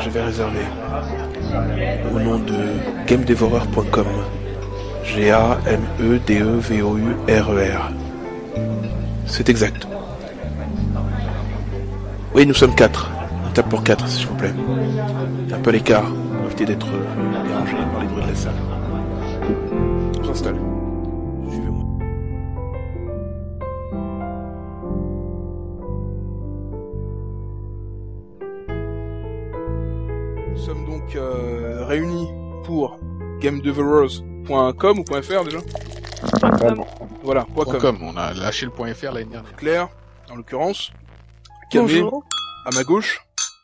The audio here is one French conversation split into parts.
je vais réserver. Au nom de GameDevorer.com. GameDevour. C'est exact. Oui, nous sommes 4. On tape pour 4, s'il vous plaît. Un peu à l'écart, pour éviter d'être dérangé par les bruits de la salle. On s'installe. Suivez-moi. Nous sommes donc réunis pour GameDevourers.com ou .fr déjà. Voilà, .com. On a lâché le .fr l'année dernière. Claire, en l'occurrence. Camé, à ma gauche.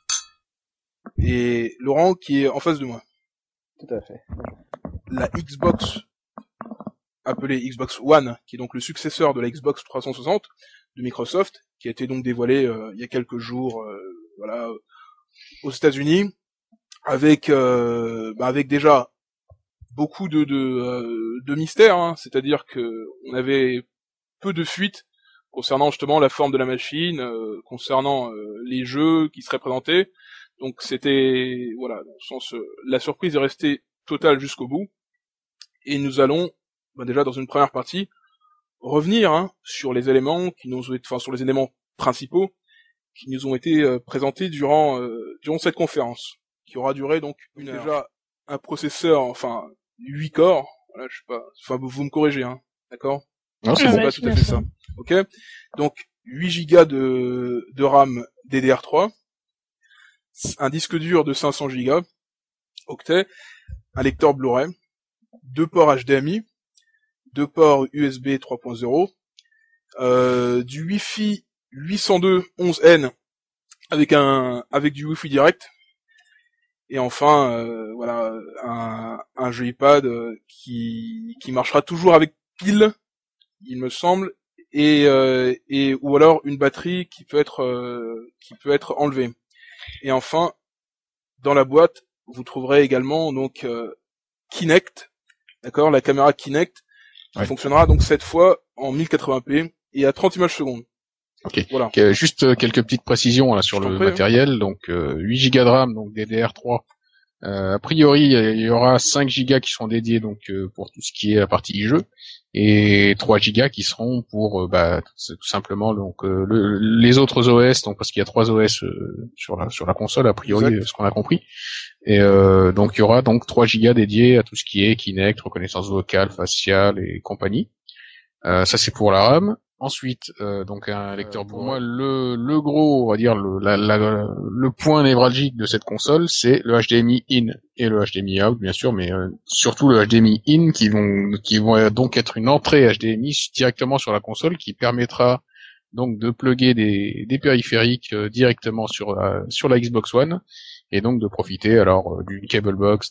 Et Laurent qui est en face de moi. Tout à fait. La Xbox, appelée Xbox One, qui est donc le successeur de la Xbox 360 de Microsoft, qui a été donc dévoilée il y a quelques jours, aux États-Unis, avec déjà beaucoup de mystères, hein, c'est-à-dire que on avait peu de fuites concernant justement la forme de la machine, concernant les jeux qui seraient présentés. Donc c'était dans le sens la surprise est restée totale jusqu'au bout. Et nous allons déjà dans une première partie revenir sur les éléments sur les éléments principaux qui nous ont été présentés durant cette conférence, qui aura duré donc une heure. Déjà un processeur 8 corps, voilà, je sais pas, vous me corrigez, hein, d'accord? Non, c'est pas tout à fait ça. OK? Donc 8 Go de RAM DDR3, un disque dur de 500 Go octets, un lecteur Blu-ray, 2 ports HDMI, 2 ports USB 3.0, du Wi-Fi 802.11n avec du Wi-Fi direct. Et enfin, un joypad qui marchera toujours avec pile, il me semble, et ou alors une batterie qui peut être enlevée. Et enfin, dans la boîte, vous trouverez également donc Kinect, d'accord, la caméra Kinect qui fonctionnera donc cette fois en 1080p et à 30 images secondes. Ok. Voilà. Juste quelques petites précisions là sur le matériel. Donc 8 Go de RAM, donc DDR3. A priori, il y aura 5 Go qui seront dédiés donc pour tout ce qui est la partie jeu et 3 Go qui seront pour tout simplement donc les autres OS, donc parce qu'il y a 3 OS sur la console a priori, ce qu'on a compris. Et donc il y aura donc 3 Go dédiés à tout ce qui est Kinect, reconnaissance vocale, faciale et compagnie. Ça c'est pour la RAM. Ensuite, donc un lecteur pour moi, le gros, on va dire le point névralgique de cette console, c'est le HDMI in et le HDMI out, bien sûr, mais surtout le HDMI in qui vont donc être une entrée HDMI directement sur la console, qui permettra donc de plugger des périphériques directement sur la Xbox One et donc de profiter alors d'une cable box,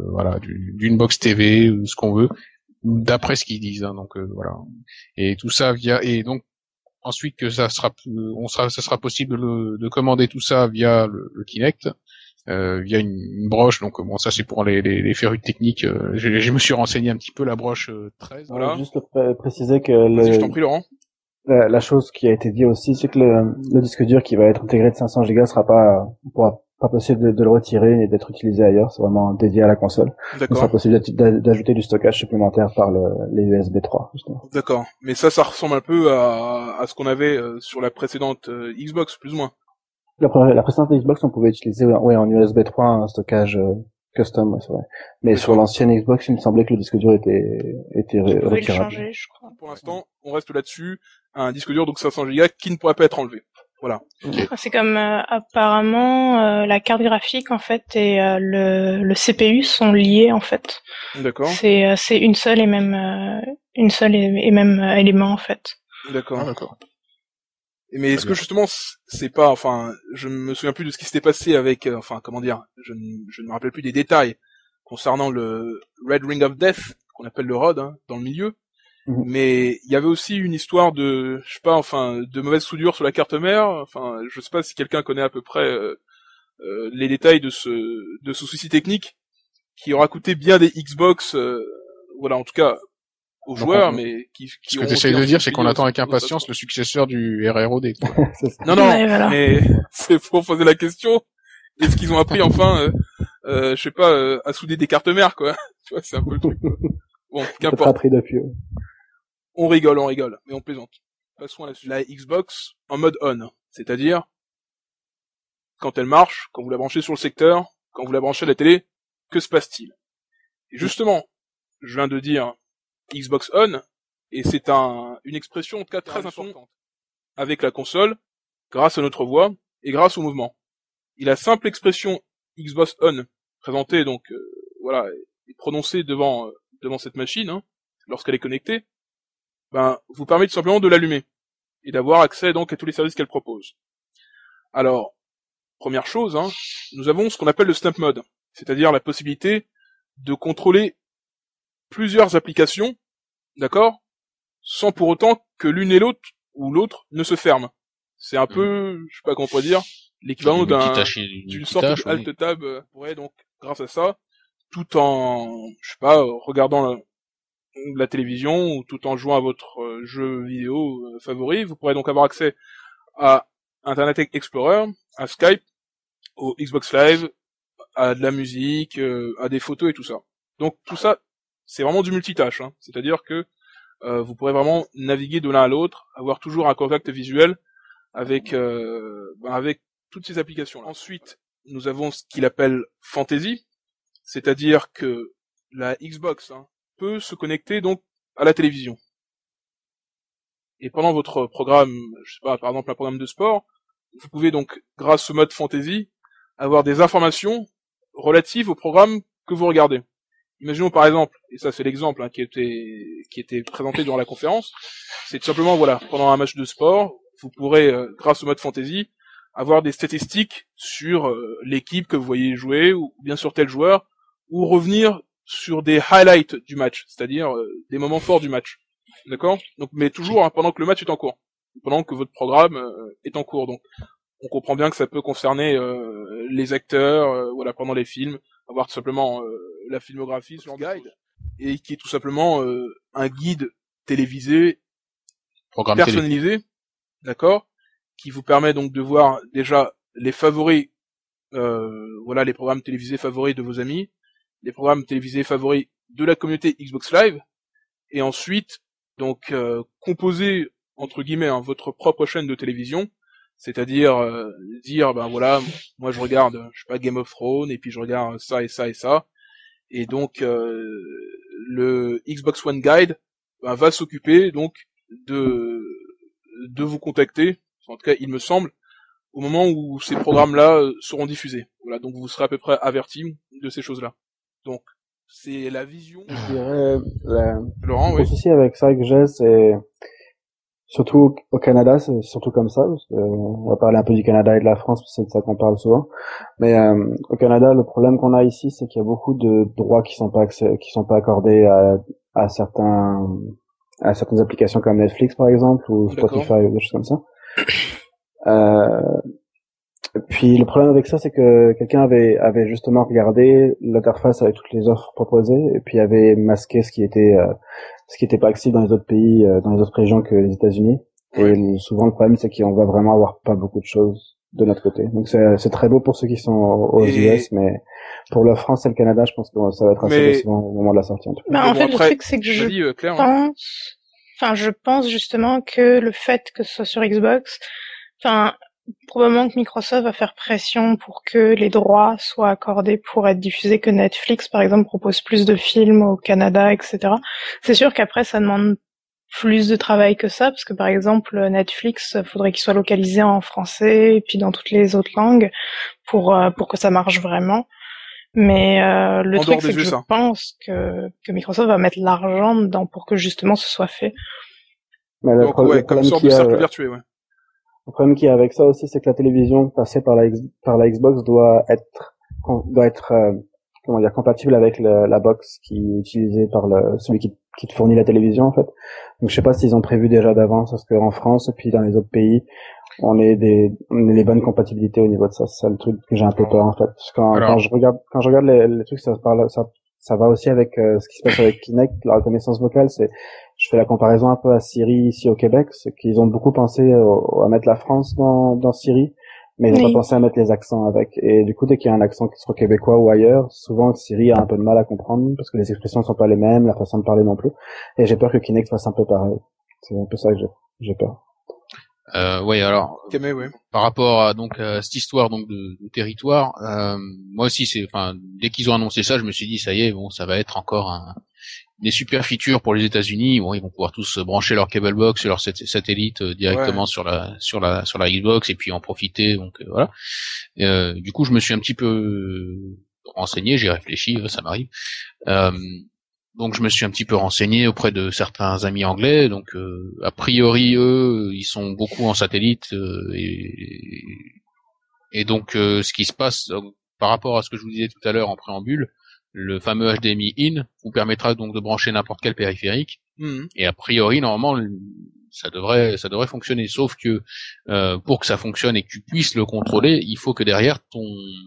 d'une box TV ou ce qu'on veut. D'après ce qu'ils disent, hein, donc voilà. Et tout ça et donc ensuite que ça sera possible de commander tout ça via le Kinect, via une broche. Donc bon, ça c'est pour les férus techniques. Je me suis renseigné un petit peu, la broche 13. Voilà. Juste préciser que je t'en prie, Laurent. La chose qui a été dit aussi, c'est que le disque dur qui va être intégré de 500 Go pourra pas possible de le retirer et d'être utilisé ailleurs, c'est vraiment dédié à la console. D'accord. Il sera possible d'ajouter du stockage supplémentaire par les USB 3, justement. D'accord. Mais ça ressemble un peu à ce qu'on avait sur la précédente Xbox, plus ou moins. La précédente Xbox, on pouvait utiliser en USB 3 un stockage custom, c'est vrai. Mais sur l'ancienne Xbox, il me semblait que le disque dur était retirable. Changer, je crois. Pour l'instant, on reste là-dessus, un disque dur donc 500 Go qui ne pourrait pas être enlevé. Voilà. Okay. C'est comme apparemment la carte graphique en fait et le CPU sont liés en fait. D'accord. C'est une seule et même élément en fait. D'accord. Ah, d'accord. Mais est-ce que justement c'est pas, je me souviens plus de ce qui s'était passé avec, je ne me rappelle plus des détails concernant le Red Ring of Death qu'on appelle le ROD dans le milieu. Mais il y avait aussi une histoire de, de mauvaise soudure sur la carte mère. Je sais pas si quelqu'un connaît à peu près les détails de ce souci technique qui aura coûté bien des Xbox, en tout cas aux joueurs, mais qui ce que tu essayes de dire, c'est qu'on attend avec impatience le successeur du RROD. Non, mais c'est pour poser la question. Est-ce qu'ils ont appris enfin, je sais pas, à souder des cartes mères, quoi. Tu vois, c'est un peu le truc, quoi. Bon, qu'importe. Appris depuis. On rigole, mais on plaisante. Passons à la Xbox en mode on. C'est-à-dire, quand elle marche, quand vous la branchez sur le secteur, quand vous la branchez à la télé, que se passe-t-il? Et justement, je viens de dire Xbox on, et c'est une expression en tout cas très importante avec la console, grâce à notre voix et grâce au mouvement. Et la simple expression Xbox on, présentée donc voilà, et prononcée devant cette machine, hein, lorsqu'elle est connectée, vous permet tout simplement de l'allumer et d'avoir accès donc à tous les services qu'elle propose. Alors, première chose, hein, nous avons ce qu'on appelle le Snap Mode, c'est-à-dire la possibilité de contrôler plusieurs applications, d'accord, sans pour autant que l'une et l'autre ou l'autre ne se ferment. C'est un peu, je sais pas comment on pourrait dire, l'équivalent d'une sorte de alt-tab, pourrait donc, grâce à ça, tout en, je sais pas, regardant la télévision ou tout en jouant à votre jeu vidéo favori, vous pourrez donc avoir accès à Internet Explorer, à Skype, au Xbox Live, à de la musique, à des photos et tout ça. Donc tout ça, c'est vraiment du multitâche, hein. C'est-à-dire que vous pourrez vraiment naviguer de l'un à l'autre, avoir toujours un contact visuel avec toutes ces applications-là. Ensuite, nous avons ce qu'il appelle Fantasy, c'est-à-dire que la Xbox, hein, peut se connecter donc à la télévision. Et pendant votre programme, je sais pas, par exemple un programme de sport, vous pouvez donc, grâce au mode Fantasy, avoir des informations relatives au programme que vous regardez. Imaginons par exemple, et ça c'est l'exemple, hein, qui était présenté durant la conférence, c'est tout simplement, voilà, pendant un match de sport, vous pourrez, grâce au mode Fantasy, avoir des statistiques sur l'équipe que vous voyez jouer, ou bien sur tel joueur, ou revenir sur des highlights du match, c'est-à-dire des moments forts du match. D'accord? Donc, mais toujours, hein, pendant que le match est en cours, pendant que votre programme est en cours. Donc, on comprend bien que ça peut concerner les acteurs, voilà, pendant les films, avoir tout simplement la filmographie, ce genre de guide, et qui est tout simplement un guide télévisé, programme personnalisé, d'accord, qui vous permet donc de voir déjà les favoris, voilà, les programmes télévisés favoris de vos amis, les programmes télévisés favoris de la communauté Xbox Live, et ensuite donc composer entre guillemets, hein, votre propre chaîne de télévision, c'est-à-dire dire voilà, moi je regarde, je sais pas, Game of Thrones, et puis je regarde ça et ça et ça, et donc le Xbox One Guide va s'occuper donc de vous contacter, en tout cas il me semble, au moment où ces programmes-là seront diffusés. Voilà, donc vous serez à peu près avertis de ces choses-là. Donc c'est la vision. Je dirais Laurent, le souci avec ça que j'ai, c'est surtout au Canada, c'est surtout comme ça, parce que on va parler un peu du Canada et de la France, parce que c'est de ça qu'on parle souvent. Mais au Canada, le problème qu'on a ici, c'est qu'il y a beaucoup de droits qui sont pas accordés à certaines applications comme Netflix par exemple, ou Spotify, ou des choses comme ça. Puis le problème avec ça, c'est que quelqu'un avait justement regardé l'interface avec toutes les offres proposées, et puis avait masqué ce qui était pas accessible dans les autres pays, dans les autres régions que les États-Unis. Et souvent le problème, c'est qu'on va vraiment avoir pas beaucoup de choses de notre côté. Donc c'est très beau pour ceux qui sont aux US, mais pour la France et le Canada, je pense que ça va être assez décevant au moment de la sortie. En tout cas. En fait, le truc, c'est que je pense justement que le fait que ce soit sur Xbox, probablement que Microsoft va faire pression pour que les droits soient accordés pour être diffusés, que Netflix, par exemple, propose plus de films au Canada, etc. C'est sûr qu'après, ça demande plus de travail que ça, parce que, par exemple, Netflix, faudrait qu'il soit localisé en français et puis dans toutes les autres langues pour que ça marche vraiment. Mais le truc, c'est que je pense que Microsoft va mettre l'argent dedans pour que, justement, ce soit fait. Mais donc, comme une sorte de cercle vertueux, ouais. Le problème qu'il y a avec ça aussi, c'est que la télévision passée par la Xbox doit être compatible avec la box qui est utilisée par celui qui te fournit la télévision, en fait. Donc je sais pas s'ils ont prévu déjà d'avance, parce que en France et puis dans les autres pays, on est les bonnes compatibilités au niveau de ça. C'est ça le truc que j'ai un peu peur, en fait. Parce que quand je regarde les trucs, ça va aussi avec ce qui se passe avec Kinect, la reconnaissance vocale. Je fais la comparaison un peu à Siri ici au Québec, c'est qu'ils ont beaucoup pensé à mettre la France dans Siri, Mais ils n'ont pas pensé à mettre les accents avec. Et du coup, dès qu'il y a un accent qui soit québécois ou ailleurs, souvent Siri a un peu de mal à comprendre parce que les expressions ne sont pas les mêmes, la façon de parler non plus. Et j'ai peur que Kinect fasse un peu pareil. C'est un peu ça que j'ai peur. Oui, alors ouais. Par rapport à donc cette histoire donc de territoire, moi aussi dès qu'ils ont annoncé ça, je me suis dit ça y est, bon, ça va être encore des super features pour les États-Unis. Bon, ils vont pouvoir tous brancher leur cable box, leur satellite directement sur la Xbox et puis en profiter. Donc voilà. Du coup, je me suis un petit peu renseigné, j'ai réfléchi, ça m'arrive. Donc je me suis un petit peu renseigné auprès de certains amis anglais. Donc a priori eux, ils sont beaucoup en satellite et donc ce qui se passe par rapport à ce que je vous disais tout à l'heure en préambule, le fameux HDMI in vous permettra donc de brancher n'importe quel périphérique. Et a priori normalement ça devrait fonctionner. Sauf que pour que ça fonctionne et que tu puisses le contrôler, il faut que derrière ton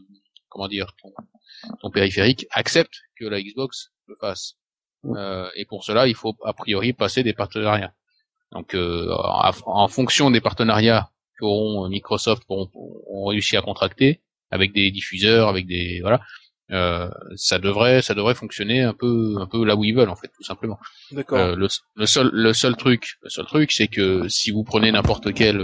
périphérique accepte que la Xbox le fasse. Et pour cela, il faut a priori passer des partenariats. Donc, en fonction des partenariats qu'auront Microsoft ont réussi à contracter avec des diffuseurs, avec des ça devrait fonctionner un peu là où ils veulent en fait, tout simplement. D'accord. Le seul truc, c'est que si vous prenez n'importe quel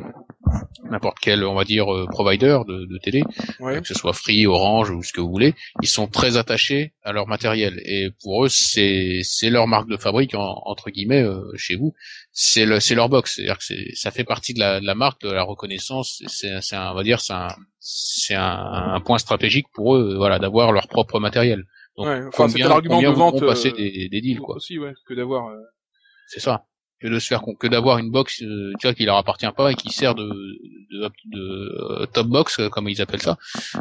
on va dire provider de télé, que ce soit Free, Orange ou ce que vous voulez, ils sont très attachés à leur matériel et pour eux c'est leur marque de fabrique entre guillemets chez vous, c'est leur box, c'est-à-dire que ça fait partie de la marque, de la reconnaissance, c'est un point stratégique pour eux, d'avoir leur propre matériel. Donc c'est un argument de vente passer des deals quoi. Aussi que d'avoir c'est ça. Que d'avoir une box qui leur appartient pas et qui sert de top box comme ils appellent ça.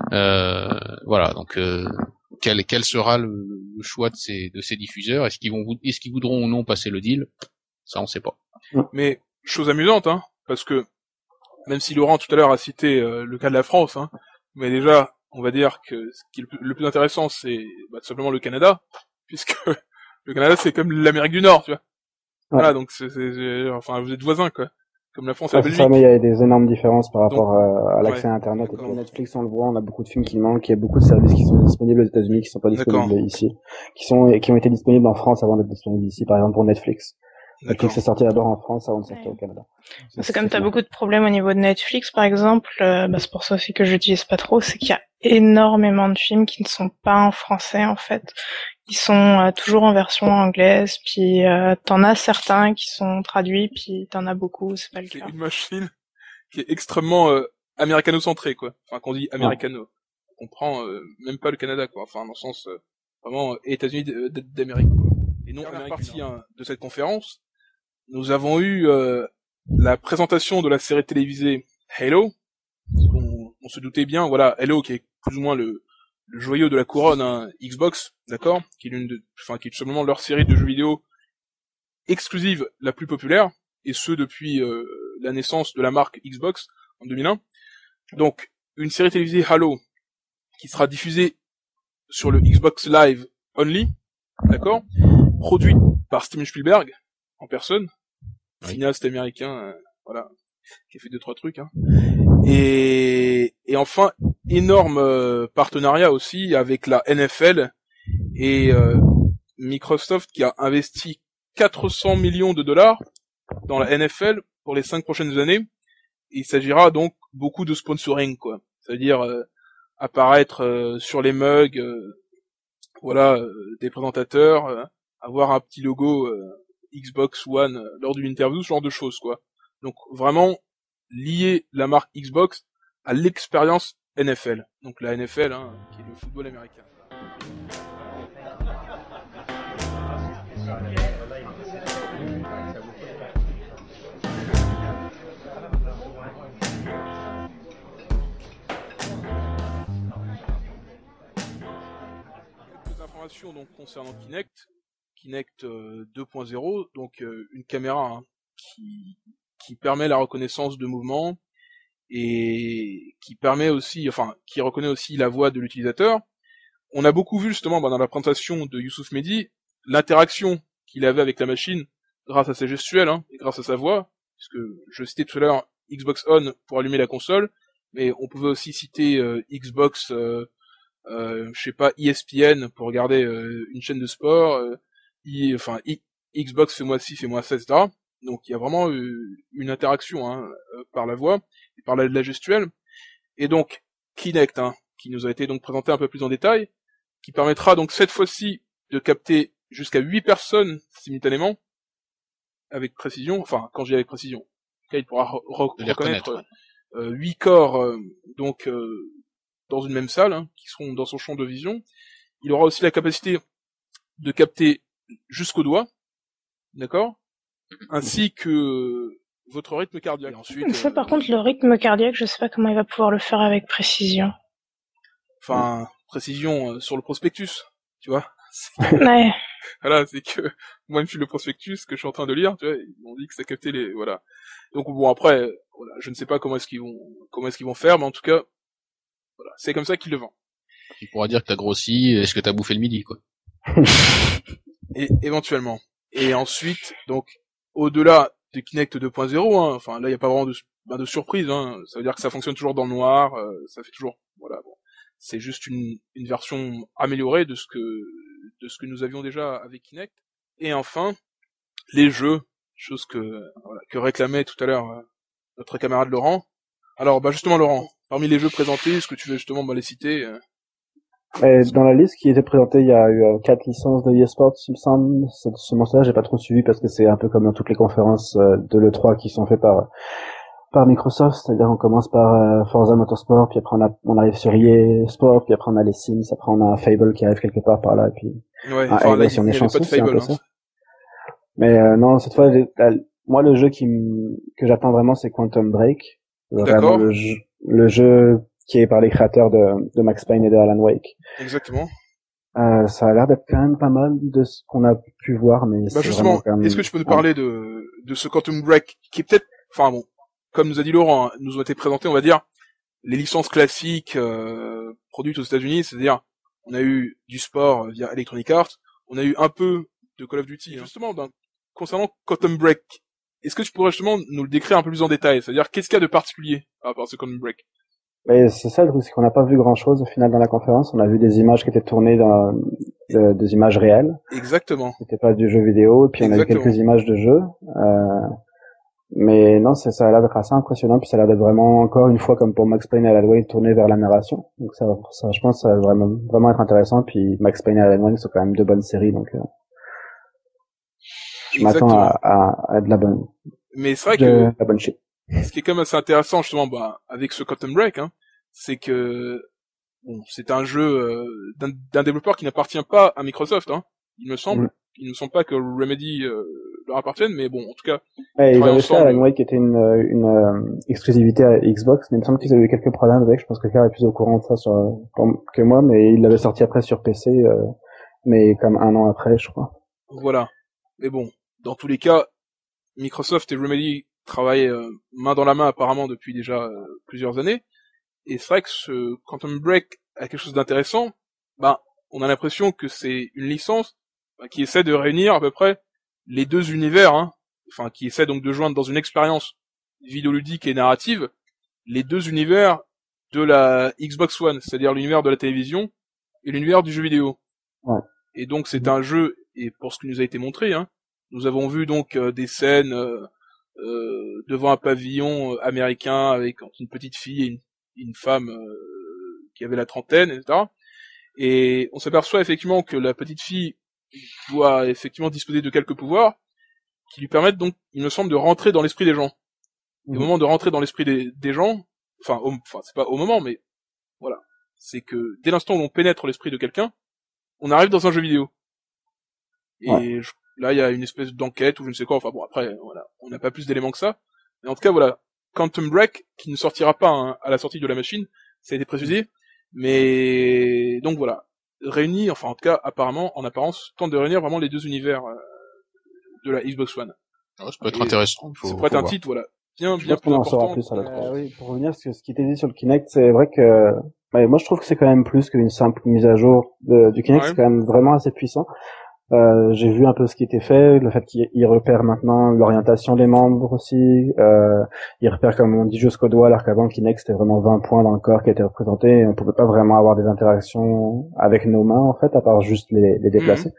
Donc quel sera le choix de ces diffuseurs, est-ce qu'ils voudront ou non passer le deal, ça on sait pas. Mais chose amusante parce que même si Laurent tout à l'heure a cité le cas de la France mais déjà on va dire que ce qui est le plus intéressant c'est tout simplement le Canada, puisque le Canada c'est comme l'Amérique du Nord, tu vois. Voilà, donc vous êtes voisins, quoi. Comme la France et la Belgique. Ça, mais il y a des énormes différences par rapport à l'accès à Internet. Et puis Netflix, on le voit, on a beaucoup de films qui manquent, il y a beaucoup de services qui sont disponibles aux États-Unis qui sont pas disponibles ici, qui ont été disponibles en France avant d'être disponibles ici, par exemple pour Netflix. Netflix est sorti d'abord en France avant de sortir au Canada. C'est comme t'as beaucoup de problèmes au niveau de Netflix, par exemple, c'est pour ça aussi que j'utilise pas trop, c'est qu'il y a énormément de films qui ne sont pas en français, en fait. Ils sont toujours en version anglaise, puis t'en as certains qui sont traduits, puis t'en as beaucoup, c'est pas le cas. C'est une machine qui est extrêmement américano-centrée, quoi. Enfin, qu'on dit américano. On prend même pas le Canada, quoi. Enfin, dans le sens vraiment États-Unis d'Amérique, quoi. Et non, première partie de cette conférence, nous avons eu la présentation de la série télévisée Halo. On se doutait bien, Halo qui est plus ou moins le joyau de la couronne Xbox, d'accord, qui est qui est tout simplement leur série de jeux vidéo exclusive la plus populaire, et ce depuis la naissance de la marque Xbox en 2001. Donc une série télévisée Halo qui sera diffusée sur le Xbox Live Only, d'accord, produite par Steven Spielberg en personne, cinéaste américain, qui a fait 2-3 trucs, Et enfin, énorme partenariat aussi avec la NFL et Microsoft qui a investi 400 millions de dollars dans la NFL pour les 5 prochaines années. Et il s'agira donc beaucoup de sponsoring, quoi. C'est-à-dire apparaître sur les mugs, des présentateurs, avoir un petit logo Xbox One lors d'une interview, ce genre de choses, quoi. Donc vraiment lier la marque Xbox à l'expérience NFL. Donc la NFL, qui est le football américain. Quelques informations donc concernant Kinect 2.0, donc une caméra qui permet la reconnaissance de mouvement et qui permet aussi, qui reconnaît aussi la voix de l'utilisateur. On a beaucoup vu justement dans la présentation de Youssouf Mehdi l'interaction qu'il avait avec la machine grâce à ses gestuels et grâce à sa voix, puisque je citais tout à l'heure Xbox On pour allumer la console mais on pouvait aussi citer Xbox, je sais pas, ESPN pour regarder une chaîne de sport, Xbox fais-moi ci, fais-moi ça, etc. Donc il y a vraiment une interaction par la voix et par la gestuelle. Et donc Kinect, qui nous a été donc présenté un peu plus en détail, qui permettra donc cette fois-ci de capter jusqu'à 8 personnes simultanément avec précision. Enfin, quand je dis avec précision, il pourra reconnaître 8 corps donc dans une même salle, qui seront dans son champ de vision. Il aura aussi la capacité de capter jusqu'au doigt, d'accord, ainsi que votre rythme cardiaque. Ensuite, ça, par contre, le rythme cardiaque, je sais pas comment il va pouvoir le faire avec précision. Enfin, précision sur le prospectus, tu vois. Ouais. Voilà, c'est que moi, je suis le prospectus que je suis en train de lire, tu vois. Ils m'ont dit que ça captait les, voilà. Donc bon, après, voilà, je ne sais pas comment est-ce qu'ils vont faire, mais en tout cas, voilà, c'est comme ça qu'ils le vendent. Il pourra dire que t'as grossi, est-ce que t'as bouffé le midi, quoi. Et éventuellement. Et ensuite, donc, au-delà de Kinect 2.0, enfin là, il y a pas vraiment de surprise. Ça veut dire que ça fonctionne toujours dans le noir, ça fait toujours, voilà. Bon, c'est juste une version améliorée de ce que nous avions déjà avec Kinect. Et enfin, les jeux, chose que réclamait tout à l'heure notre camarade Laurent. Alors, justement, Laurent, parmi les jeux présentés, est-ce que tu veux justement les citer Dans la liste qui était présentée, il y a eu 4 licences de eSports, il me semble. Ce morceau-là, j'ai pas trop suivi parce que c'est un peu comme dans toutes les conférences de l'E3 qui sont faites par Microsoft. C'est-à-dire, on commence par Forza Motorsport, puis après on arrive sur EA Sport, puis après on a les Sims, après on a Fable qui arrive quelque part par là, et puis ouais, enfin, là, si on il est y avait chanceux, pas de Fable, c'est un peu ça. Mais non, cette fois, moi, le jeu que j'attends vraiment, c'est Quantum Break. Vraiment le jeu qui est par les créateurs de Max Payne et de Alan Wake. Exactement. Ça a l'air d'être quand même pas mal de ce qu'on a pu voir, mais c'est justement, quand même... est-ce que tu peux nous parler de ce Quantum Break qui est peut-être, enfin bon, comme nous a dit Laurent, nous ont été présentés, on va dire, les licences classiques produites aux États-Unis, c'est-à-dire on a eu du sport via Electronic Arts, on a eu un peu de Call of Duty. Justement, concernant Quantum Break, est-ce que tu pourrais justement nous le décrire un peu plus en détail, c'est-à-dire qu'est-ce qu'il y a de particulier par rapport à ce Quantum Break? Mais c'est ça le truc, c'est qu'on n'a pas vu grand-chose au final dans la conférence. On a vu des images qui étaient tournées des images réelles. Exactement. C'était pas du jeu vidéo, et puis on a eu quelques images de jeu. Mais non, ça a l'air d'être assez impressionnant, puis ça a l'air d'être vraiment, encore une fois, comme pour Max Payne et Alan Wake, tourné vers la narration. Donc ça, je pense que ça va vraiment être intéressant, puis Max Payne et Alan Wake sont quand même deux bonnes séries, donc je m'attends à de la bonne... Mais c'est vrai que la bonne shit. Ce qui est quand même assez intéressant, justement, avec ce Quantum Break, c'est que, bon, c'est un jeu d'un développeur qui n'appartient pas à Microsoft, il me semble. Mm. Il ne me semble pas que Remedy leur appartienne, mais bon, en tout cas... Ils avaient fait Alan Wake qui était une exclusivité à Xbox, mais il me semble qu'ils avaient eu quelques problèmes avec, je pense que Claire est plus au courant de ça que moi, mais il l'avait sorti après sur PC, mais comme un an après, je crois. Voilà. Mais bon, dans tous les cas, Microsoft et Remedy travaillent main dans la main apparemment depuis déjà plusieurs années, et c'est vrai que ce Quantum Break a quelque chose d'intéressant. On a l'impression que c'est une licence qui essaie de réunir à peu près les deux univers, qui essaie donc de joindre dans une expérience vidéoludique et narrative les deux univers de la Xbox One, c'est-à-dire l'univers de la télévision et l'univers du jeu vidéo. Ouais. Et donc c'est un jeu, et pour ce qui nous a été montré, nous avons vu donc des scènes devant un pavillon américain avec une petite fille et une femme qui avait la trentaine, etc. Et on s'aperçoit effectivement que la petite fille doit effectivement disposer de quelques pouvoirs qui lui permettent donc, il me semble, de rentrer dans l'esprit des gens. Et au moment de rentrer dans l'esprit des gens, c'est pas au moment, mais voilà, c'est que dès l'instant où l'on pénètre l'esprit de quelqu'un, on arrive dans un jeu vidéo. Et là, il y a une espèce d'enquête ou je ne sais quoi. Enfin bon, après, voilà, on n'a pas plus d'éléments que ça. Mais en tout cas, voilà, Quantum Break, qui ne sortira pas à la sortie de la machine, ça a été précisé. Mais donc voilà, réunit, enfin en tout cas, apparemment, en apparence, tente de réunir vraiment les deux univers de la Xbox One. Ouais, ça peut être intéressant. Ça pourrait être un titre, voilà, bien plus important. Plus oui, pour revenir sur ce qui était dit sur le Kinect, c'est vrai que moi je trouve que c'est quand même plus qu'une simple mise à jour du Kinect, c'est quand même vraiment assez puissant. J'ai vu un peu ce qui était fait, le fait qu'ils repèrent maintenant l'orientation des membres aussi. Ils repèrent, comme on dit, jusqu'au doigt, alors qu'avant Kinect c'était vraiment 20 points dans le corps qui étaient représentés et on pouvait pas vraiment avoir des interactions avec nos mains en fait, à part juste les déplacer.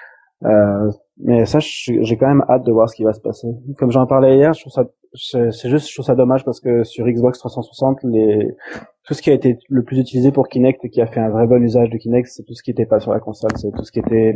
Mais ça, j'ai quand même hâte de voir ce qui va se passer. Comme j'en parlais hier, je trouve ça dommage parce que sur Xbox 360, tout ce qui a été le plus utilisé pour Kinect et qui a fait un vrai bon usage de Kinect, c'est tout ce qui était pas sur la console, c'est tout ce qui était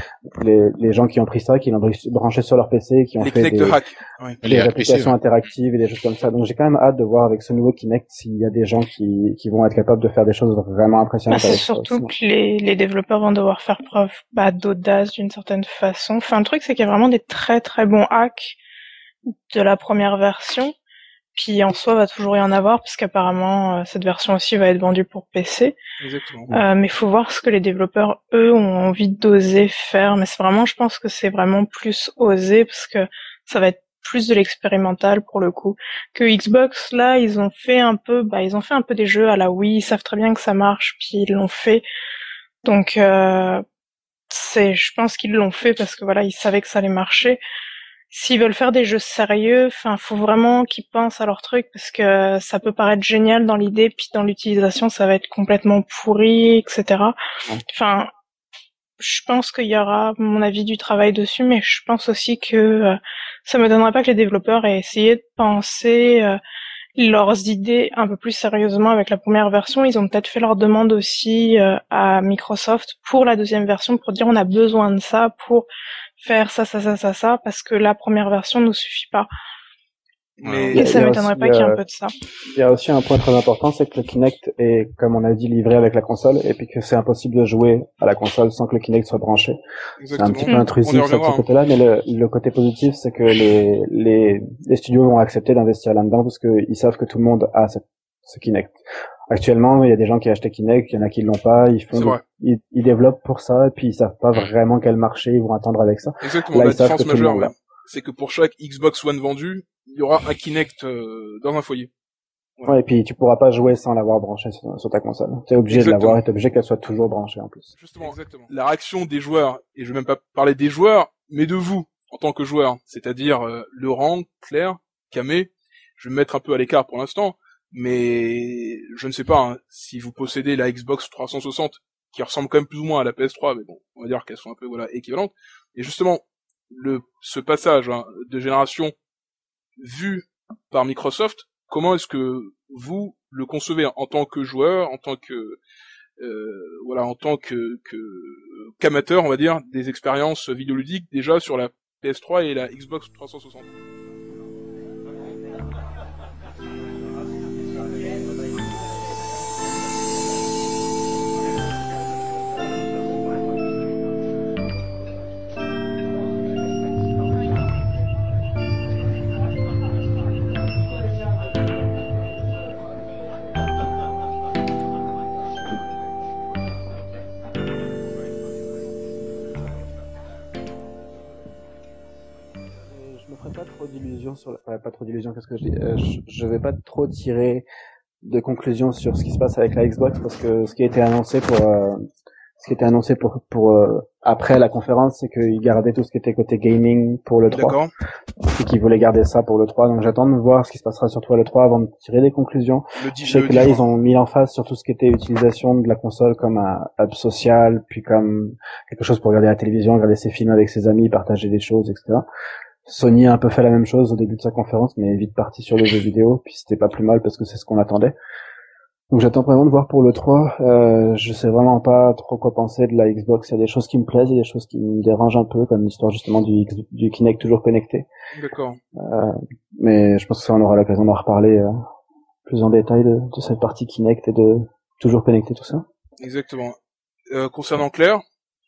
les gens qui ont pris ça, qui l'ont branché sur leur PC, qui ont fait des applications interactives et des choses comme ça. Donc j'ai quand même hâte de voir avec ce nouveau Kinect s'il y a des gens qui vont être capables de faire des choses vraiment impressionnantes. C'est surtout que les développeurs vont devoir faire preuve d'audace d'une certaine façon. Enfin, le truc, c'est qu'il y a vraiment des très très bons hacks de la première version. Puis en soi, va toujours y en avoir, puisqu'apparemment, cette version aussi va être vendue pour PC. Exactement. Mais il faut voir ce que les développeurs, eux, ont envie d'oser faire. Mais c'est vraiment, je pense que c'est vraiment plus osé, parce que ça va être plus de l'expérimental pour le coup. Que Xbox, là, ils ont fait un peu des jeux à la Wii, ils savent très bien que ça marche, puis ils l'ont fait. Donc, je pense qu'ils l'ont fait parce que voilà, ils savaient que ça allait marcher. S'ils veulent faire des jeux sérieux, faut vraiment qu'ils pensent à leur truc parce que ça peut paraître génial dans l'idée, puis dans l'utilisation, ça va être complètement pourri, etc. Enfin, je pense qu'il y aura, à mon avis, du travail dessus, mais je pense aussi que ça me donnerait pas que les développeurs aient essayé de penser leurs idées un peu plus sérieusement avec la première version. Ils ont peut-être fait leur demande aussi à Microsoft pour la deuxième version pour dire on a besoin de ça pour faire ça, parce que la première version ne suffit pas. Mais ça m'étonnerait pas qu'il y ait un peu de ça. Il y a aussi un point très important, c'est que le Kinect est, comme on a dit, livré avec la console, et puis que c'est impossible de jouer à la console sans que le Kinect soit branché. C'est un petit peu intrusif sur ce côté-là, mais le côté positif, c'est que les studios vont accepter d'investir là-dedans parce qu'ils savent que tout le monde a ce Kinect. Actuellement, il y a des gens qui achètent Kinect, il y en a qui l'ont pas, ils développent pour ça, et puis ils savent pas vraiment quel marché ils vont attendre avec ça. Exactement, la différence majeure, c'est que pour chaque Xbox One vendu, il y aura un Kinect dans un foyer. Ouais, et puis tu pourras pas jouer sans l'avoir branché sur ta console. T'es obligé de l'avoir et t'es obligé qu'elle soit toujours branchée en plus. Justement, la réaction des joueurs, et je vais même pas parler des joueurs, mais de vous, en tant que joueur, c'est-à-dire Laurent, Claire, Camé, je vais me mettre un peu à l'écart pour l'instant, mais je ne sais pas si vous possédez la Xbox 360, qui ressemble quand même plus ou moins à la PS3, mais bon, on va dire qu'elles sont un peu équivalentes, et justement, ce passage de génération vu par Microsoft, comment est-ce que vous le concevez en tant que joueur, en tant que en tant que qu'amateur, on va dire, des expériences vidéoludiques déjà sur la PS3 et la Xbox 360? Pas trop d'illusions, qu'est-ce que je dis, je vais pas trop tirer de conclusions sur ce qui se passe avec la Xbox parce que ce qui a été annoncé pour après la conférence, c'est qu'ils gardaient tout ce qui était côté gaming pour le 3. D'accord. Et qu'ils voulaient garder ça pour le 3. Donc j'attends de voir ce qui se passera surtout à le 3 avant de tirer des conclusions. Je sais que là, ils ont mis l'emphase sur tout ce qui était utilisation de la console comme un hub social, puis comme quelque chose pour regarder la télévision, regarder ses films avec ses amis, partager des choses, etc. Sony a un peu fait la même chose au début de sa conférence, mais est vite parti sur les jeux vidéo, puis c'était pas plus mal parce que c'est ce qu'on attendait. Donc j'attends vraiment de voir pour le 3. Je sais vraiment pas trop quoi penser de la Xbox. Il y a des choses qui me plaisent, il y a des choses qui me dérangent un peu, comme l'histoire justement du Kinect toujours connecté. D'accord. Mais je pense que ça, on aura l'occasion d'en reparler plus en détail de cette partie Kinect et de toujours connecter tout ça. Exactement. Concernant Claire?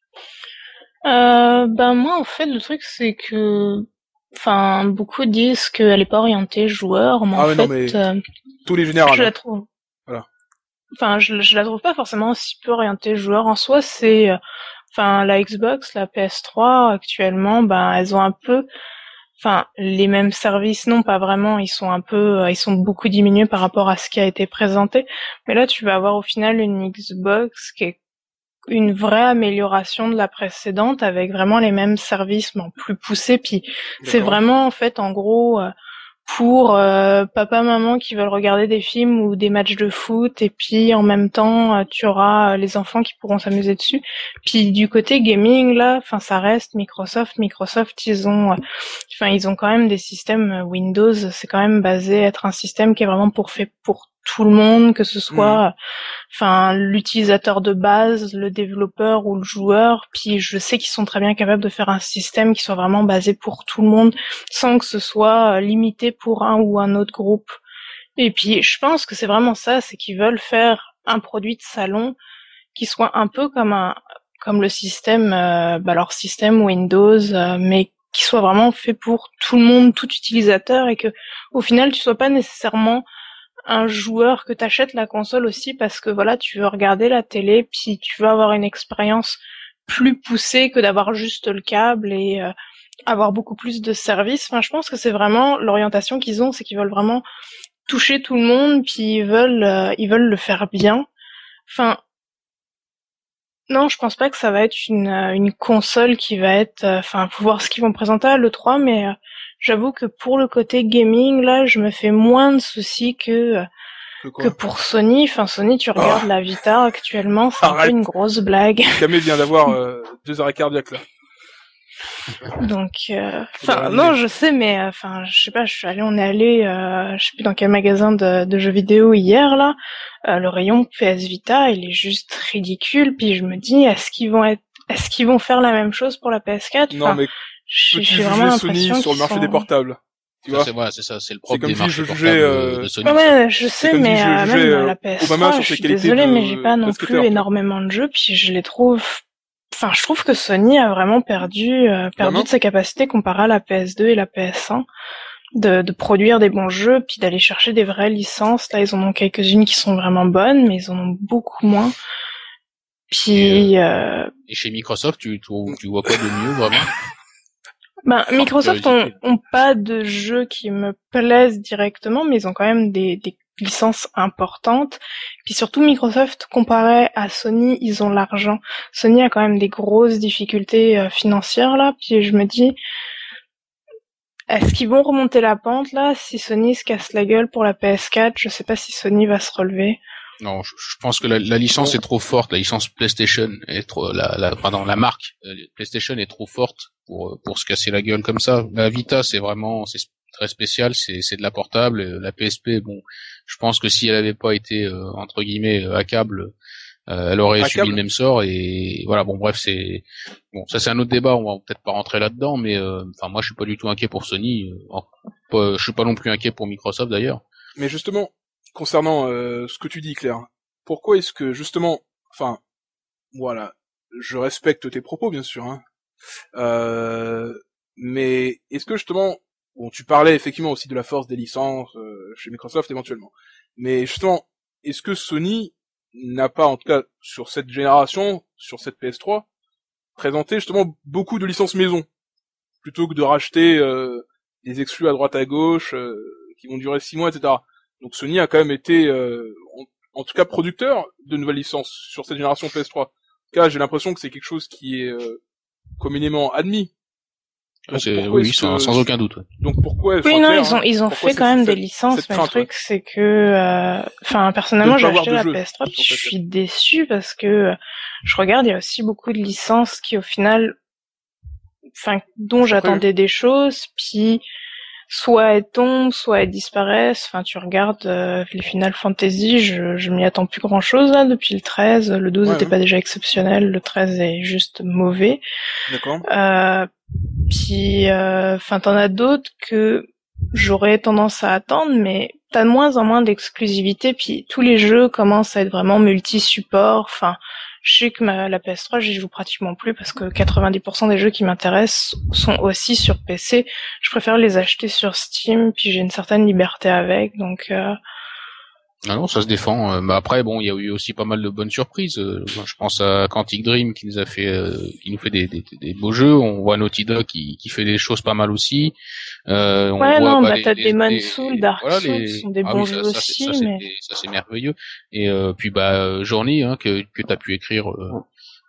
Moi, en fait, le truc, c'est que, beaucoup disent qu'elle est pas orientée joueur, mais en fait, tous les généraux. Je la trouve. Voilà. Je la trouve pas forcément si peu orientée joueur. En soi, c'est, la Xbox, la PS3, actuellement, elles ont un peu, les mêmes services, non, pas vraiment. Ils sont beaucoup diminués par rapport à ce qui a été présenté. Mais là, tu vas avoir au final une Xbox qui est une vraie amélioration de la précédente avec vraiment les mêmes services mais en plus poussés. Puis c'est vraiment en fait en gros pour papa maman qui veulent regarder des films ou des matchs de foot, et puis en même temps tu auras les enfants qui pourront s'amuser dessus. Puis du côté gaming là, enfin ça reste Microsoft ils ont quand même des systèmes Windows, c'est quand même basé être un système qui est vraiment fait pour tout le monde, que ce soit l'utilisateur de base, le développeur ou le joueur. Puis je sais qu'ils sont très bien capables de faire un système qui soit vraiment basé pour tout le monde sans que ce soit limité pour un ou un autre groupe. Et puis je pense que c'est vraiment ça, c'est qu'ils veulent faire un produit de salon qui soit un peu comme le système leur système Windows, mais qui soit vraiment fait pour tout le monde, tout utilisateur, et que au final tu sois pas nécessairement un joueur, que t'achètes la console aussi parce que voilà, tu veux regarder la télé, puis tu veux avoir une expérience plus poussée que d'avoir juste le câble et avoir beaucoup plus de services. Enfin, je pense que c'est vraiment l'orientation qu'ils ont, c'est qu'ils veulent vraiment toucher tout le monde, puis ils veulent le faire bien. Enfin, non, je pense pas que ça va être une console qui va être, faut voir ce qu'ils vont présenter à l'E3, mais j'avoue que pour le côté gaming, là, je me fais moins de soucis que pour Sony. Enfin, Sony, tu regardes la Vita actuellement, c'est un peu une grosse blague. Camille vient d'avoir 2 arrêts cardiaques, là. Donc, non, je sais, mais je sais pas, on est allé, je sais plus dans quel magasin de jeux vidéo hier là. Le rayon PS Vita, il est juste ridicule. Puis je me dis, est-ce qu'ils vont faire la même chose pour la PS4? Non, mais j'ai vraiment Sony sur le marché des portables. Tu vois, c'est ça, c'est le propre des marchés portables de Sony. Ouais, je sais, mais même la PS3, je suis désolée, mais j'ai pas non plus énormément de jeux, puis je les trouve. Enfin, je trouve que Sony a vraiment perdu de sa capacité comparée à la PS2 et la PS1 de produire des bons jeux, puis d'aller chercher des vraies licences. Là, ils en ont quelques-unes qui sont vraiment bonnes, mais ils en ont beaucoup moins. Puis et chez Microsoft, tu vois quoi de mieux vraiment? Microsoft ont pas de jeux qui me plaisent directement, mais ils ont quand même des licences importantes. Puis surtout Microsoft, comparé à Sony, ils ont l'argent. Sony a quand même des grosses difficultés financières là, puis je me dis, est-ce qu'ils vont remonter la pente là si Sony se casse la gueule pour la PS4? Je sais pas si Sony va se relever. Non, je pense que la licence est trop forte, la licence PlayStation est trop, la marque PlayStation est trop forte pour se casser la gueule comme ça. La Vita, c'est très spécial, c'est de la portable. La PSP, bon, je pense que si elle avait pas été entre guillemets à câble, elle aurait subi le même sort. Et voilà, bon, bref, ça c'est un autre débat. On va peut-être pas rentrer là-dedans, mais moi, je suis pas du tout inquiet pour Sony. Je suis pas non plus inquiet pour Microsoft d'ailleurs. Mais justement, concernant ce que tu dis, Claire, pourquoi est-ce que justement, voilà, je respecte tes propos bien sûr, hein, mais est-ce que justement, bon, tu parlais effectivement aussi de la force des licences chez Microsoft éventuellement, mais justement, est-ce que Sony n'a pas, en tout cas sur cette génération, sur cette PS3, présenté justement beaucoup de licences maison, plutôt que de racheter des exclus à droite à gauche qui vont durer 6 mois, etc. Donc Sony a quand même été, en tout cas, producteur de nouvelles licences sur cette génération PS3. En tout cas, j'ai l'impression que c'est quelque chose qui est communément admis. Oui, sans aucun doute. Ouais. Donc pourquoi? Oui, non, ils ont fait quand même des licences, mais le truc c'est que, personnellement, j'ai acheté la PS3 puis je suis déçu parce que je regarde, il y a aussi beaucoup de licences qui au final, dont j'attendais des choses, puis soit elles tombent, soit elles disparaissent. Tu regardes les Final Fantasy, je m'y attends plus grand chose là depuis le 13. Le 12 était pas déjà exceptionnel, le 13 est juste mauvais. D'accord. Puis t'en as d'autres que j'aurais tendance à attendre, mais t'as de moins en moins d'exclusivité, puis tous les jeux commencent à être vraiment multi-support. Je sais que la PS3, j'y joue pratiquement plus parce que 90% des jeux qui m'intéressent sont aussi sur PC. Je préfère les acheter sur Steam, puis j'ai une certaine liberté avec, donc... Ah non, ça se défend. Après, bon, il y a eu aussi pas mal de bonnes surprises. Je pense à Quantic Dream qui nous a fait, qui nous fait des beaux jeux. On voit Naughty Dog qui fait des choses pas mal aussi. T'as Demon's Souls, Dark Souls sont des bons jeux aussi, mais ça c'est merveilleux. Et puis Journey, que t'as pu écrire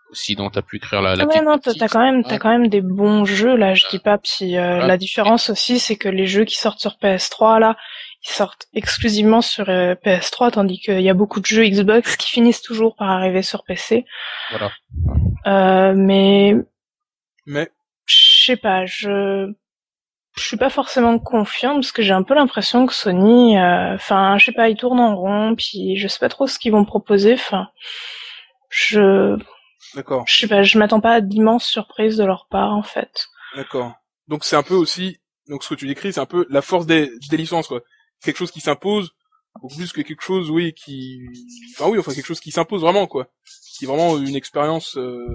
aussi dont t'as pu écrire la ouais, non, t'as quand même des bons jeux, là, je dis pas. Puis, la différence aussi, c'est que les jeux qui sortent sur PS3, là, ils sortent exclusivement sur PS3, tandis qu'il y a beaucoup de jeux Xbox qui finissent toujours par arriver sur PC. Voilà. Mais, je sais pas, je suis pas forcément confiante parce que j'ai un peu l'impression que Sony, je sais pas, ils tournent en rond, puis je sais pas trop ce qu'ils vont proposer. D'accord. Je sais pas, je m'attends pas à d'immenses surprises de leur part, en fait. D'accord. Donc c'est un peu aussi, donc ce que tu décris, c'est un peu la force des licences, quoi. Quelque chose qui s'impose, beaucoup plus que quelque chose, quelque chose qui s'impose vraiment, quoi. Qui est vraiment une expérience,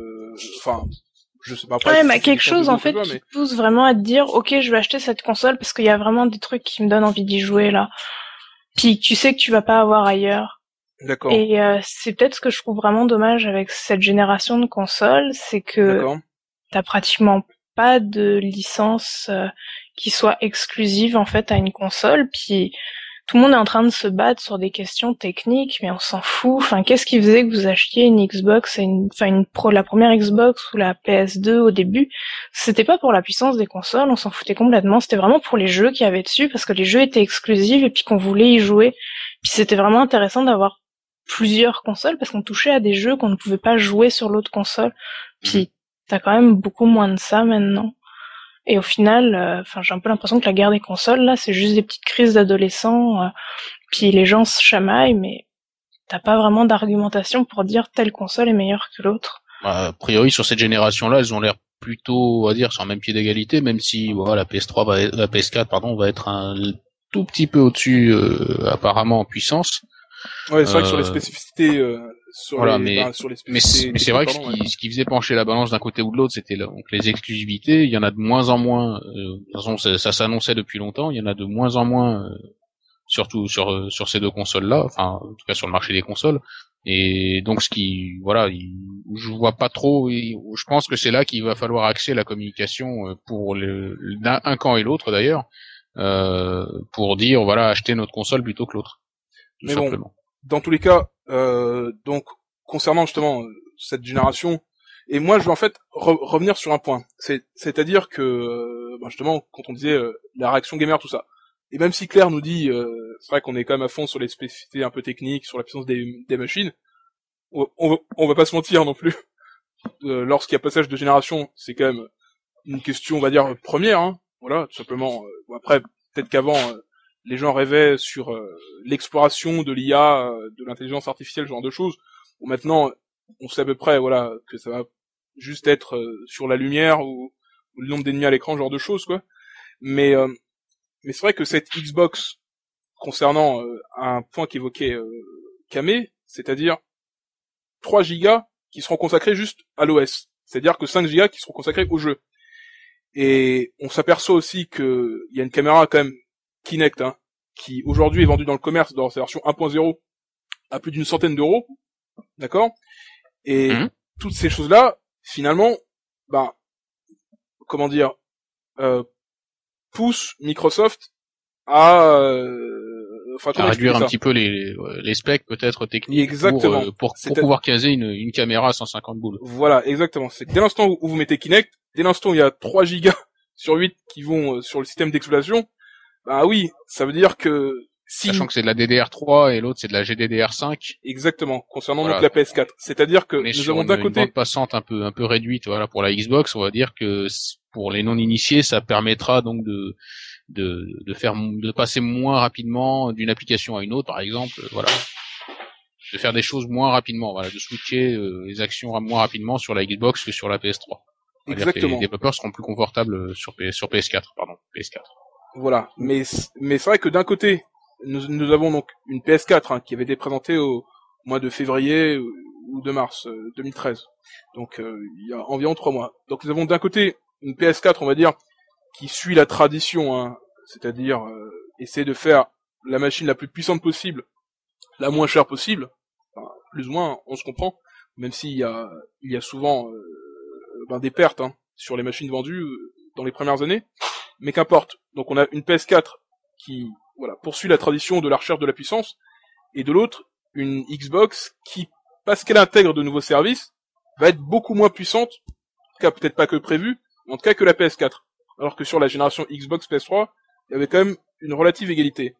je sais pas. Après, ouais, quelque chose en fait qui pousse vraiment à te dire, ok, je vais acheter cette console parce qu'il y a vraiment des trucs qui me donnent envie d'y jouer là. Puis tu sais que tu vas pas avoir ailleurs. D'accord. Et c'est peut-être ce que je trouve vraiment dommage avec cette génération de consoles, c'est que t'as pratiquement pas de licence qui soit exclusive en fait à une console. Puis tout le monde est en train de se battre sur des questions techniques, mais on s'en fout. Enfin, qu'est-ce qui faisait que vous achetiez une Xbox la première Xbox ou la PS2 au début? C'était pas pour la puissance des consoles, on s'en foutait complètement. C'était vraiment pour les jeux qu'il y avait dessus, parce que les jeux étaient exclusifs et puis qu'on voulait y jouer. Puis c'était vraiment intéressant d'avoir plusieurs consoles parce qu'on touchait à des jeux qu'on ne pouvait pas jouer sur l'autre console. Puis t'as quand même beaucoup moins de ça maintenant. Et au final, j'ai un peu l'impression que la guerre des consoles, là, c'est juste des petites crises d'adolescents, puis les gens se chamaillent, mais t'as pas vraiment d'argumentation pour dire telle console est meilleure que l'autre. A priori, sur cette génération-là, elles ont l'air plutôt, on va dire, sur un même pied d'égalité, même si la PS4 va être un tout petit peu au-dessus, apparemment, en puissance. Ouais, c'est vrai que sur les spécificités, sur les spécificités. Mais c'est vrai que ce qui faisait pencher la balance d'un côté ou de l'autre, c'était donc les exclusivités. Il y en a de moins en moins. De toute façon, ça s'annonçait depuis longtemps. Il y en a de moins en moins, surtout sur ces deux consoles-là. Enfin, en tout cas sur le marché des consoles. Et donc je vois pas trop. Je pense que c'est là qu'il va falloir axer la communication pour un camp et l'autre d'ailleurs, pour dire achetez notre console plutôt que l'autre. Mais bon, dans tous les cas, donc concernant justement cette génération, et moi je veux en fait revenir sur un point, c'est-à-dire que justement quand on disait la réaction gamer tout ça, et même si Claire nous dit, c'est vrai qu'on est quand même à fond sur les spécificités un peu techniques, sur la puissance des machines, on va pas se mentir non plus. Lorsqu'il y a passage de génération, c'est quand même une question, on va dire première, hein, voilà, tout simplement. Après, peut-être qu'avant les gens rêvaient sur l'exploration de l'IA, de l'intelligence artificielle, ce genre de choses. Bon, maintenant, on sait à peu près, que ça va juste être sur la lumière ou le nombre d'ennemis à l'écran, ce genre de choses, quoi. Mais c'est vrai que cette Xbox, concernant un point qu'évoquait Kamé, c'est-à-dire 3 gigas qui seront consacrés juste à l'OS. C'est-à-dire que 5 gigas qui seront consacrés au jeu. Et on s'aperçoit aussi que il y a une caméra quand même Kinect, hein, qui aujourd'hui est vendue dans le commerce dans sa version 1.0 à plus d'une centaine d'euros, d'accord. Et toutes ces choses-là, finalement, poussent Microsoft à réduire un petit peu les specs peut-être techniques. Exactement. Pour pouvoir caser une caméra à 150 boules. Voilà, exactement. C'est que dès l'instant où vous mettez Kinect, dès l'instant où il y a 3 gigas sur 8 qui vont sur le système d'exploitation, oui, ça veut dire que sachant que c'est de la DDR3 et l'autre c'est de la GDDR5. Exactement, concernant donc la PS4. C'est-à-dire que nous avons d'un côté une bande passante un peu réduite, pour la Xbox, on va dire que pour les non-initiés, ça permettra donc de passer moins rapidement d'une application à une autre, par exemple, de faire des choses moins rapidement, de switcher les actions moins rapidement sur la Xbox que sur la PS3. Exactement. Les développeurs seront plus confortables sur PS4. Voilà, mais c'est vrai que d'un côté, nous avons donc une PS4 qui avait été présentée au mois de février ou de mars 2013. Donc il y a environ 3 mois. Donc nous avons d'un côté une PS4, on va dire, qui suit la tradition, c'est-à-dire essayer de faire la machine la plus puissante possible, la moins chère possible, plus ou moins, on se comprend, même s'il y a souvent des pertes sur les machines vendues dans les premières années, mais qu'importe. Donc on a une PS4 qui poursuit la tradition de la recherche de la puissance, et de l'autre une Xbox qui, parce qu'elle intègre de nouveaux services, va être beaucoup moins puissante, en tout cas peut-être pas que prévu, mais en tout cas que la PS4. Alors que sur la génération Xbox PS3, il y avait quand même une relative égalité.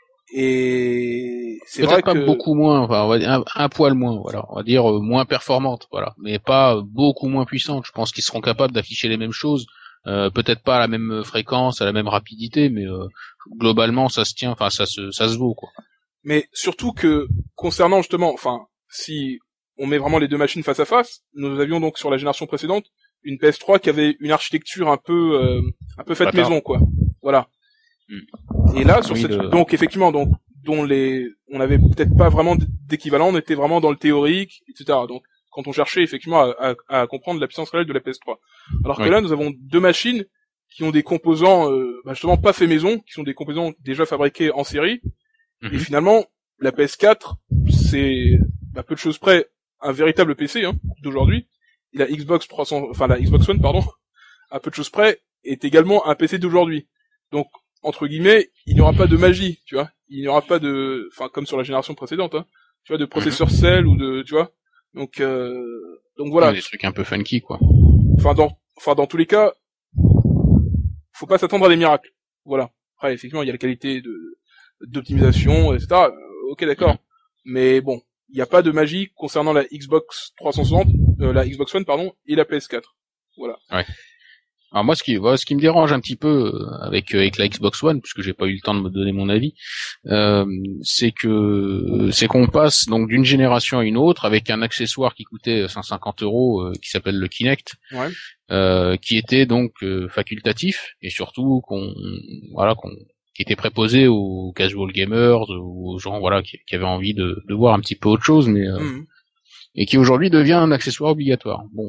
Et c'est peut-être vrai pas que beaucoup moins, enfin on va dire un poil moins, voilà, on va dire moins performante, voilà, mais pas beaucoup moins puissante. Je pense qu'ils seront capables d'afficher les mêmes choses, peut-être pas à la même fréquence, à la même rapidité, mais globalement ça se tient, enfin ça se vaut quoi. Mais surtout que concernant justement, enfin si on met vraiment les deux machines face à face, nous avions donc sur la génération précédente une PS3 qui avait une architecture un peu faite maison quoi. Voilà. Et là sur cette donc effectivement donc dont on avait peut-être pas vraiment d'équivalent, on était vraiment dans le théorique, etc. Donc quand on cherchait effectivement à comprendre la puissance réelle de la PS3. Alors que là nous avons deux machines qui ont des composants justement pas faits maison, qui sont des composants déjà fabriqués en série. Et finalement la PS4 c'est peu de choses près un véritable PC d'aujourd'hui. Et la Xbox 300, enfin la Xbox One pardon, à peu de choses près est également un PC d'aujourd'hui. Donc entre guillemets, il n'y aura pas de magie, tu vois. Il n'y aura pas de, enfin comme sur la génération précédente, tu vois, de processeur Cell ou de, tu vois. Donc voilà. Des trucs un peu funky quoi. Enfin dans tous les cas, faut pas s'attendre à des miracles. Voilà. Après effectivement il y a la qualité d'optimisation, etc. Ok d'accord. Mais bon, il n'y a pas de magie concernant la Xbox 360, la Xbox One pardon, et la PS4. Voilà. Ouais. Alors moi, ce qui me dérange un petit peu avec la Xbox One, puisque j'ai pas eu le temps de me donner mon avis, c'est qu'on passe donc d'une génération à une autre avec un accessoire qui coûtait 150 €, qui s'appelle le Kinect, qui était donc facultatif et surtout qui était préposé aux casual gamers, aux gens qui avaient envie de voir un petit peu autre chose, mais et qui aujourd'hui devient un accessoire obligatoire. Bon.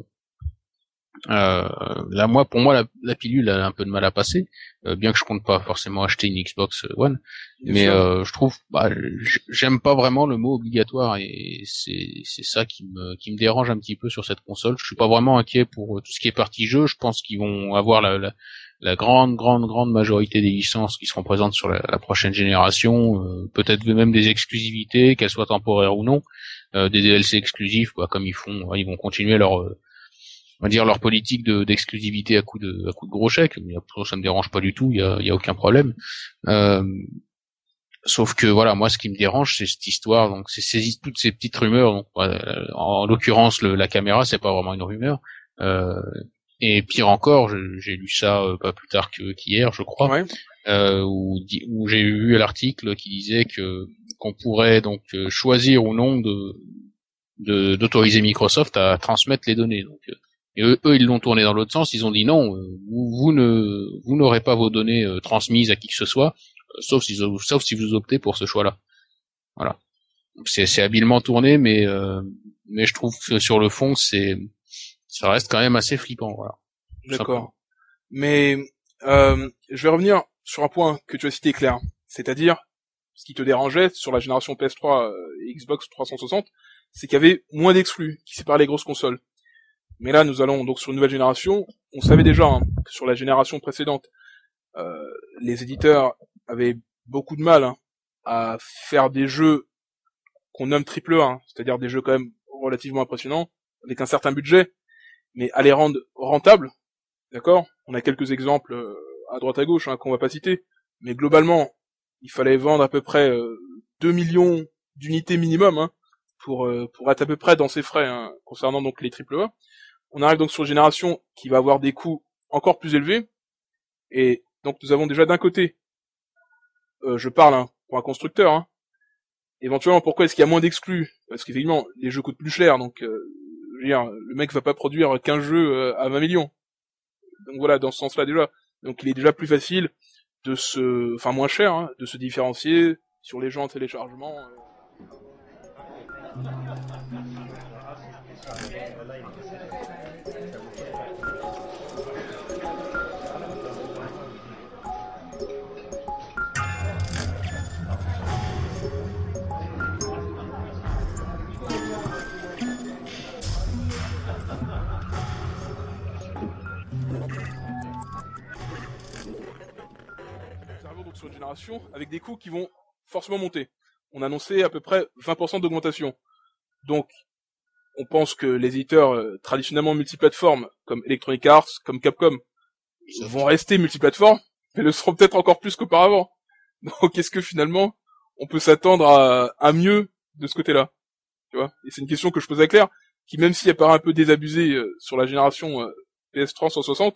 Là, pour moi, la pilule a un peu de mal à passer, bien que je compte pas forcément acheter une Xbox One, mais je trouve, j'aime pas vraiment le mot obligatoire et c'est ça qui me dérange un petit peu sur cette console. Je suis pas vraiment inquiet pour tout ce qui est partie jeu. Je pense qu'ils vont avoir la grande majorité des licences qui seront présentes sur la prochaine génération, peut-être même des exclusivités, qu'elles soient temporaires ou non, des DLC exclusifs, quoi, comme ils vont continuer on va dire leur politique d'exclusivité à coup de gros chèques. Mais après, ça me dérange pas du tout, il y a aucun problème. Sauf que voilà, moi ce qui me dérange c'est cette histoire, donc c'est toutes ces petites rumeurs. Donc en l'occurrence la caméra c'est pas vraiment une rumeur. Et pire encore, j'ai lu ça pas plus tard qu'hier, je crois, où j'ai vu l'article qui disait qu'on pourrait donc choisir ou non d'autoriser Microsoft à transmettre les données. Donc et eux ils l'ont tourné dans l'autre sens, ils ont dit non, vous n'aurez pas vos données transmises à qui que ce soit, sauf si vous optez pour ce choix-là. Voilà. Donc c'est habilement tourné, mais je trouve que sur le fond ça reste quand même assez flippant, voilà. D'accord. Mais je vais revenir sur un point que tu as cité, Claire, c'est-à-dire ce qui te dérangeait sur la génération PS3 et Xbox 360, c'est qu'il y avait moins d'exclus qui séparaient les grosses consoles. Mais là, nous allons donc sur une nouvelle génération. On savait déjà que sur la génération précédente, les éditeurs avaient beaucoup de mal à faire des jeux qu'on nomme AAA, c'est-à-dire des jeux quand même relativement impressionnants, avec un certain budget, mais à les rendre rentables. D'accord ? On a quelques exemples à droite à gauche qu'on va pas citer, mais globalement, il fallait vendre à peu près 2 millions d'unités minimum pour être à peu près dans ses frais concernant donc les AAA. On arrive donc sur une génération qui va avoir des coûts encore plus élevés, et donc nous avons déjà d'un côté, je parle pour un constructeur, éventuellement pourquoi est-ce qu'il y a moins d'exclus ? Parce qu'effectivement les jeux coûtent plus cher, donc je veux dire, le mec va pas produire 15 jeux à 20 millions. Donc voilà, dans ce sens-là déjà. Donc il est déjà plus facile moins cher, de se différencier sur les gens en téléchargement. Sur une génération avec des coûts qui vont forcément monter. On a annoncé à peu près 20% d'augmentation. Donc, on pense que les éditeurs traditionnellement multiplateformes, comme Electronic Arts, comme Capcom, vont rester multiplateformes, mais le seront peut-être encore plus qu'auparavant. Donc est-ce que finalement, on peut s'attendre à mieux de ce côté-là, tu vois? Et c'est une question que je pose à Claire, qui même si elle paraît un peu désabusée sur la génération PS3 160,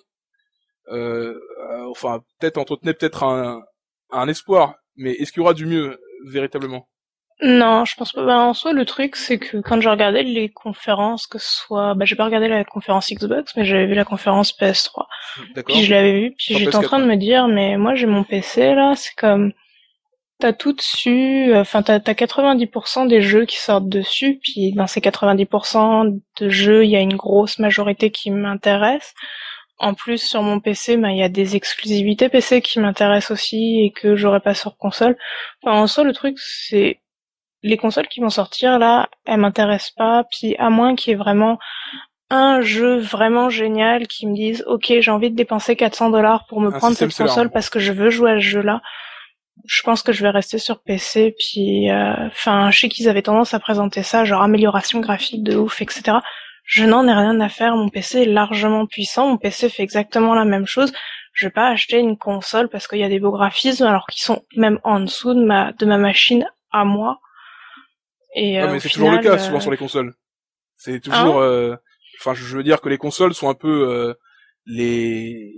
enfin peut-être entretenait peut-être un espoir, mais est-ce qu'il y aura du mieux véritablement? Non, je pense pas. Ben, en soi, le truc, c'est que quand je regardais les conférences, que ce soit, j'ai pas regardé la conférence Xbox, mais j'avais vu la conférence PS3. D'accord. Puis je l'avais vu, puis j'étais en train de me dire, mais moi j'ai mon PC là, c'est comme, t'as tout dessus, enfin t'as 90% des jeux qui sortent dessus, puis dans ces 90% de jeux, il y a une grosse majorité qui m'intéresse. En plus, sur mon PC, il y a des exclusivités PC qui m'intéressent aussi et que j'aurais pas sur console. Enfin, en soi, le truc, c'est les consoles qui vont sortir là, elles m'intéressent pas, puis à moins qu'il y ait vraiment un jeu vraiment génial qui me dise ok, j'ai envie de dépenser $400 pour me prendre cette console parce que je veux jouer à ce jeu-là. Je pense que je vais rester sur PC, puis je sais qu'ils avaient tendance à présenter ça, genre amélioration graphique de ouf, etc. Je n'en ai rien à faire, mon PC est largement puissant, mon PC fait exactement la même chose. Je vais pas acheter une console parce qu'il y a des beaux graphismes alors qu'ils sont même en dessous de ma machine à moi. Et mais c'est toujours le cas souvent sur les consoles. C'est toujours je veux dire que les consoles sont un peu les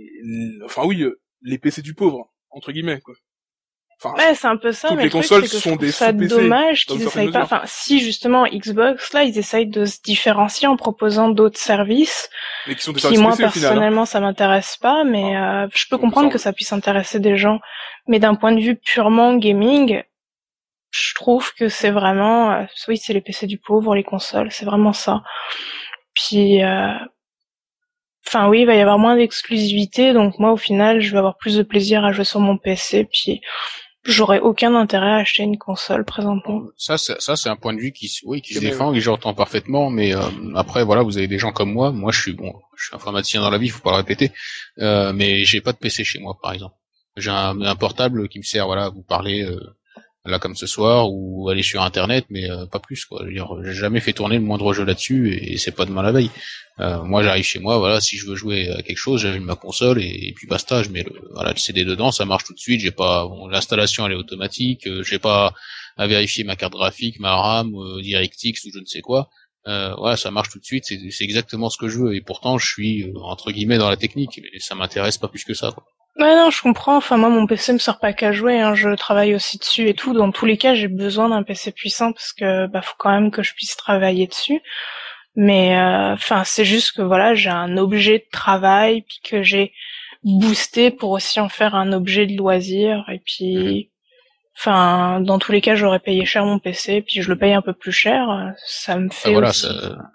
PC du pauvre entre guillemets quoi. Ouais, c'est un peu ça, mais les consoles sont des ça dommage qu'ils essayent pas. Enfin, si justement Xbox là, ils essayent de se différencier en proposant d'autres services, mais qui moi personnellement ça m'intéresse pas, mais je peux comprendre que ça puisse intéresser des gens. Mais d'un point de vue purement gaming, je trouve que c'est vraiment, oui, c'est les PC du pauvre, les consoles, c'est vraiment ça. Puis, oui, il va y avoir moins d'exclusivité, donc moi, au final, je vais avoir plus de plaisir à jouer sur mon PC, puis j'aurais aucun intérêt à acheter une console présentement. Ça, c'est un point de vue qui se défend, et j'entends parfaitement, mais après, voilà, vous avez des gens comme moi. Moi, je suis informaticien dans la vie, faut pas le répéter, mais j'ai pas de PC chez moi, par exemple. J'ai un portable qui me sert, voilà, à vous parler. Là comme ce soir, ou aller sur internet, mais pas plus quoi. Je veux dire, j'ai jamais fait tourner le moindre jeu là-dessus et c'est pas demain la veille. Moi j'arrive chez moi, voilà, si je veux jouer à quelque chose, j'allume ma console et puis basta, je mets le CD dedans, ça marche tout de suite, j'ai pas l'installation elle est automatique, j'ai pas à vérifier ma carte graphique, ma RAM, DirectX ou je ne sais quoi. Voilà, ça marche tout de suite, c'est exactement ce que je veux et pourtant je suis entre guillemets dans la technique, mais ça m'intéresse pas plus que ça quoi. Ouais, non, je comprends. Enfin, moi, mon PC me sert pas qu'à jouer, hein. Je travaille aussi dessus et tout. Dans tous les cas, j'ai besoin d'un PC puissant parce que, faut quand même que je puisse travailler dessus. Mais, c'est juste que voilà, j'ai un objet de travail puis que j'ai boosté pour aussi en faire un objet de loisir. Et puis, dans tous les cas, j'aurais payé cher mon PC puis je le paye un peu plus cher. Ça me fait aussi...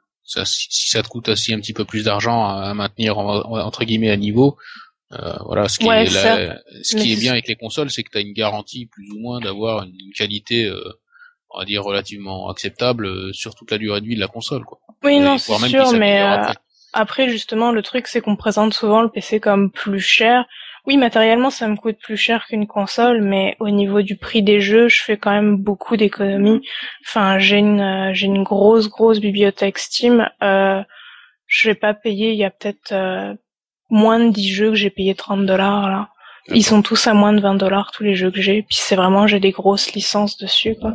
si ça te coûte aussi un petit peu plus d'argent à maintenir entre guillemets à niveau. Ce qui est bien avec les consoles, c'est que tu as une garantie plus ou moins d'avoir une qualité, on va dire relativement acceptable sur toute la durée de vie de la console, quoi. Oui, non, c'est sûr, mais après justement le truc c'est qu'on présente souvent le PC comme plus cher. Oui, matériellement ça me coûte plus cher qu'une console, mais au niveau du prix des jeux, je fais quand même beaucoup d'économies. Enfin, j'ai une grosse bibliothèque Steam. Je vais pas payer, il y a peut-être moins de 10 jeux que j'ai payé $30 là. Ils sont tous à moins de $20 tous les jeux que j'ai. Puis c'est vraiment, j'ai des grosses licences dessus, quoi.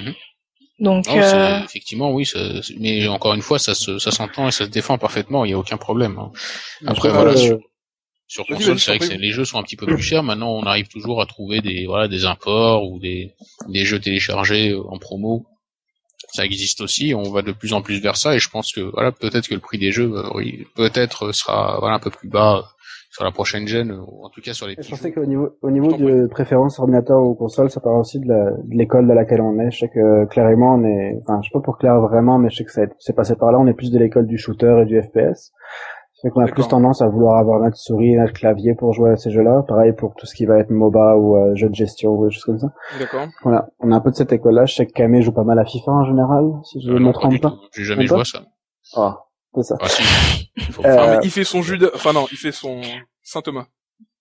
Donc, effectivement, oui, mais encore une fois, ça s'entend et ça se défend parfaitement. Il y a aucun problème. Hein. Après, voilà, sur console, c'est vrai que les jeux sont un petit peu plus chers. Maintenant, on arrive toujours à trouver des imports ou des jeux téléchargés en promo. Ça existe aussi, on va de plus en plus vers ça et je pense que voilà, peut-être que le prix des jeux peut-être sera un peu plus bas sur la prochaine gen ou en tout cas sur les petits jeux. Je pensais qu'au niveau de préférence ordinateur ou console, ça part aussi de l'école dans laquelle on est. Je sais que clairement je sais pas pour Claire vraiment, mais je sais que c'est passé par là, on est plus de l'école du shooter et du FPS. C'est qu'on a plus tendance à vouloir avoir notre souris et notre clavier pour jouer à ces jeux-là. Pareil pour tout ce qui va être MOBA ou jeux de gestion ou des choses comme ça. D'accord. Voilà, on a un peu de cette école-là. Je sais que Camé joue pas mal à FIFA en général, si je me trompe pas. J'ai jamais joué à ça. Ah, c'est ça. Ah, si. mais il fait son il fait son Saint Thomas.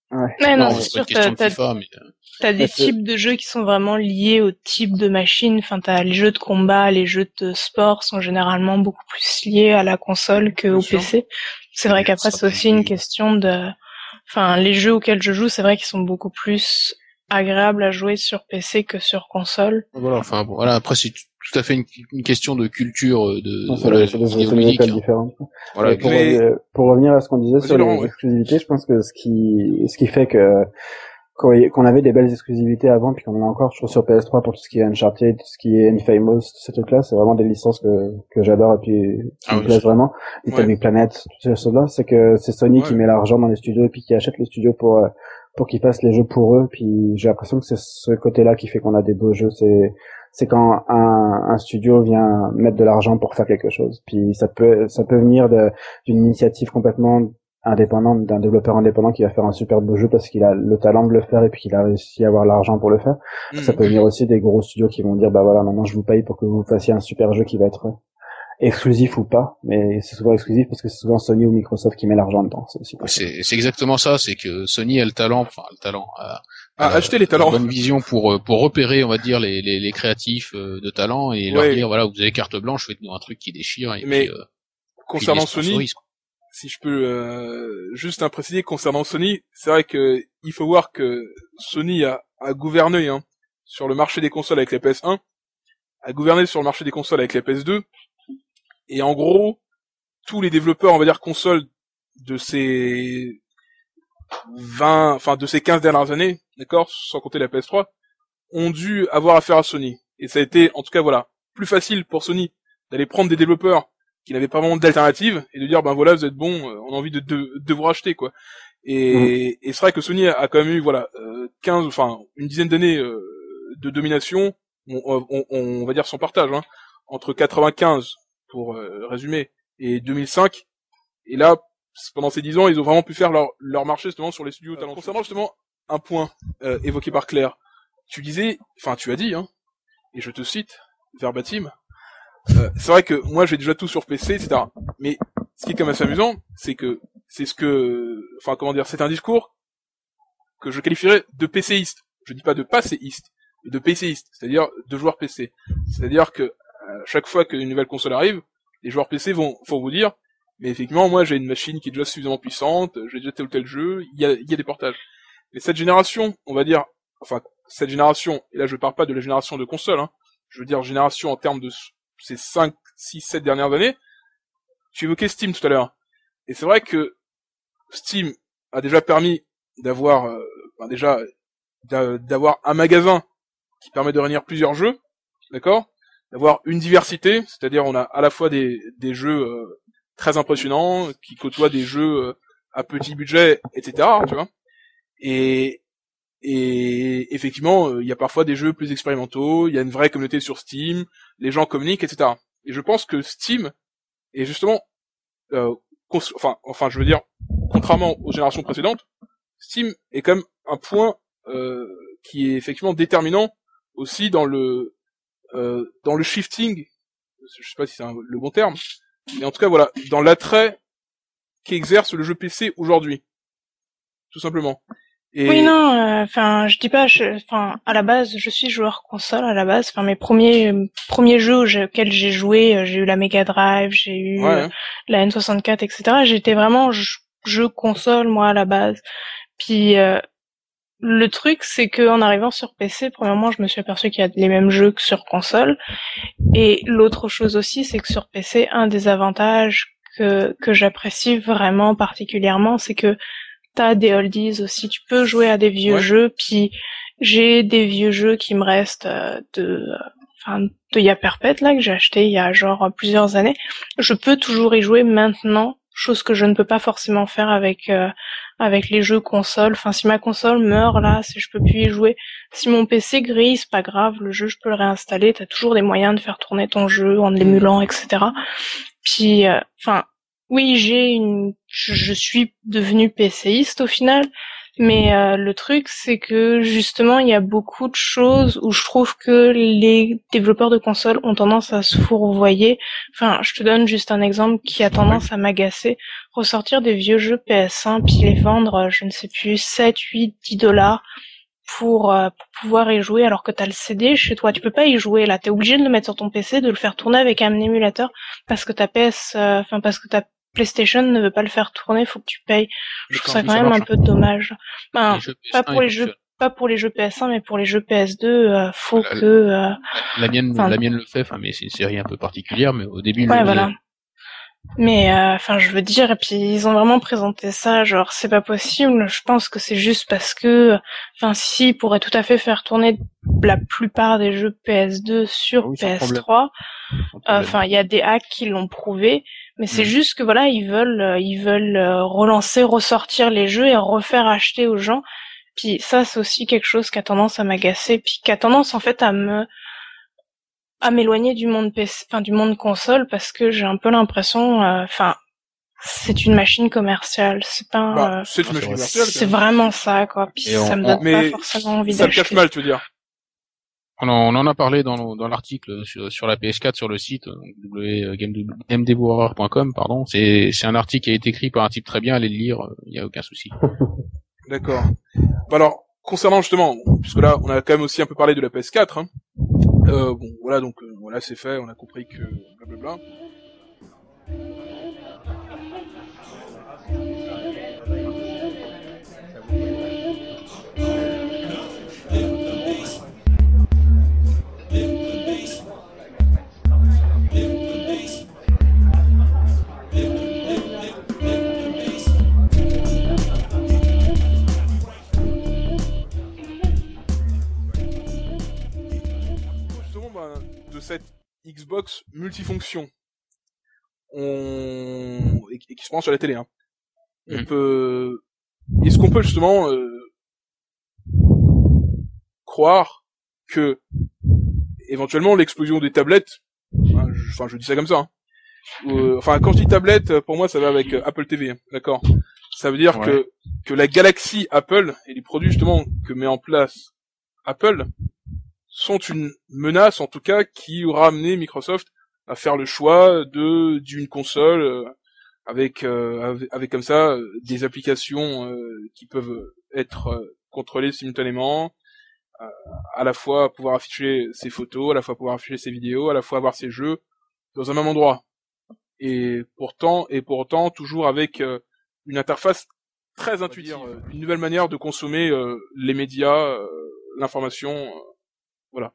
Ouais. Non, c'est pas une question de FIFA, mais... T'as des types de jeux qui sont vraiment liés au type de machine. Enfin, t'as les jeux de combat, les jeux de sport sont généralement beaucoup plus liés à la console qu'au PC. C'est vrai qu'après, c'est aussi une question de... Enfin, les jeux auxquels je joue, c'est vrai qu'ils sont beaucoup plus agréables à jouer sur PC que sur console. Voilà, enfin, bon, voilà, après, c'est tout à fait une question de culture, c'est des écoles différentes. Voilà, pour revenir à ce qu'on disait sur les exclusivités, je pense que ce qui fait que qu'on avait des belles exclusivités avant, puis qu'on en a encore, je trouve, sur PS3 pour tout ce qui est Uncharted, tout ce qui est Infamous, ces trucs-là, c'est vraiment des licences que j'adore et puis qui me plaisent vraiment. Little Big Planet, toutes ces choses-là, c'est que c'est Sony qui met l'argent dans les studios et puis qui achète les studios pour qu'ils fassent les jeux pour eux, puis j'ai l'impression que c'est ce côté-là qui fait qu'on a des beaux jeux, c'est quand un studio vient mettre de l'argent pour faire quelque chose. Puis ça peut venir d'une initiative complètement indépendante, d'un développeur indépendant qui va faire un super beau jeu parce qu'il a le talent de le faire et puis qu'il a réussi à avoir l'argent pour le faire. Ça peut venir aussi des gros studios qui vont dire bah voilà, maintenant je vous paye pour que vous fassiez un super jeu qui va être exclusif ou pas, mais c'est souvent exclusif parce que c'est souvent Sony ou Microsoft qui met l'argent dedans. C'est exactement ça, c'est que Sony a le talent, acheter les talents. Bonne vision pour repérer, on va dire, les créatifs de talent et leur dire voilà, vous avez carte blanche, faites-nous un truc qui déchire. Et mais puis, concernant Sony, si je peux juste préciser concernant Sony, c'est vrai que il faut voir que Sony a gouverné sur le marché des consoles avec la PS1, a gouverné sur le marché des consoles avec la PS2, et en gros tous les développeurs, on va dire consoles de ces 15 dernières années, d'accord, sans compter la PS3, ont dû avoir affaire à Sony. Et ça a été, en tout cas voilà, plus facile pour Sony d'aller prendre des développeurs qui n'avaient pas vraiment d'alternative et de dire ben voilà, vous êtes bons, on a envie de vous racheter quoi. Et c'est vrai que Sony a quand même eu voilà une dizaine d'années de domination, on va dire son partage entre 95 pour résumer et 2005, et là pendant ces 10 ans, ils ont vraiment pu faire leur marché justement sur les studios talents. Concernant justement un point évoqué par Claire, tu as dit, et je te cite, verbatim, c'est vrai que moi j'ai déjà tout sur PC, etc. Mais ce qui est quand même assez amusant, c'est que c'est un discours que je qualifierais de PCiste. Je dis pas de passéiste, mais de PCiste, c'est-à-dire de joueurs PC. C'est-à-dire que chaque fois qu'une nouvelle console arrive, les joueurs PC vont vous dire mais effectivement, moi, j'ai une machine qui est déjà suffisamment puissante, j'ai déjà tel ou tel jeu, il y a des portages. Mais cette génération, on va dire, cette génération, et là je parle pas de la génération de consoles, je veux dire génération en termes de ces 5, 6, 7 dernières années, tu évoquais Steam tout à l'heure. Et c'est vrai que Steam a déjà permis d'avoir, d'avoir un magasin qui permet de réunir plusieurs jeux, d'accord? D'avoir une diversité, c'est-à-dire on a à la fois des jeux très impressionnants, qui côtoient des jeux à petit budget, etc., tu vois. Et effectivement, il y a parfois des jeux plus expérimentaux, il y a une vraie communauté sur Steam, les gens communiquent, etc. Et je pense que Steam est justement, je veux dire, contrairement aux générations précédentes, Steam est quand même un point qui est effectivement déterminant aussi dans le shifting, je sais pas si c'est le bon terme, mais en tout cas voilà, dans l'attrait qu'exerce le jeu PC aujourd'hui, tout simplement. Et... Oui non, je dis pas, à la base je suis joueur console à la base, mes premiers jeux auxquels j'ai joué, j'ai eu la Mega Drive, j'ai eu la N64, etc. J'étais vraiment jeu console moi à la base. Puis le truc, c'est que en arrivant sur PC, premièrement, je me suis aperçu qu'il y a les mêmes jeux que sur console. Et l'autre chose aussi, c'est que sur PC, un des avantages que j'apprécie vraiment particulièrement, c'est que t'as des oldies aussi. Tu peux jouer à des vieux jeux. Puis j'ai des vieux jeux qui me restent de Yaperpet là que j'ai acheté il y a genre plusieurs années. Je peux toujours y jouer maintenant, chose que je ne peux pas forcément faire avec les jeux console. Si ma console meurt là, si je peux plus y jouer, si mon PC grille, c'est pas grave, le jeu je peux le réinstaller, t'as toujours des moyens de faire tourner ton jeu en l'émulant, etc. Puis oui, je suis devenu PCiste au final, Mais le truc, c'est que justement, il y a beaucoup de choses où je trouve que les développeurs de consoles ont tendance à se fourvoyer. Enfin, je te donne juste un exemple qui a tendance à m'agacer. Ressortir des vieux jeux PS1 puis les vendre, je ne sais plus, 7, 8, 10 dollars pour pouvoir y jouer alors que t'as le CD chez toi. Tu peux pas y jouer là. T'es obligé de le mettre sur ton PC, de le faire tourner avec un émulateur parce que parce que ta PlayStation ne veut pas le faire tourner, faut que tu payes. Je trouve ça quand même un peu dommage. Enfin, pas pour les jeux PS1, mais pour les jeux PS2, faut que. La mienne le fait. Enfin, mais c'est une série un peu particulière, mais au début. Ouais, voilà. Mais enfin, je veux dire, et puis ils ont vraiment présenté ça, genre c'est pas possible. Je pense que c'est juste parce que, enfin, si, ils pourraient tout à fait faire tourner la plupart des jeux PS2 sur PS3. Enfin, il y a des hacks qui l'ont prouvé, mais c'est juste que voilà, ils veulent relancer, ressortir les jeux et refaire acheter aux gens. Puis ça, c'est aussi quelque chose qui a tendance à m'agacer, puis qui a tendance en fait à m'éloigner du monde PC, enfin du monde console, parce que j'ai un peu l'impression, enfin, c'est une machine commerciale, c'est pas. C'est une machine commerciale. C'est vraiment ça, quoi. Puis ça me donne pas forcément envie d'acheter. Ça me cache mal, tu veux dire. On en a parlé dans l'article sur la PS4 sur le site mdbourreur.com, pardon. C'est un article qui a été écrit par un type très bien, allez le lire, il y a aucun souci. D'accord. Alors, concernant justement, puisque là, on a quand même aussi un peu parlé de la PS4, hein. Bon, voilà, donc, voilà, c'est fait, on a compris que, blablabla. De cette Xbox multifonction et qui se prend sur la télé, hein. Est-ce qu'on peut justement croire que éventuellement l'explosion des tablettes, je dis ça comme ça, hein, quand je dis tablette, pour moi ça va avec Apple TV, d'accord, ça veut dire que la galaxie Apple et les produits justement que met en place Apple sont une menace, en tout cas, qui aura amené Microsoft à faire le choix d'une console avec comme ça des applications qui peuvent être contrôlées simultanément, à la fois pouvoir afficher ses photos, à la fois pouvoir afficher ses vidéos, à la fois avoir ses jeux dans un même endroit. Et pourtant toujours avec une interface très intuitive, une nouvelle manière de consommer les médias, l'information. Voilà.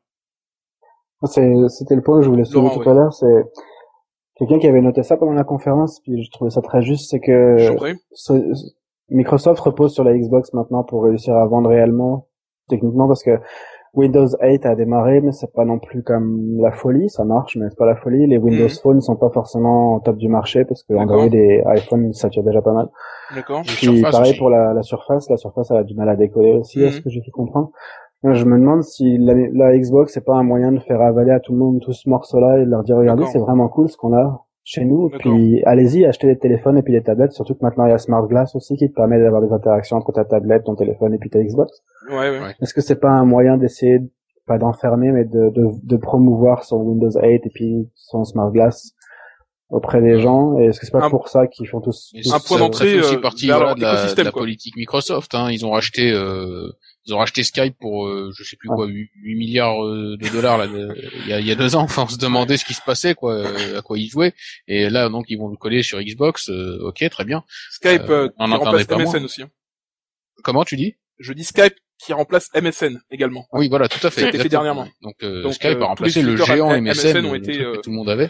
C'était le point que je voulais soulever tout à l'heure, c'est quelqu'un qui avait noté ça pendant la conférence, puis je trouvais ça très juste, c'est que Microsoft repose sur la Xbox maintenant pour réussir à vendre réellement, techniquement, parce que Windows 8 a démarré, mais c'est pas non plus comme la folie, ça marche, mais c'est pas la folie. Les Windows Phone sont pas forcément au top du marché, parce que Android et iPhone, ça tire déjà pas mal. D'accord. Puis pareil aussi. Pour la Surface elle a du mal à décoller aussi, est-ce que j'ai pu comprendre. Je me demande si la Xbox c'est pas un moyen de faire avaler à tout le monde tout ce morceau-là et de leur dire regardez, c'est vraiment cool ce qu'on a chez nous. Puis allez-y, achetez des téléphones et puis des tablettes, surtout que maintenant il y a Smart Glass aussi qui te permet d'avoir des interactions entre ta tablette, ton téléphone et puis ta Xbox. Ouais. Est-ce que c'est pas un moyen d'essayer, pas d'enfermer, mais de promouvoir son Windows 8 et puis son Smart Glass auprès des gens, et est-ce que c'est pas pour ça qu'ils font tous un point d'entrée aussi partie de la politique Microsoft, hein. Ils ont racheté Skype pour je sais plus quoi, 8 milliards de dollars là il y a 2 ans. Enfin, on se demandait ce qui se passait, quoi, à quoi ils jouaient, et là donc ils vont le coller sur Xbox. OK, très bien. Skype qui remplace MSN aussi, hein. Comment tu dis? Je dis Skype qui remplace MSN également. Oui, voilà, tout à fait. C'était fait dernièrement. Donc Skype a remplacé le géant MSN ont été que tout le monde avait.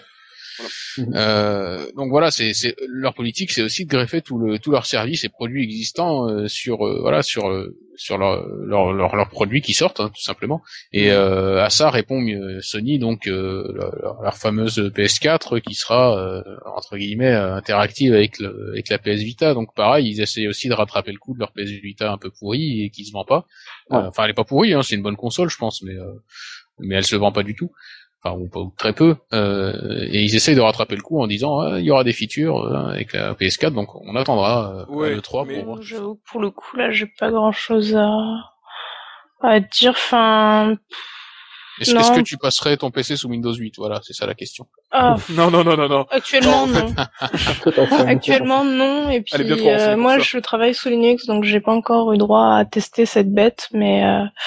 Voilà. Donc voilà, c'est leur politique, c'est aussi de greffer tout leurs services et produits existants sur leurs produits qui sortent, hein, tout simplement. Et à ça répond Sony, donc leur fameuse PS4 qui sera entre guillemets interactive avec la PS Vita. Donc pareil, ils essayent aussi de rattraper le coup de leur PS Vita un peu pourrie et qui se vend pas. Enfin, elle est pas pourrie, hein, c'est une bonne console, je pense, mais elle se vend pas du tout. enfin ou très peu, et ils essayent de rattraper le coup en disant il y aura des features avec la PS4, donc on attendra à l'E3 pour voir. Pour le coup là, j'ai pas grand chose à dire. Enfin. Est-ce que tu passerais ton PC sous Windows 8? Voilà, c'est ça la question. Non. Actuellement, non. Actuellement, non. Et puis, moi, je travaille sous Linux, donc j'ai pas encore eu droit à tester cette bête, mais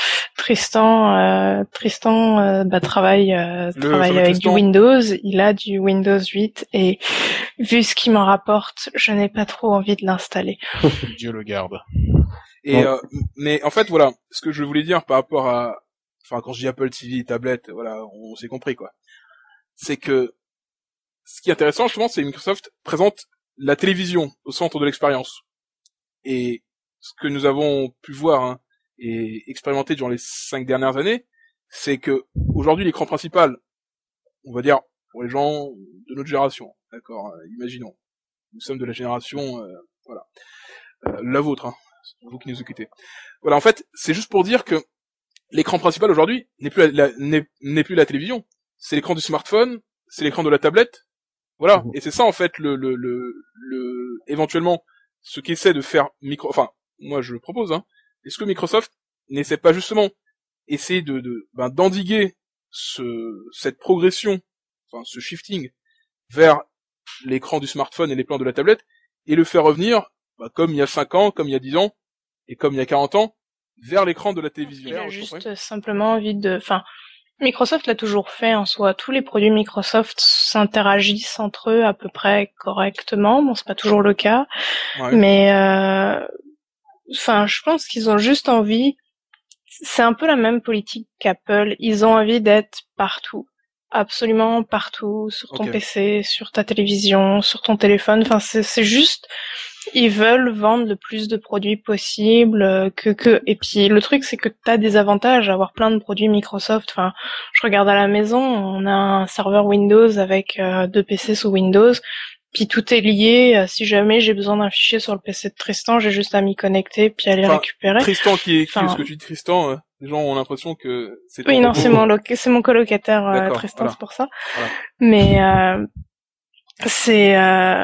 Tristan travaille avec du Windows. Il a du Windows 8 et vu ce qu'il m'en rapporte, je n'ai pas trop envie de l'installer. Dieu le garde. Et mais en fait, voilà, ce que je voulais dire par rapport à, enfin, quand je dis Apple TV, tablette, voilà, on s'est compris, quoi. C'est que, ce qui est intéressant, justement, c'est que Microsoft présente la télévision au centre de l'expérience. Et ce que nous avons pu voir, et expérimenter durant les 5 dernières années, c'est que, aujourd'hui, l'écran principal, on va dire, pour les gens de notre génération, d'accord, imaginons. Nous sommes de la génération, voilà. La vôtre, vous qui nous écoutez. Voilà, en fait, c'est juste pour dire que, l'écran principal aujourd'hui n'est plus la télévision, c'est l'écran du smartphone, c'est l'écran de la tablette, voilà. Et c'est ça en fait éventuellement ce qu'essaie de faire enfin moi je le propose. Est-ce que Microsoft n'essaie pas justement essayer d'endiguer cette progression, enfin ce shifting vers l'écran du smartphone et les plans de la tablette et le faire revenir comme il y a 5 ans, comme il y a 10 ans et comme il y a 40 ans. Vers l'écran de la télévision. Il a juste simplement envie enfin, Microsoft l'a toujours fait en soi. Tous les produits Microsoft s'interagissent entre eux à peu près correctement. Bon, c'est pas toujours le cas. Ouais. Mais, enfin, je pense qu'ils ont juste envie, c'est un peu la même politique qu'Apple. Ils ont envie d'être partout. Absolument partout. Sur ton PC, sur ta télévision, sur ton téléphone. Enfin, c'est juste, ils veulent vendre le plus de produits possible et puis le truc c'est que t'as des avantages à avoir plein de produits Microsoft. Enfin, je regarde à la maison, on a un serveur Windows avec 2 PC sous Windows, puis tout est lié. Si jamais j'ai besoin d'un fichier sur le PC de Tristan, j'ai juste à m'y connecter puis à les récupérer. Tristan qui est ce que tu dis Tristan, les gens ont l'impression que c'est oui, non, c'est mon colocataire Tristan, voilà. C'est pour ça. Voilà. Mais c'est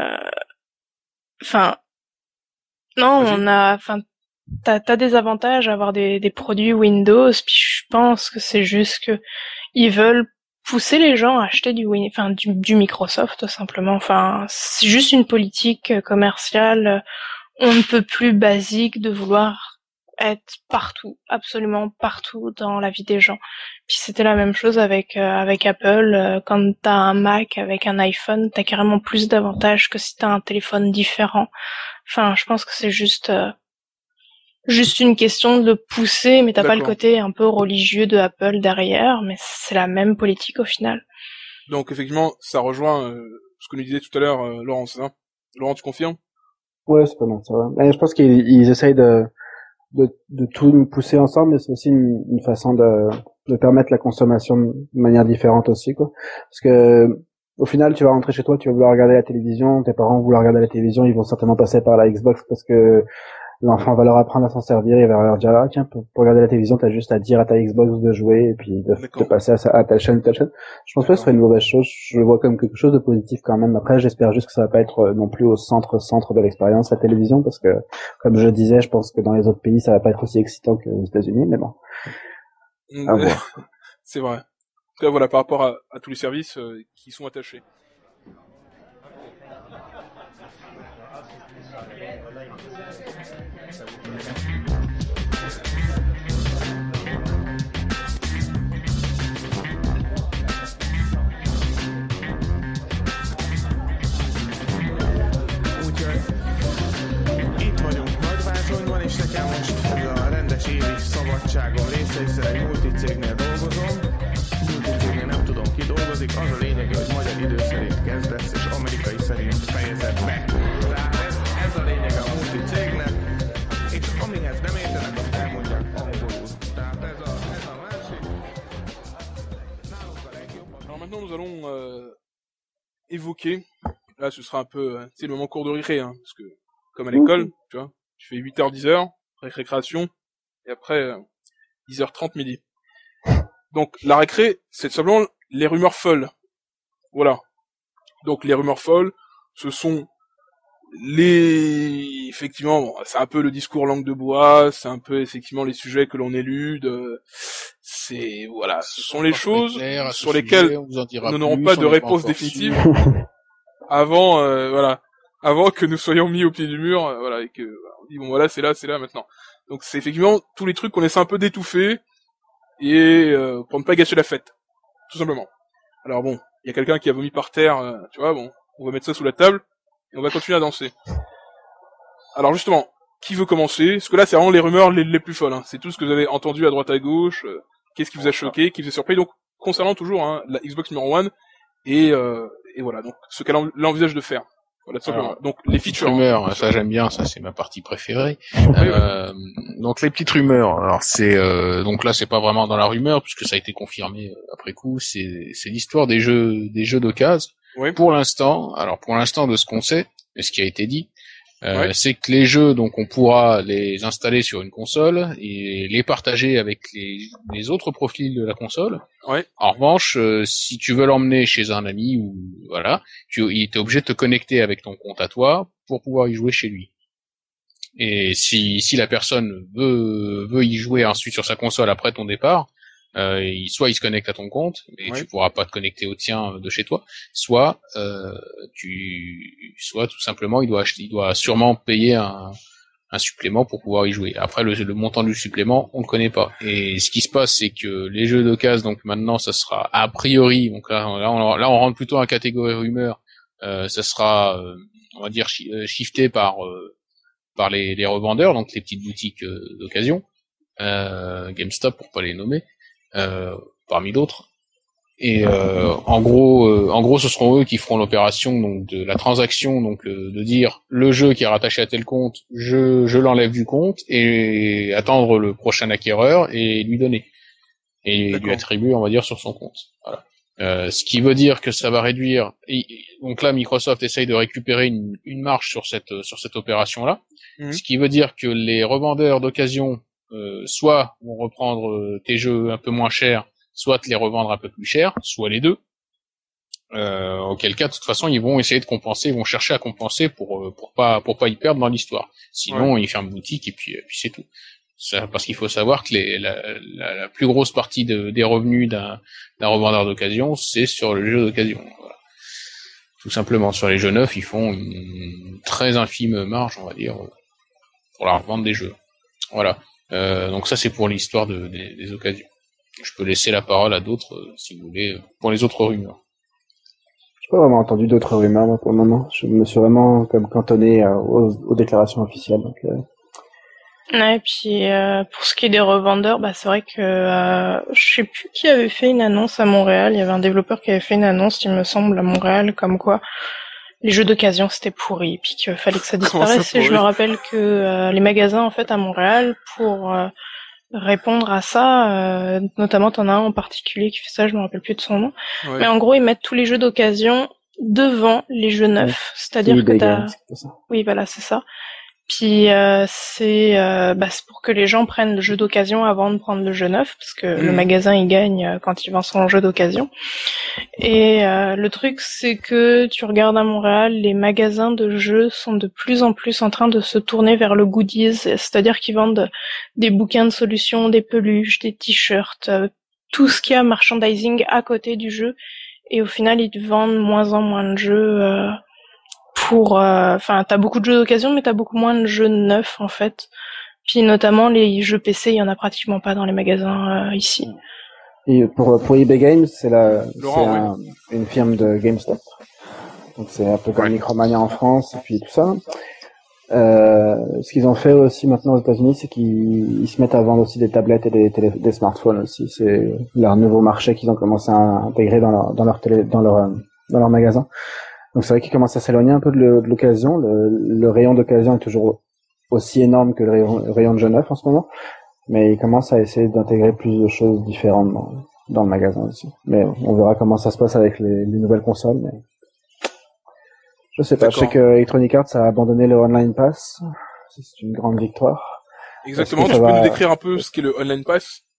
enfin non, t'as des avantages à avoir des produits Windows, puis je pense que c'est juste que ils veulent pousser les gens à acheter du Microsoft, tout simplement. Enfin, c'est juste une politique commerciale, on ne peut plus basique de vouloir être partout, absolument partout dans la vie des gens. Puis c'était la même chose avec Apple, quand t'as un Mac avec un iPhone, t'as carrément plus d'avantages que si t'as un téléphone différent. Enfin, je pense que c'est juste une question de le pousser, mais t'as pas le côté un peu religieux de Apple derrière, mais c'est la même politique au final. Donc effectivement, ça rejoint ce que nous disait tout à l'heure Laurent, c'est ça ? Laurent, tu confirmes ? Ouais, c'est pas mal, ça va. Et je pense qu'ils essayent de tout nous pousser ensemble, mais c'est aussi une façon de permettre la consommation de manière différente aussi, quoi. Parce que au final, tu vas rentrer chez toi, tu vas vouloir regarder la télévision, tes parents vont vouloir regarder la télévision, ils vont certainement passer par la Xbox parce que l'enfant va leur apprendre à s'en servir, il va leur dire tiens, pour regarder la télévision, t'as juste à dire à ta Xbox de jouer et puis de passer à ta chaîne. Je pense pas que ce serait une mauvaise chose, je le vois comme quelque chose de positif quand même. Après, j'espère juste que ça va pas être non plus au centre de l'expérience, la télévision, parce que, comme je disais, je pense que dans les autres pays, ça va pas être aussi excitant qu'aux États-Unis, mais bon. À voir. C'est vrai. En tout cas, voilà, par rapport à tous les services qui sont attachés. És nekem most ez a rendes évi szabadságom része, hiszen egy multicégnél dolgozom. Multicégnél nem tudom ki dolgozik, az a lényege, hogy magyar idő szerint kezdesz, és amerikai szerint fejezed be. Tehát ez a lényege a multicégnek, és amihez nem értenek, azt elmondják angolul. Tehát ez a másik. Nálunk a legjobb. Alors maintenant nous allons évoquer, là ce sera un peu, c'est le moment cours de récré, parce que comme à l'école, tu vois. Tu fais 8h, 10h, récréation, et après 10h30 midi. Donc la récré, c'est simplement les rumeurs folles. Voilà. Donc les rumeurs folles, ce sont effectivement, bon, c'est un peu le discours langue de bois, c'est un peu effectivement les sujets que l'on élude, ce sont les choses sur lesquelles nous n'aurons pas de réponse définitive avant que nous soyons mis au pied du mur, et que on dit bon voilà, c'est là maintenant. Donc c'est effectivement tous les trucs qu'on essaie un peu d'étouffer et pour ne pas gâcher la fête, tout simplement. Alors bon, il y a quelqu'un qui a vomi par terre, tu vois, bon, on va mettre ça sous la table et on va continuer à danser. Alors justement, qui veut commencer? Parce que là, c'est vraiment les rumeurs les plus folles. Hein. C'est tout ce que vous avez entendu à droite à gauche. Qu'est-ce qui vous a choqué, qui vous a surpris? Donc, concernant toujours la Xbox numéro 1 et voilà. Donc, ce qu'elle envisage de faire. Voilà, tout simplement. Donc, les features. Rumeurs, ça j'aime bien. Ça, c'est ma partie préférée. Donc, les petites rumeurs. Alors, donc là, c'est pas vraiment dans la rumeur puisque ça a été confirmé après coup. C'est l'histoire des jeux d'occasion. Oui. Pour l'instant, de ce qu'on sait et ce qui a été dit, c'est que les jeux, donc on pourra les installer sur une console et les partager avec les autres profils de la console. Ouais. En revanche, si tu veux l'emmener chez un ami ou voilà, il est obligé de te connecter avec ton compte à toi pour pouvoir y jouer chez lui. Et si la personne veut y jouer ensuite sur sa console après ton départ, soit il se connecte à ton compte, mais tu pourras pas te connecter au tien de chez toi, soit tout simplement il doit sûrement payer un supplément pour pouvoir y jouer. Après le montant du supplément, on le connaît pas. Et ce qui se passe, c'est que les jeux d'occasion, donc maintenant ça sera a priori, donc là on rentre plutôt en catégorie rumeur, ça sera on va dire shifté par les revendeurs, donc les petites boutiques d'occasion, GameStop pour pas les nommer. Parmi d'autres, et en gros ce seront eux qui feront l'opération donc de la transaction, donc de dire le jeu qui est rattaché à tel compte, je l'enlève du compte et attendre le prochain acquéreur et lui donner et lui attribuer, on va dire, sur son compte. Voilà. Ce qui veut dire que ça va réduire. Donc là, Microsoft essaye de récupérer une marge sur cette opération-là. Ce qui veut dire que les revendeurs d'occasion soit vont reprendre tes jeux un peu moins chers, soit te les revendre un peu plus cher, soit les deux. Auquel cas, de toute façon, ils vont essayer de compenser, ils vont chercher à compenser pour pas y perdre dans l'histoire. Sinon, ils ferment boutique et puis c'est tout. Ça, parce qu'il faut savoir que la plus grosse partie des revenus d'un revendeur d'occasion, c'est sur le jeu d'occasion. Voilà. Tout simplement, sur les jeux neufs, ils font une très infime marge, on va dire, pour la revente des jeux. Voilà. Donc ça, c'est pour l'histoire des occasions. Je peux laisser la parole à d'autres, si vous voulez, pour les autres rumeurs. J'ai pas vraiment entendu d'autres rumeurs, moi, pour le moment. Je me suis vraiment comme cantonné aux déclarations officielles. Donc, Ouais, et puis pour ce qui est des revendeurs, c'est vrai que je sais plus qui avait fait une annonce à Montréal. Il y avait un développeur qui avait fait une annonce, il me semble, à Montréal, comme quoi les jeux d'occasion c'était pourri, puis qu'il fallait que ça disparaisse. Et je me rappelle que les magasins en fait à Montréal, pour répondre à ça, notamment t'en as un en particulier qui fait ça, je me rappelle plus de son nom, mais en gros ils mettent tous les jeux d'occasion devant les jeux neufs, c'est-à-dire que oui voilà c'est ça. Puis c'est pour que les gens prennent le jeu d'occasion avant de prendre le jeu neuf, parce que le magasin il gagne quand il vend son jeu d'occasion. Et le truc c'est que tu regardes à Montréal, les magasins de jeux sont de plus en plus en train de se tourner vers le goodies, c'est-à-dire qu'ils vendent des bouquins de solutions, des peluches, des t-shirts, tout ce qui a merchandising à côté du jeu. Et au final ils te vendent moins en moins de jeux. T'as beaucoup de jeux d'occasion, mais t'as beaucoup moins de jeux neufs, en fait. Puis, notamment, les jeux PC, il y en a pratiquement pas dans les magasins, ici. Et pour eBay Games, c'est une firme de GameStop. Donc, c'est un peu comme Micromania en France, et puis tout ça. Ce qu'ils ont fait aussi maintenant aux États-Unis, c'est qu'ils se mettent à vendre aussi des tablettes et des smartphones aussi. C'est leur nouveau marché qu'ils ont commencé à intégrer dans leur magasin. Donc c'est vrai qu'il commence à s'éloigner un peu de l'occasion. Le rayon d'occasion est toujours aussi énorme que le rayon de jeux neufs en ce moment, mais il commence à essayer d'intégrer plus de choses différentes dans le magasin aussi. Mais on verra comment ça se passe avec les nouvelles consoles. Mais je sais pas. Je sais que Electronic Arts a abandonné le Online Pass. C'est une grande victoire. Exactement. Tu peux nous décrire un peu ce qu'est le Online Pass?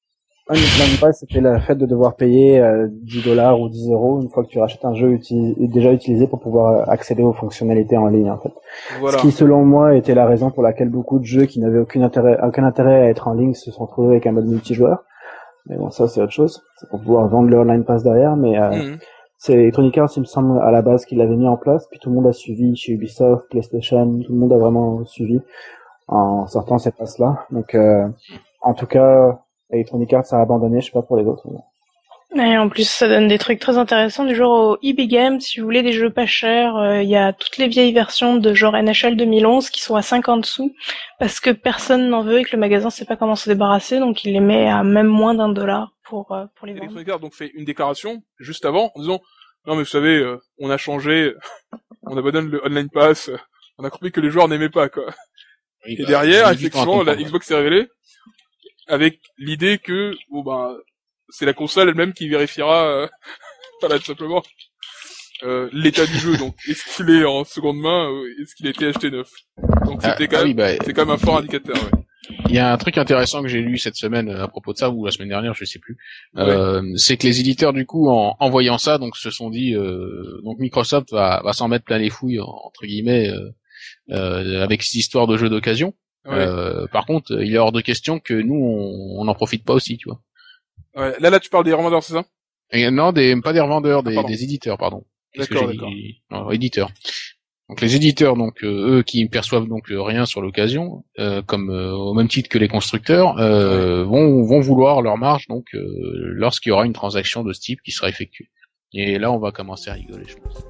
Online Pass, c'était le fait de devoir payer $10 ou 10 € une fois que tu rachètes un jeu déjà utilisé pour pouvoir accéder aux fonctionnalités en ligne, en fait. Voilà. Ce qui, selon moi, était la raison pour laquelle beaucoup de jeux qui n'avaient aucun intérêt à être en ligne se sont retrouvés avec un mode multijoueur. Mais bon, ça, c'est autre chose. C'est pour pouvoir vendre le Online Pass derrière, mais c'est Electronic Arts, il me semble, à la base, qu'il l'avait mis en place, puis tout le monde a suivi chez Ubisoft, PlayStation, tout le monde a vraiment suivi en sortant cette passe-là. Donc, en tout cas, Electronic Arts a abandonné, je sais pas pour les autres. Et en plus, ça donne des trucs très intéressants du genre au EB Games. Si vous voulez des jeux pas chers, il y a toutes les vieilles versions de genre NHL 2011 qui sont à 50 sous parce que personne n'en veut et que le magasin sait pas comment se débarrasser, donc il les met à même moins $1 pour les vendre. Electronic Arts donc fait une déclaration juste avant en disant non mais vous savez, on a changé, on abandonne le Online Pass, on a compris que les joueurs n'aimaient pas quoi. Oui, et derrière, effectivement, la Xbox s'est révélée avec l'idée que c'est la console elle-même qui vérifiera voilà tout simplement l'état du jeu, donc est-ce qu'il est en seconde main, est-ce qu'il a été acheté neuf. Donc c'est quand même un fort indicateur. Ouais. Il y a un truc intéressant que j'ai lu cette semaine à propos de ça, ou la semaine dernière, je sais plus. C'est que les éditeurs, du coup, en voyant ça, donc se sont dit, donc Microsoft va s'en mettre plein les fouilles entre guillemets avec cette histoire de jeux d'occasion. Ouais. Par contre, il est hors de question que nous on n'en profite pas aussi, tu vois. Ouais, là tu parles des revendeurs, c'est ça? Et non, pas des revendeurs, des éditeurs, pardon. D'accord. Non, éditeurs. Donc les éditeurs, donc eux qui ne perçoivent donc rien sur l'occasion, comme au même titre que les constructeurs, vont vouloir leur marge donc lorsqu'il y aura une transaction de ce type qui sera effectuée. Et là, on va commencer à rigoler, je pense.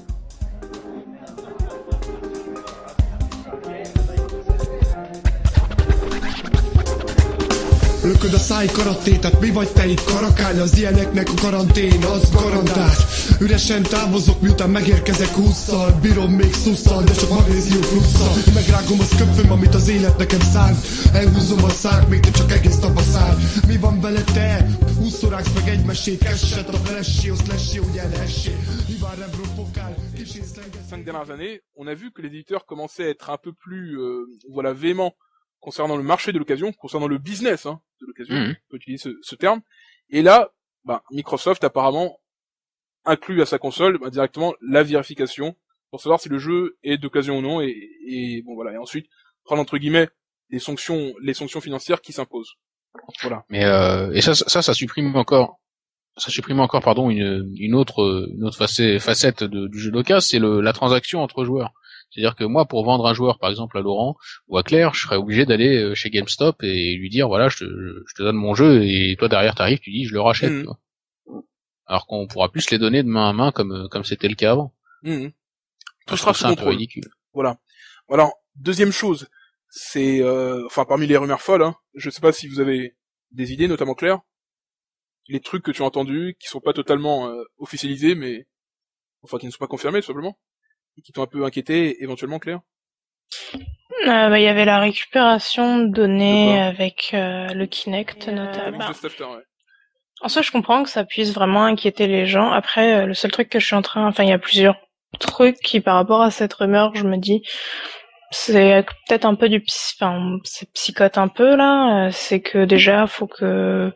Lököd a száj karatétet, mi vagy te itt karakány? Az ilyeneknek a karantén, az garantált. Üresen távozok, miután megérkezek 20-szal. Bírom még szusszal, de csak magnézium plusszal. Megrágom a szköpöm, amit az élet nekem szánt. Elhúzom a szák, még te csak egész nap a szár. Mi van vele te? 20 rágsz meg egy mesét, kesset a felessé, osz lessé, ugye lessé. Hivár revről fokál, késén szlenget. 5 dernières années, on a vu que les éditeurs commençaient à être un peu plus véhéments concernant le marché de l'occasion, concernant le business de l'occasion, on peut utiliser ce terme. Et là, Microsoft apparemment inclut à sa console directement la vérification pour savoir si le jeu est d'occasion ou non, et bon voilà, et ensuite prendre entre guillemets les sanctions financières qui s'imposent. Voilà. Mais et ça supprime encore. Ça supprime encore, pardon, une autre facette du jeu d'occasion, c'est la transaction entre joueurs. C'est-à-dire que moi, pour vendre un joueur, par exemple à Laurent ou à Claire, je serais obligé d'aller chez GameStop et lui dire voilà, je te donne mon jeu et toi derrière t'arrives, tu dis je le rachète. Tu vois. Alors qu'on pourra plus les donner de main à main comme c'était le cas avant. Tout sera sous contrôle. Ridicule. Voilà. Alors deuxième chose, c'est parmi les rumeurs folles, je sais pas si vous avez des idées, notamment Claire, les trucs que tu as entendus qui sont pas totalement officialisés, mais qui ne sont pas confirmés tout simplement. Qui t'ont un peu inquiété, éventuellement, Claire? Il y avait la récupération de données avec le Kinect, notamment. En soi, je comprends que ça puisse vraiment inquiéter les gens. Après, le seul truc que je suis il y a plusieurs trucs qui, par rapport à cette rumeur, je me dis, c'est peut-être un peu c'est psychote un peu, là. C'est que déjà, faut que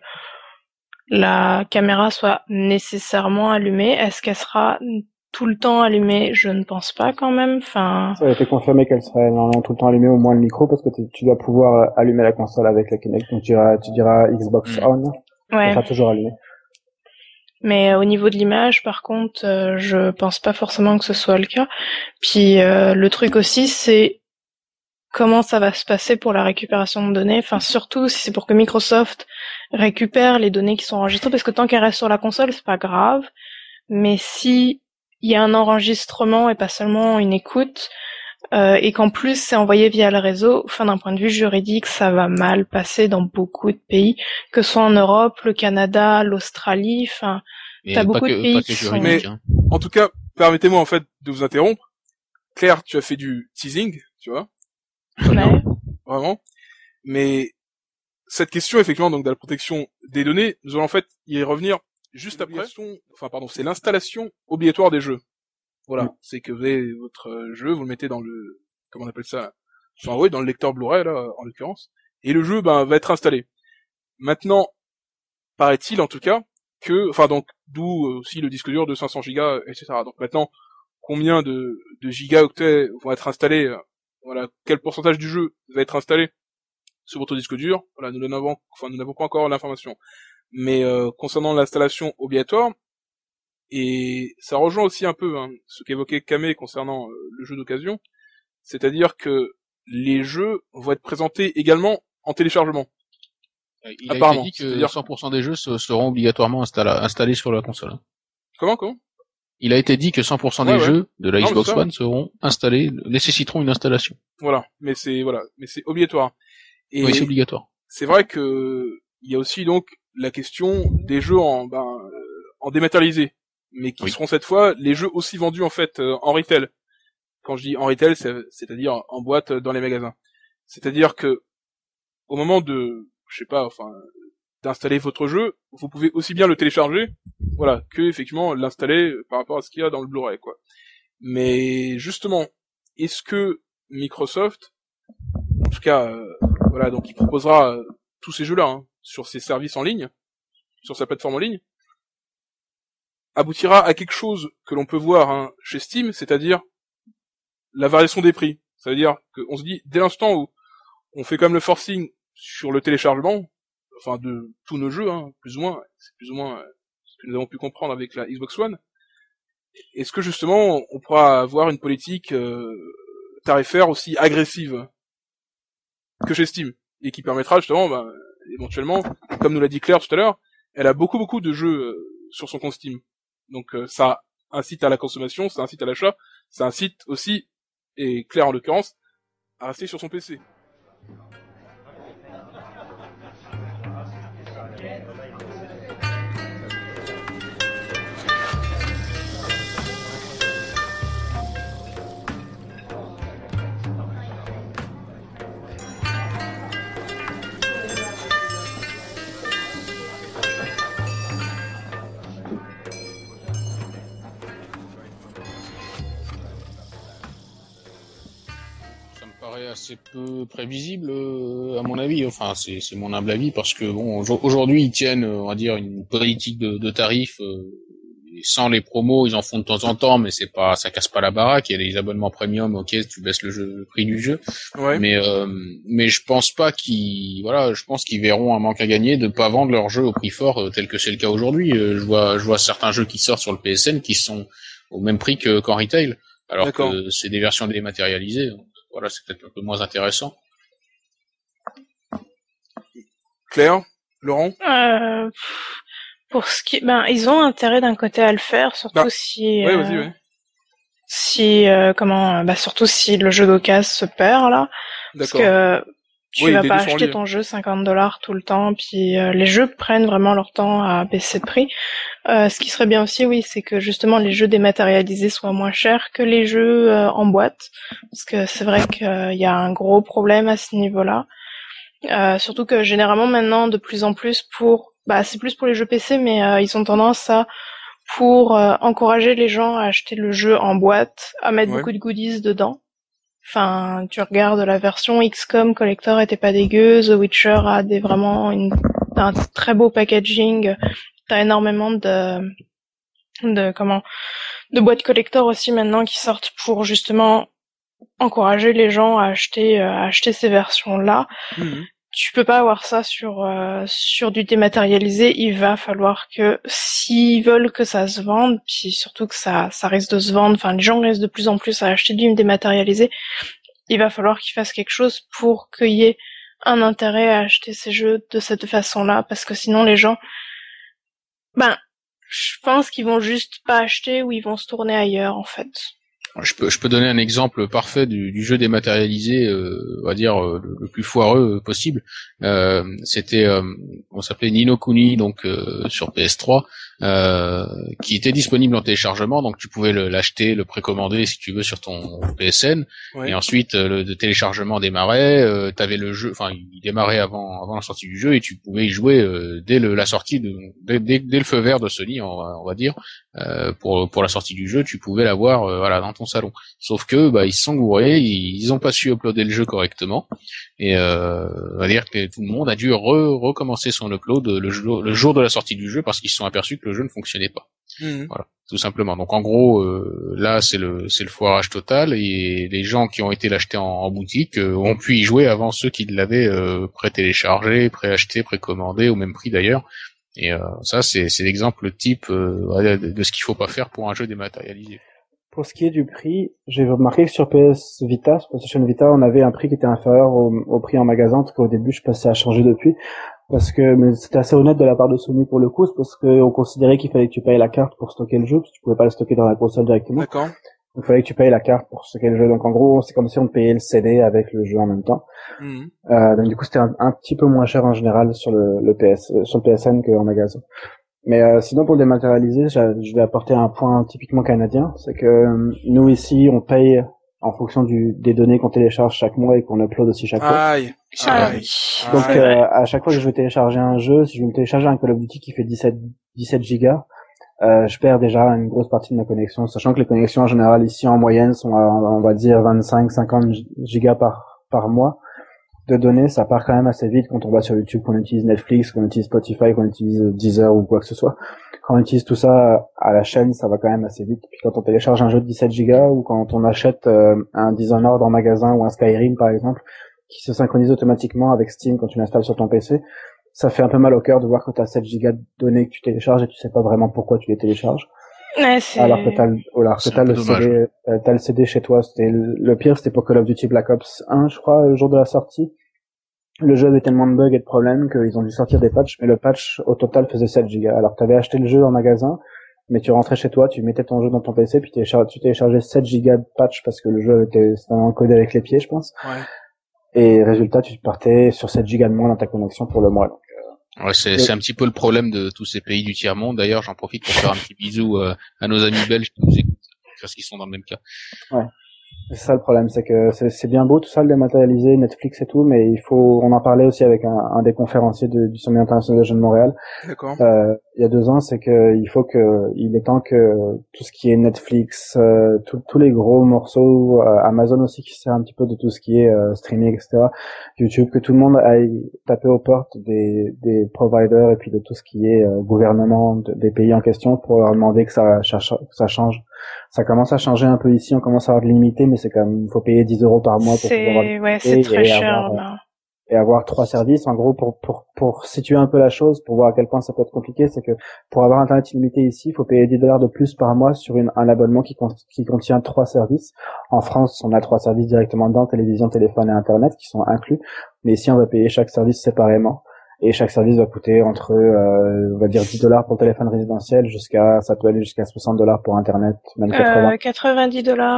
la caméra soit nécessairement allumée. Est-ce qu'elle sera tout le temps allumé, je ne pense pas quand même. Ça a été confirmé qu'elle serait normalement tout le temps allumée, au moins le micro, parce que tu dois pouvoir allumer la console avec la Kinect. Donc tu diras Xbox On, elle sera toujours allumée. Mais au niveau de l'image, par contre, je pense pas forcément que ce soit le cas. Puis le truc aussi, c'est comment ça va se passer pour la récupération de données. Surtout si c'est pour que Microsoft récupère les données qui sont enregistrées, parce que tant qu'elles restent sur la console, c'est pas grave. Mais si il y a un enregistrement et pas seulement une écoute, et qu'en plus c'est envoyé via le réseau, d'un point de vue juridique, ça va mal passer dans beaucoup de pays, que ce soit en Europe, le Canada, l'Australie, t'as beaucoup de pays qui sont... Mais, en tout cas, permettez-moi en fait de vous interrompre. Claire, tu as fait du teasing, tu vois. Ouais. Vraiment. Mais cette question, effectivement, donc de la protection des données, nous allons en fait y revenir juste après. C'est l'installation obligatoire des jeux. Voilà, c'est que vous avez votre jeu, vous le mettez dans le, comment on appelle ça, dans le lecteur Blu-ray là, en l'occurrence, et le jeu va être installé. Maintenant, paraît-il en tout cas, que, enfin donc, d'où aussi le disque dur de 500 gigas, etc. Donc maintenant, combien de gigaoctets vont être installés, voilà, quel pourcentage du jeu va être installé sur votre disque dur, voilà, nous n'avons pas encore l'information. Mais concernant l'installation obligatoire, et ça rejoint aussi un peu ce qu'évoquait Kamé concernant le jeu d'occasion, c'est-à-dire que les jeux vont être présentés également en téléchargement. Il a été dit que 100% des jeux seront obligatoirement installés sur la console. Comment Il a été dit que 100% des jeux de la Xbox One seront installés, nécessiteront une installation. Voilà, mais c'est obligatoire. Et oui, c'est obligatoire. C'est vrai que il y a aussi donc la question des jeux en dématérialisé, mais qui seront cette fois les jeux aussi vendus en fait en retail. Quand je dis en retail, c'est-à-dire en boîte dans les magasins. C'est-à-dire que au moment de, d'installer votre jeu, vous pouvez aussi bien le télécharger, voilà, que effectivement l'installer par rapport à ce qu'il y a dans le Blu-ray, quoi. Mais justement, est-ce que Microsoft, en tout cas, voilà, donc il proposera tous ces jeux-là sur ses services en ligne, sur sa plateforme en ligne, aboutira à quelque chose que l'on peut voir chez Steam, c'est-à-dire la variation des prix. Ça veut dire qu'on se dit, dès l'instant où on fait comme le forcing sur le téléchargement, enfin de tous nos jeux, plus ou moins, c'est plus ou moins ce que nous avons pu comprendre avec la Xbox One, est-ce que justement on pourra avoir une politique tarifaire aussi agressive que chez Steam, et qui permettra justement, éventuellement, comme nous l'a dit Claire tout à l'heure, elle a beaucoup de jeux sur son compte Steam. Donc ça incite à la consommation, ça incite à l'achat, ça incite aussi, et Claire en l'occurrence, à rester sur son PC. Assez peu prévisible à mon avis, enfin c'est mon humble avis, parce que bon, aujourd'hui ils tiennent, on va dire, une politique de tarifs, et sans les promos ils en font de temps en temps, mais ça casse pas la baraque. Il y a des abonnements premium, ok, tu baisses le prix du jeu, ouais. Mais je pense pas je pense qu'ils verront un manque à gagner de pas vendre leur jeu au prix fort tel que c'est le cas aujourd'hui. Je vois certains jeux qui sortent sur le PSN qui sont au même prix qu'en retail, alors que c'est des versions dématérialisées. Voilà, c'est peut-être un peu moins intéressant. Claire, Laurent, pour ce qui, ils ont intérêt d'un côté à le faire, surtout surtout si le jeu d'occasion se perd là, parce que tu vas pas acheter ton jeu $50 tout le temps, puis les jeux prennent vraiment leur temps à baisser de prix. Ce qui serait bien aussi, c'est que justement les jeux dématérialisés soient moins chers que les jeux en boîte, parce que c'est vrai qu'il y a un gros problème à ce niveau-là. Surtout que généralement maintenant, de plus en plus c'est plus pour les jeux PC, mais ils ont tendance pour encourager les gens à acheter le jeu en boîte, à mettre beaucoup de goodies dedans. Enfin, tu regardes la version XCOM Collector était pas dégueu, The Witcher a un très beau packaging, t'as énormément de boîtes collector aussi maintenant qui sortent pour justement encourager les gens à acheter ces versions-là. Mmh. Tu peux pas avoir ça sur du dématérialisé. Il va falloir que, s'ils veulent que ça se vende, puis surtout que ça risque de se vendre, enfin les gens risquent de plus en plus à acheter du dématérialisé, il va falloir qu'ils fassent quelque chose pour qu'il y ait un intérêt à acheter ces jeux de cette façon-là, parce que sinon les gens, je pense qu'ils vont juste pas acheter ou ils vont se tourner ailleurs en fait. Je peux donner un exemple parfait du jeu dématérialisé, on va dire le plus foireux possible. C'était on s'appelait Ni no Kuni, donc sur PS3. qui était disponible en téléchargement, donc tu pouvais l'acheter, le précommander si tu veux sur ton PSN, et ensuite le téléchargement démarrait, t'avais le jeu, enfin il démarrait avant la sortie du jeu et tu pouvais y jouer dès la sortie dès le feu vert de Sony, on va dire, pour la sortie du jeu, tu pouvais l'avoir voilà dans ton salon. Sauf que ils se sont gourés, ils ont pas su uploader le jeu correctement, et on va dire que tout le monde a dû recommencer son upload le jour de la sortie du jeu parce qu'ils se sont aperçus que le jeu ne fonctionnait pas. Voilà, tout simplement. Donc en gros, là c'est le foirage total, et les gens qui ont été l'acheter en boutique ont pu y jouer avant ceux qui l'avaient pré-téléchargé, pré-acheté, précommandé au même prix d'ailleurs. Et ça c'est l'exemple type de ce qu'il faut pas faire pour un jeu dématérialisé. Pour ce qui est du prix, j'ai remarqué que sur PS Vita, sur PlayStation Vita, on avait un prix qui était inférieur au prix en magasin. En tout cas au début, je sais pas si ça a changé depuis. Mais c'était assez honnête de la part de Sony pour le coup, c'est parce qu'on considérait qu'il fallait que tu payes la carte pour stocker le jeu, parce que tu pouvais pas le stocker dans la console directement. D'accord. Donc il fallait que tu payes la carte pour stocker le jeu. Donc en gros, c'est comme si on payait le CD avec le jeu en même temps. Donc du coup, c'était un petit peu moins cher en général sur sur le PSN qu'en magasin. Mais sinon, pour le dématérialiser, je vais apporter un point typiquement canadien, c'est que nous ici, on paye en fonction des données qu'on télécharge chaque mois et qu'on upload aussi chaque fois. Aïe. Donc à chaque fois que je veux télécharger un jeu, si je veux me télécharger un Call of Duty qui fait 17 gigas, je perds déjà une grosse partie de ma connexion, sachant que les connexions en général ici en moyenne sont à, on va dire 25-50 gigas par mois de données. Ça part quand même assez vite quand on va sur YouTube, qu'on utilise Netflix, qu'on utilise Spotify, qu'on utilise Deezer ou quoi que ce soit. Quand on utilise tout ça à la chaîne, ça va quand même assez vite. Puis quand on télécharge un jeu de 17 gigas ou quand on achète un Dishonored en magasin ou un Skyrim par exemple, qui se synchronise automatiquement avec Steam quand tu l'installes sur ton PC, ça fait un peu mal au cœur de voir que tu as 7 gigas de données que tu télécharges et tu sais pas vraiment pourquoi tu les télécharges. Ouais, alors que t'as le CD chez toi. Le pire, c'était pour Call of Duty Black Ops 1, je crois, le jour de la sortie. Le jeu avait tellement de bugs et de problèmes qu'ils ont dû sortir des patchs, mais le patch au total faisait 7 gigas. Alors t'avais acheté le jeu en magasin, mais tu rentrais chez toi, tu mettais ton jeu dans ton PC, puis tu téléchargeais 7 gigas de patch parce que le jeu était encodé avec les pieds, je pense. Ouais. Et résultat, tu partais sur 7 gigas de moins dans ta connexion pour le mois. Donc, ouais, c'est un petit peu le problème de tous ces pays du tiers-monde. D'ailleurs, j'en profite pour faire un petit bisou à nos amis belges qui nous écoutent, parce qu'ils sont dans le même cas. Ouais. C'est ça le problème, c'est que c'est bien beau tout ça, le dématérialisé, Netflix et tout, mais on en parlait aussi avec un des conférenciers du Sommet international des jeux de Montréal. D'accord. Il y a 2 ans, c'est que il est temps que tout ce qui est Netflix, tous les gros morceaux, Amazon aussi qui sert un petit peu de tout ce qui est streaming, etc., YouTube, que tout le monde aille taper aux portes des providers et puis de tout ce qui est gouvernement des pays en question pour leur demander que ça change. Ça commence à changer un peu ici, on commence à avoir de limité, mais c'est quand même, il faut payer 10 € par mois pour pouvoir c'est très cher, et avoir 3 services. En gros, pour situer un peu la chose, pour voir à quel point ça peut être compliqué, c'est que pour avoir Internet illimité ici, il faut payer 10 $ de plus par mois sur un abonnement qui contient 3 services. En France, on a 3 services directement dedans, télévision, téléphone et Internet, qui sont inclus. Mais ici, on va payer chaque service séparément. Et chaque service va coûter entre, on va dire 10 $ pour le téléphone résidentiel ça peut aller jusqu'à 60 $ pour Internet, même 80. 90 $.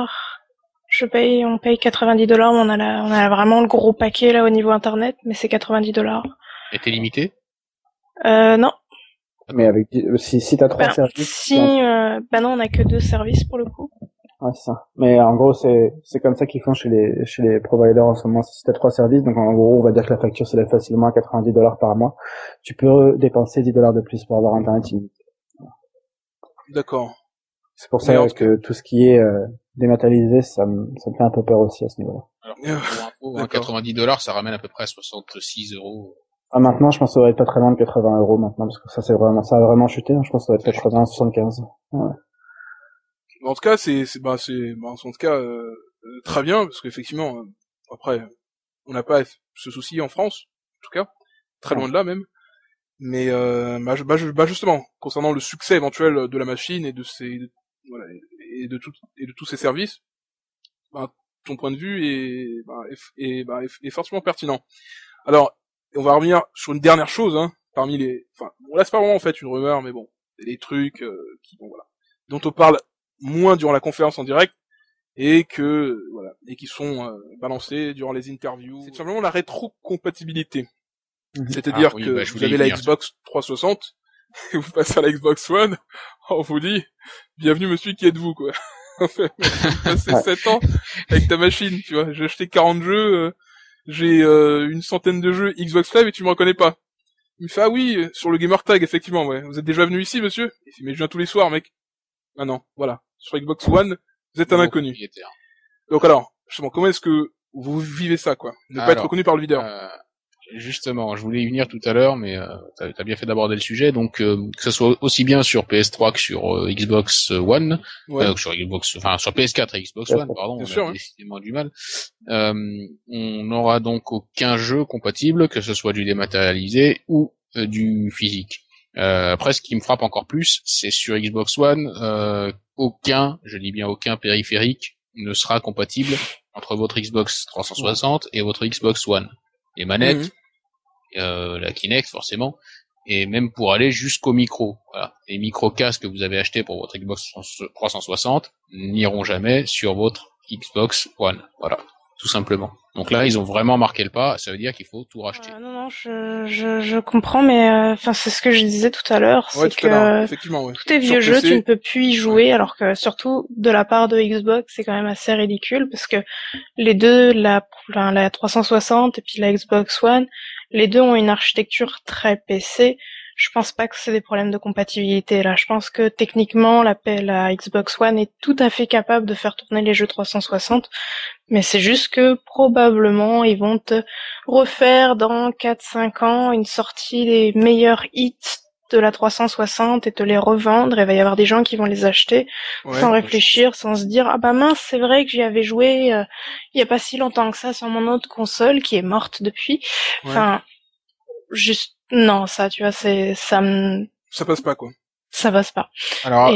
On paye 90 $, mais on a vraiment le gros paquet, là, au niveau Internet, mais c'est 90 $. Et t'es limité? Non. Mais avec, si t'as 3 services. Non, on a que 2 services pour le coup. Ouais, c'est ça. Mais en gros, c'est comme ça qu'ils font chez les providers en ce moment. Si t'as 3 services, donc en gros, on va dire que la facture s'élève facilement à 90 $ par mois. Tu peux dépenser 10 $ de plus pour avoir Internet illimité. D'accord. C'est pour ça que tout ce qui est dématérialisé, ça me fait un peu peur aussi à ce niveau-là. Alors, pour info, 90 $, ça ramène à peu près à 66 €. Ah, maintenant, je pense que ça va être pas très loin de 80 € maintenant, parce que ça a vraiment chuté. Je pense que ça va être 80, 75. Ouais. En tout cas, c'est très bien, parce qu'effectivement, après, on n'a pas ce souci en France, en tout cas, très loin de là même. Mais justement, concernant le succès éventuel de la machine et de tous ces services, ton point de vue est forcément pertinent. Alors, on va revenir sur une dernière chose, hein, là c'est pas vraiment en fait une rumeur, mais bon, des trucs dont on parle moins durant la conférence en direct et qui sont balancés durant les interviews. C'est tout simplement la rétrocompatibilité. C'est-à-dire que vous avez la Xbox 360 et vous passez à la Xbox One, on vous dit, bienvenue monsieur, qui êtes-vous, quoi. Vous passez 7 ans avec ta machine, tu vois. J'ai acheté 40 jeux, j'ai une centaine de jeux Xbox Live et tu me reconnais pas. Il me fait, ah oui, sur le Gamer Tag, effectivement, ouais. Vous êtes déjà venu ici, monsieur? Il fait, mais je viens tous les soirs, mec. Ah non, voilà. Sur Xbox One, vous êtes un inconnu. Donc alors, justement, comment est-ce que vous vivez ça, quoi? Ne pas être reconnu par le videur. Justement, je voulais y venir tout à l'heure, mais t'as bien fait d'aborder le sujet. Donc, que ce soit aussi bien sur PS3 que sur Xbox One, sur PS4 et Xbox One, pardon, bien sûr, décidément du mal. On n'aura donc aucun jeu compatible, que ce soit du dématérialisé ou du physique. Après, ce qui me frappe encore plus, c'est sur Xbox One, je dis bien aucun périphérique ne sera compatible entre votre Xbox 360 et votre Xbox One. Les manettes, la Kinect forcément, et même pour aller jusqu'au micro. Voilà. Les micro-casques que vous avez achetés pour votre Xbox 360 n'iront jamais sur votre Xbox One. Voilà, tout simplement. Donc là, ils ont vraiment marqué le pas. Ça veut dire qu'il faut tout racheter. Non, je comprends, mais enfin c'est ce que je disais tout à l'heure, c'est que tous tes vieux jeux, tu ne peux plus y jouer, alors que surtout de la part de Xbox, c'est quand même assez ridicule parce que les deux, la 360 et puis la Xbox One, les deux ont une architecture très PC. Je pense pas que c'est des problèmes de compatibilité là. Je pense que techniquement la Xbox One est tout à fait capable de faire tourner les jeux 360, mais c'est juste que probablement ils vont te refaire dans 4-5 ans une sortie des meilleurs hits de la 360 et te les revendre, et il va y avoir des gens qui vont les acheter sans réfléchir, sans se dire ah bah mince, c'est vrai que j'y avais joué il y a pas si longtemps que ça sur mon autre console qui est morte depuis. Enfin juste non, ça, tu vois, ça passe pas, quoi. Ça passe pas. Alors,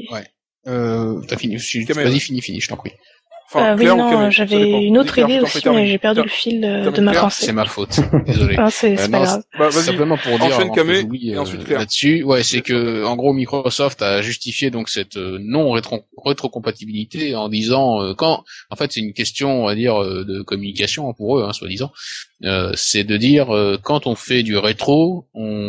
t'as fini. Vas-y, finis, je t'en prie. Enfin, oui, non, j'avais une autre idée aussi, mais j'ai perdu le fil de ma pensée. C'est ma faute. Désolé. C'est pas grave. Simplement pour dire, là-dessus, c'est que, en gros, Microsoft a justifié donc cette rétrocompatibilité en disant en fait, c'est une question, on va dire, de communication pour eux, soi-disant. C'est de dire quand on fait du rétro,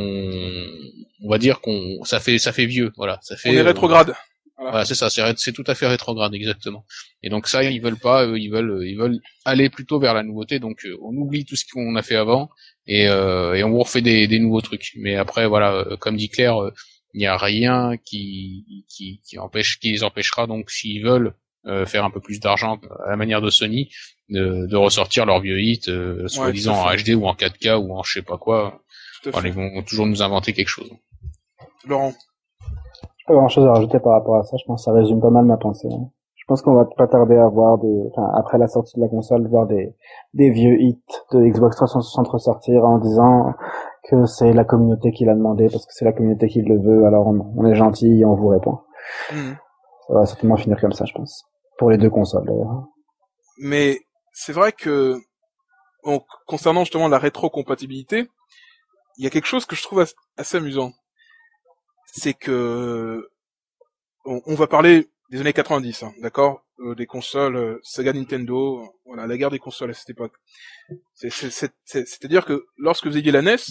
on va dire ça fait vieux, voilà. Ça fait. On est rétrograde. Voilà, c'est ça, c'est tout à fait rétrograde, exactement. Et donc ça, ils veulent pas, ils veulent aller plutôt vers la nouveauté. Donc on oublie tout ce qu'on a fait avant et on vous refait des nouveaux trucs. Mais après, voilà, comme dit Claire, il n'y a rien qui les empêchera, donc s'ils veulent faire un peu plus d'argent à la manière de Sony, de ressortir leurs vieux hits, soi-disant en HD ou en 4K ou en je sais pas quoi. Enfin, ils vont toujours nous inventer quelque chose. Laurent. Pas grand chose à rajouter par rapport à ça, je pense que ça résume pas mal ma pensée. Je pense qu'on va pas tarder à voir après la sortie de la console, voir des vieux hits de Xbox 360 ressortir en disant que c'est la communauté qui l'a demandé, parce que c'est la communauté qui le veut, alors on est gentil et on vous répond. Ça va certainement finir comme ça, je pense. Pour les deux consoles, d'ailleurs. Mais c'est vrai que, concernant justement la rétrocompatibilité, il y a quelque chose que je trouve assez amusant. C'est que on va parler des années 90, d'accord, des consoles Sega, Nintendo, voilà, la guerre des consoles à cette époque. C'est-à-dire que lorsque vous aviez la NES,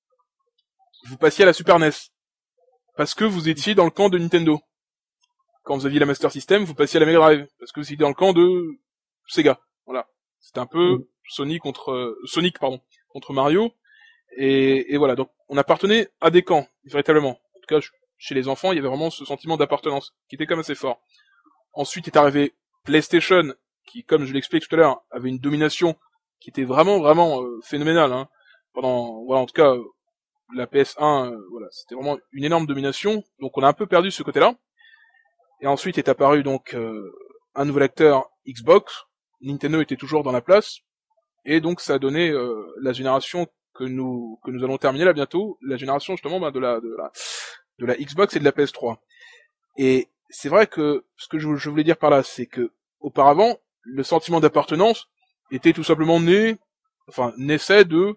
vous passiez à la Super NES parce que vous étiez dans le camp de Nintendo. Quand vous aviez la Master System, vous passiez à la Mega Drive parce que vous étiez dans le camp de Sega. Voilà, c'était un peu Sonic contre Mario, et voilà. Donc on appartenait à des camps véritablement. En tout cas, chez les enfants, il y avait vraiment ce sentiment d'appartenance qui était quand même assez fort. Ensuite est arrivé PlayStation, qui, comme je l'expliquais tout à l'heure, avait une domination qui était vraiment phénoménale. Pendant, voilà, en tout cas, la PS1, voilà, c'était vraiment une énorme domination. Donc on a un peu perdu ce côté-là. Et ensuite est apparu donc un nouvel acteur, Xbox. Nintendo était toujours dans la place, et donc ça a donné la génération que nous allons terminer là bientôt, la génération justement de la Xbox et de la PS3. Et c'est vrai que ce que je voulais dire par là, c'est que auparavant, le sentiment d'appartenance était tout simplement naissait de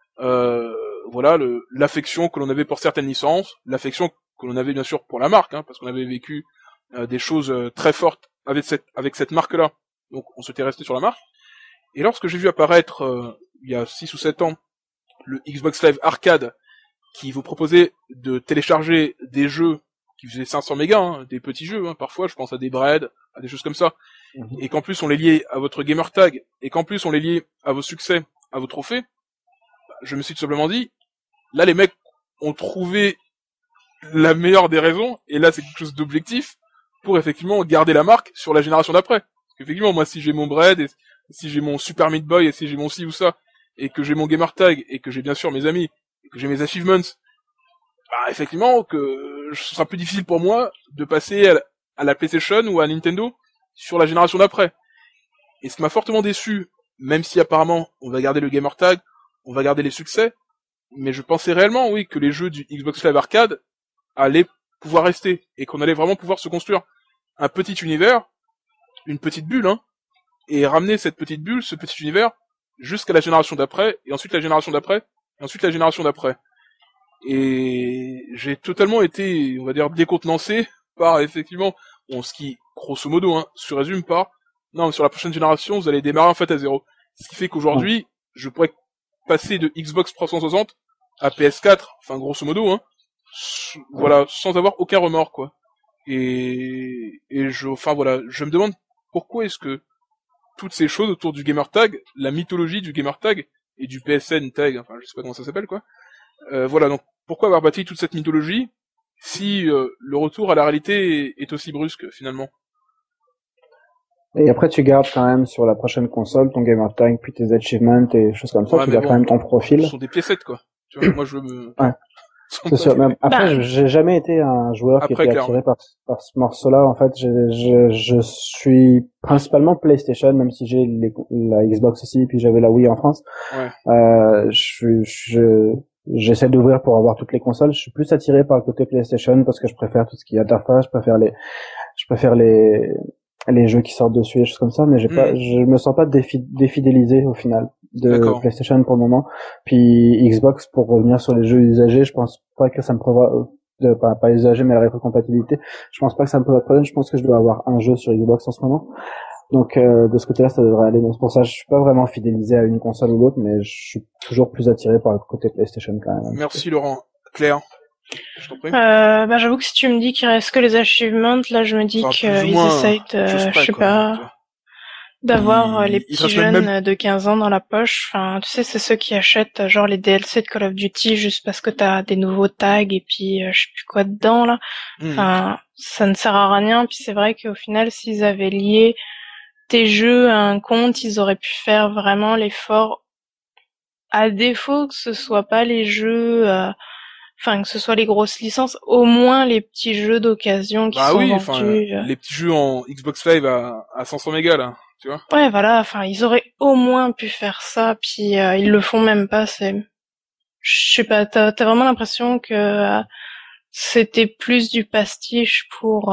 voilà, l'affection que l'on avait pour certaines licences, l'affection que l'on avait bien sûr pour la marque, parce qu'on avait vécu des choses très fortes avec cette marque-là. Donc on s'était resté sur la marque. Et lorsque j'ai vu apparaître il y a 6 ou 7 ans le Xbox Live Arcade, qui vous proposait de télécharger des jeux qui faisaient 500 mégas, hein, des petits jeux, hein, parfois, je pense à des Braid, à des choses comme ça, et qu'en plus on les liait à votre gamer tag, et qu'en plus on les liait à vos succès, à vos trophées, je me suis tout simplement dit, là les mecs ont trouvé la meilleure des raisons, et là c'est quelque chose d'objectif, pour effectivement garder la marque sur la génération d'après. Parce qu'effectivement, moi si j'ai mon Braid, et si j'ai mon Super Meat Boy, et si j'ai mon ci ou ça, et que j'ai mon gamer tag, et que j'ai bien sûr mes amis, et que j'ai mes achievements, bah effectivement que ce sera plus difficile pour moi de passer à la PlayStation ou à Nintendo sur la génération d'après. Et ce qui m'a fortement déçu, même si apparemment on va garder le gamer tag, on va garder les succès, mais je pensais réellement, oui, que les jeux du Xbox Live Arcade allaient pouvoir rester, et qu'on allait vraiment pouvoir se construire un petit univers, une petite bulle, hein, et ramener cette petite bulle, ce petit univers, jusqu'à la génération d'après, et ensuite la génération d'après, et ensuite la génération d'après. Et j'ai totalement été, on va dire, décontenancé par, effectivement, bon, ce qui, grosso modo, hein, se résume par, non, sur la prochaine génération, vous allez démarrer en fait à zéro. Ce qui fait qu'aujourd'hui, je pourrais passer de Xbox 360 à PS4, enfin, grosso modo, hein, voilà, sans avoir aucun remords, quoi. Et enfin, voilà, je me demande pourquoi est-ce que toutes ces choses autour du gamer tag, la mythologie du gamer tag et du PSN tag, enfin, je sais pas comment ça s'appelle, quoi. Voilà, donc pourquoi avoir bâti toute cette mythologie si le retour à la réalité est aussi brusque finalement. Et après tu gardes quand même sur la prochaine console ton gamer tag puis tes achievements et choses comme ça, ouais, tu gardes quand même ton profil. Ce sont des piécettes quoi. Tu vois, moi je veux me... Ouais. C'est sûr. Même après, j'ai jamais été un joueur qui était attiré par ce morceau-là. En fait, je suis principalement PlayStation, même si j'ai la Xbox aussi, puis j'avais la Wii en France. Ouais. J'essaie d'ouvrir pour avoir toutes les consoles. Je suis plus attiré par le côté PlayStation parce que je préfère tout ce qui est interface, je préfère les jeux qui sortent dessus et choses comme ça, mais je me sens pas défidélisé au final de PlayStation pour le moment. Puis Xbox, pour revenir sur les jeux usagés, je pense pas que ça me provoque pas usagés mais la rétrocompatibilité. Je pense pas que ça me pose de problème. Je pense que je dois avoir un jeu sur Xbox en ce moment. Donc de ce côté-là, ça devrait aller. Donc c'est pour ça, je suis pas vraiment fidélisé à une console ou l'autre, mais je suis toujours plus attiré par le côté PlayStation quand même. Merci Laurent. Claire, je t'en prie. J'avoue que si tu me dis qu'il reste que les achievements, là je me dis qu'ils essayent de, je sais pas, d'avoir les petits jeunes de 15 ans dans la poche. Enfin, tu sais, c'est ceux qui achètent genre les DLC de Call of Duty juste parce que t'as des nouveaux tags et puis je sais plus quoi dedans là. Enfin, ça ne sert à rien. Puis c'est vrai qu'au final, s'ils avaient lié tes jeux à un compte, ils auraient pu faire vraiment l'effort, à défaut que ce soit pas les jeux, que ce soit les grosses licences, au moins les petits jeux d'occasion qui sont vendus. Les petits jeux en Xbox Live à 500 mégas là, tu vois. Ouais, voilà, enfin ils auraient au moins pu faire ça, puis ils le font même pas. Je sais pas, t'as vraiment l'impression que c'était plus du pastiche pour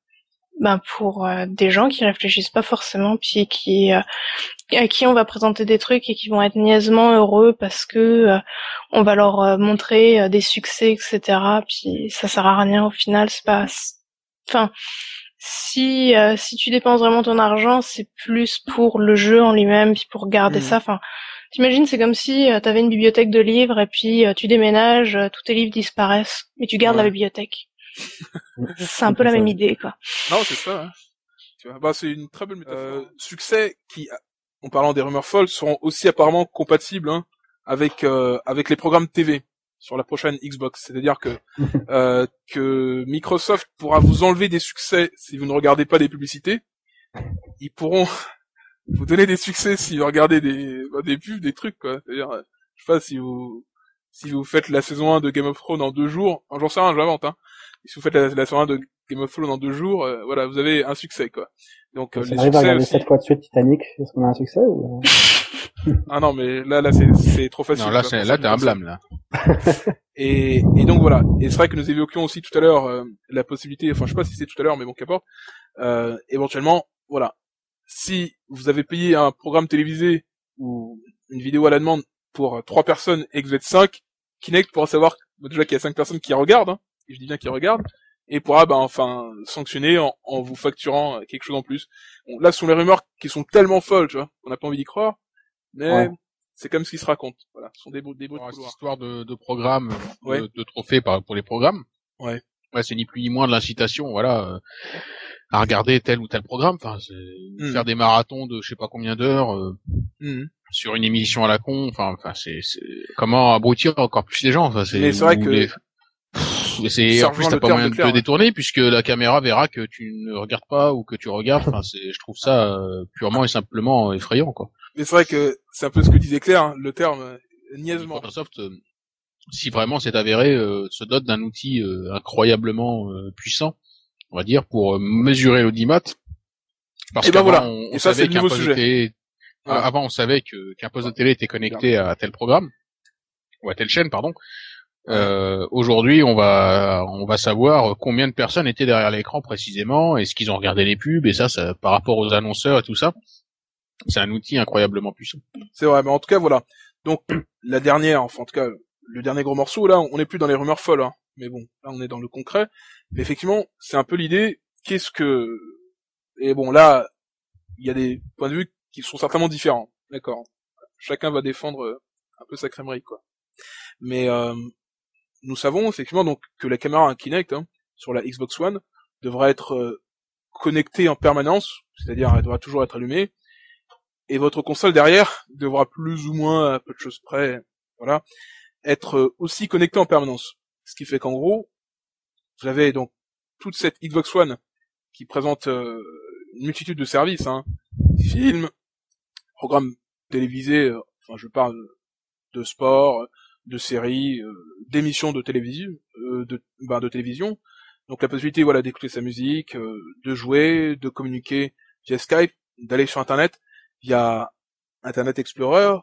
des gens qui réfléchissent pas forcément, puis à qui on va présenter des trucs et qui vont être niaisement heureux parce que on va leur montrer des succès, etc. Puis ça sert à rien au final. C'est pas, enfin, si tu dépenses vraiment ton argent, c'est plus pour le jeu en lui-même, puis pour garder ça. Enfin, t'imagines, c'est comme si t'avais une bibliothèque de livres et puis tu déménages, tous tes livres disparaissent, mais tu gardes la bibliothèque. C'est un peu la même idée, quoi. Non, c'est ça. Hein. Tu vois, c'est une très belle métaphore. Succès qui, en parlant des rumeurs folles, seront aussi apparemment compatibles avec les programmes TV sur la prochaine Xbox. C'est-à-dire que Microsoft pourra vous enlever des succès si vous ne regardez pas des publicités. Ils pourront vous donner des succès si vous regardez des pubs, des trucs, quoi. C'est-à-dire, je sais pas, si vous faites la saison 1 de Game of Thrones en 2 jours, j'en sais rien, j'invente, hein. Si vous faites la saison 1 de Game of Thrones en 2 jours, voilà, vous avez un succès, quoi. Donc, les arrive à regarder aussi... 7 fois de suite Titanic, est-ce qu'on a un succès ou... Ah non, mais là, c'est trop facile. Non, là, t'es un blâme, là. Et donc voilà. Et c'est vrai que nous évoquions aussi tout à l'heure, la possibilité, enfin, je sais pas si c'est tout à l'heure, mais bon, qu'importe, éventuellement, voilà. Si vous avez payé un programme télévisé ou une vidéo à la demande pour 3 personnes et que vous êtes 5, Kinect pourra savoir déjà qu'il y a 5 personnes qui regardent, hein, et je dis bien qui regardent, et pourra sanctionner en vous facturant quelque chose en plus. Bon, là, ce sont les rumeurs qui sont tellement folles, tu vois, on n'a pas envie d'y croire, mais c'est comme ce qui se raconte. Voilà, ce sont des bouts de couloir. Cette histoire de programme, Ouais. de trophées pour les programmes. Ouais. Ouais, c'est ni plus ni moins de l'incitation, voilà, à regarder tel ou tel programme. Enfin, faire des marathons de je sais pas combien d'heures sur une émission à la con. Enfin, c'est comment abrutir encore plus les gens. Enfin, mais c'est vrai que en plus t'as pas moyen de te détourner puisque la caméra verra que tu ne regardes pas ou que tu regardes. Enfin, je trouve ça purement et simplement effrayant, quoi. Mais c'est vrai que c'est un peu ce que disait Claire, hein, le terme niaisement. Microsoft, si vraiment c'est avéré, se dote d'un outil incroyablement puissant, on va dire, pour mesurer l'audimat. Parce qu'avant, voilà. on savait qu'un poste de télé, voilà. Avant on savait qu'un poste de télé était connecté à tel programme ou à telle chaîne, pardon. Aujourd'hui, on va savoir combien de personnes étaient derrière l'écran précisément, est-ce qu'ils ont regardé les pubs, et ça par rapport aux annonceurs et tout ça, c'est un outil incroyablement puissant. C'est vrai, mais en tout cas voilà. Donc la dernière, enfin en tout cas le dernier gros morceau, là on n'est plus dans les rumeurs folles, hein. Mais bon, là on est dans le concret. Mais effectivement, c'est un peu l'idée. Et bon là, il y a des points de vue qui sont certainement différents, d'accord. Chacun va défendre un peu sa crèmerie, quoi. Mais nous savons effectivement donc que la caméra Kinect sur la Xbox One devra être connectée en permanence, c'est-à-dire elle devra toujours être allumée, et votre console derrière devra plus ou moins, à peu de choses près, voilà, être aussi connectée en permanence. Ce qui fait qu'en gros, vous avez donc toute cette Xbox One qui présente une multitude de services, films, programmes télévisés, enfin je parle de sport, de séries, d'émissions de télévision, de télévision. Donc la possibilité, voilà, d'écouter sa musique, de jouer, de communiquer via Skype, d'aller sur Internet via Internet Explorer,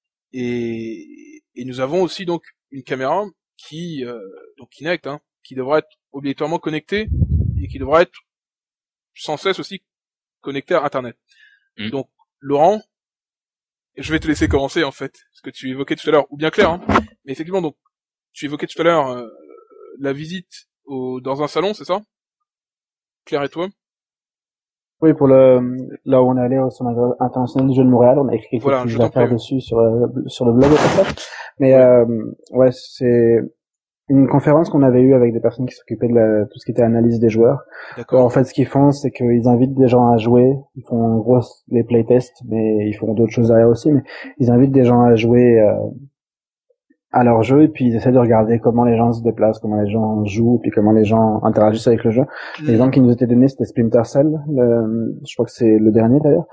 et nous avons aussi donc une caméra qui, donc Kinect, qui devra être obligatoirement connectée et qui devra être sans cesse aussi connectée à Internet. Donc Laurent, je vais te laisser commencer en fait, ce que tu évoquais tout à l'heure, ou bien Claire, mais effectivement donc tu évoquais tout à l'heure la visite dans un salon, c'est ça, Claire et toi? Oui, pour là où on est allé au Salon international du jeu de Montréal, on a écrit quelques affaires dessus sur le blog en fait. Mais ouais, c'est une conférence qu'on avait eue avec des personnes qui s'occupaient de tout ce qui était analyse des joueurs. En fait, ce qu'ils font, c'est qu'ils invitent des gens à jouer. Ils font en gros les playtests, mais ils font d'autres choses derrière aussi. Mais ils invitent des gens à jouer à leur jeu, et puis ils essaient de regarder comment les gens se déplacent, comment les gens jouent, puis comment les gens interagissent avec le jeu. L'exemple qui nous était donné, c'était Splinter Cell. Je crois que c'est le dernier d'ailleurs.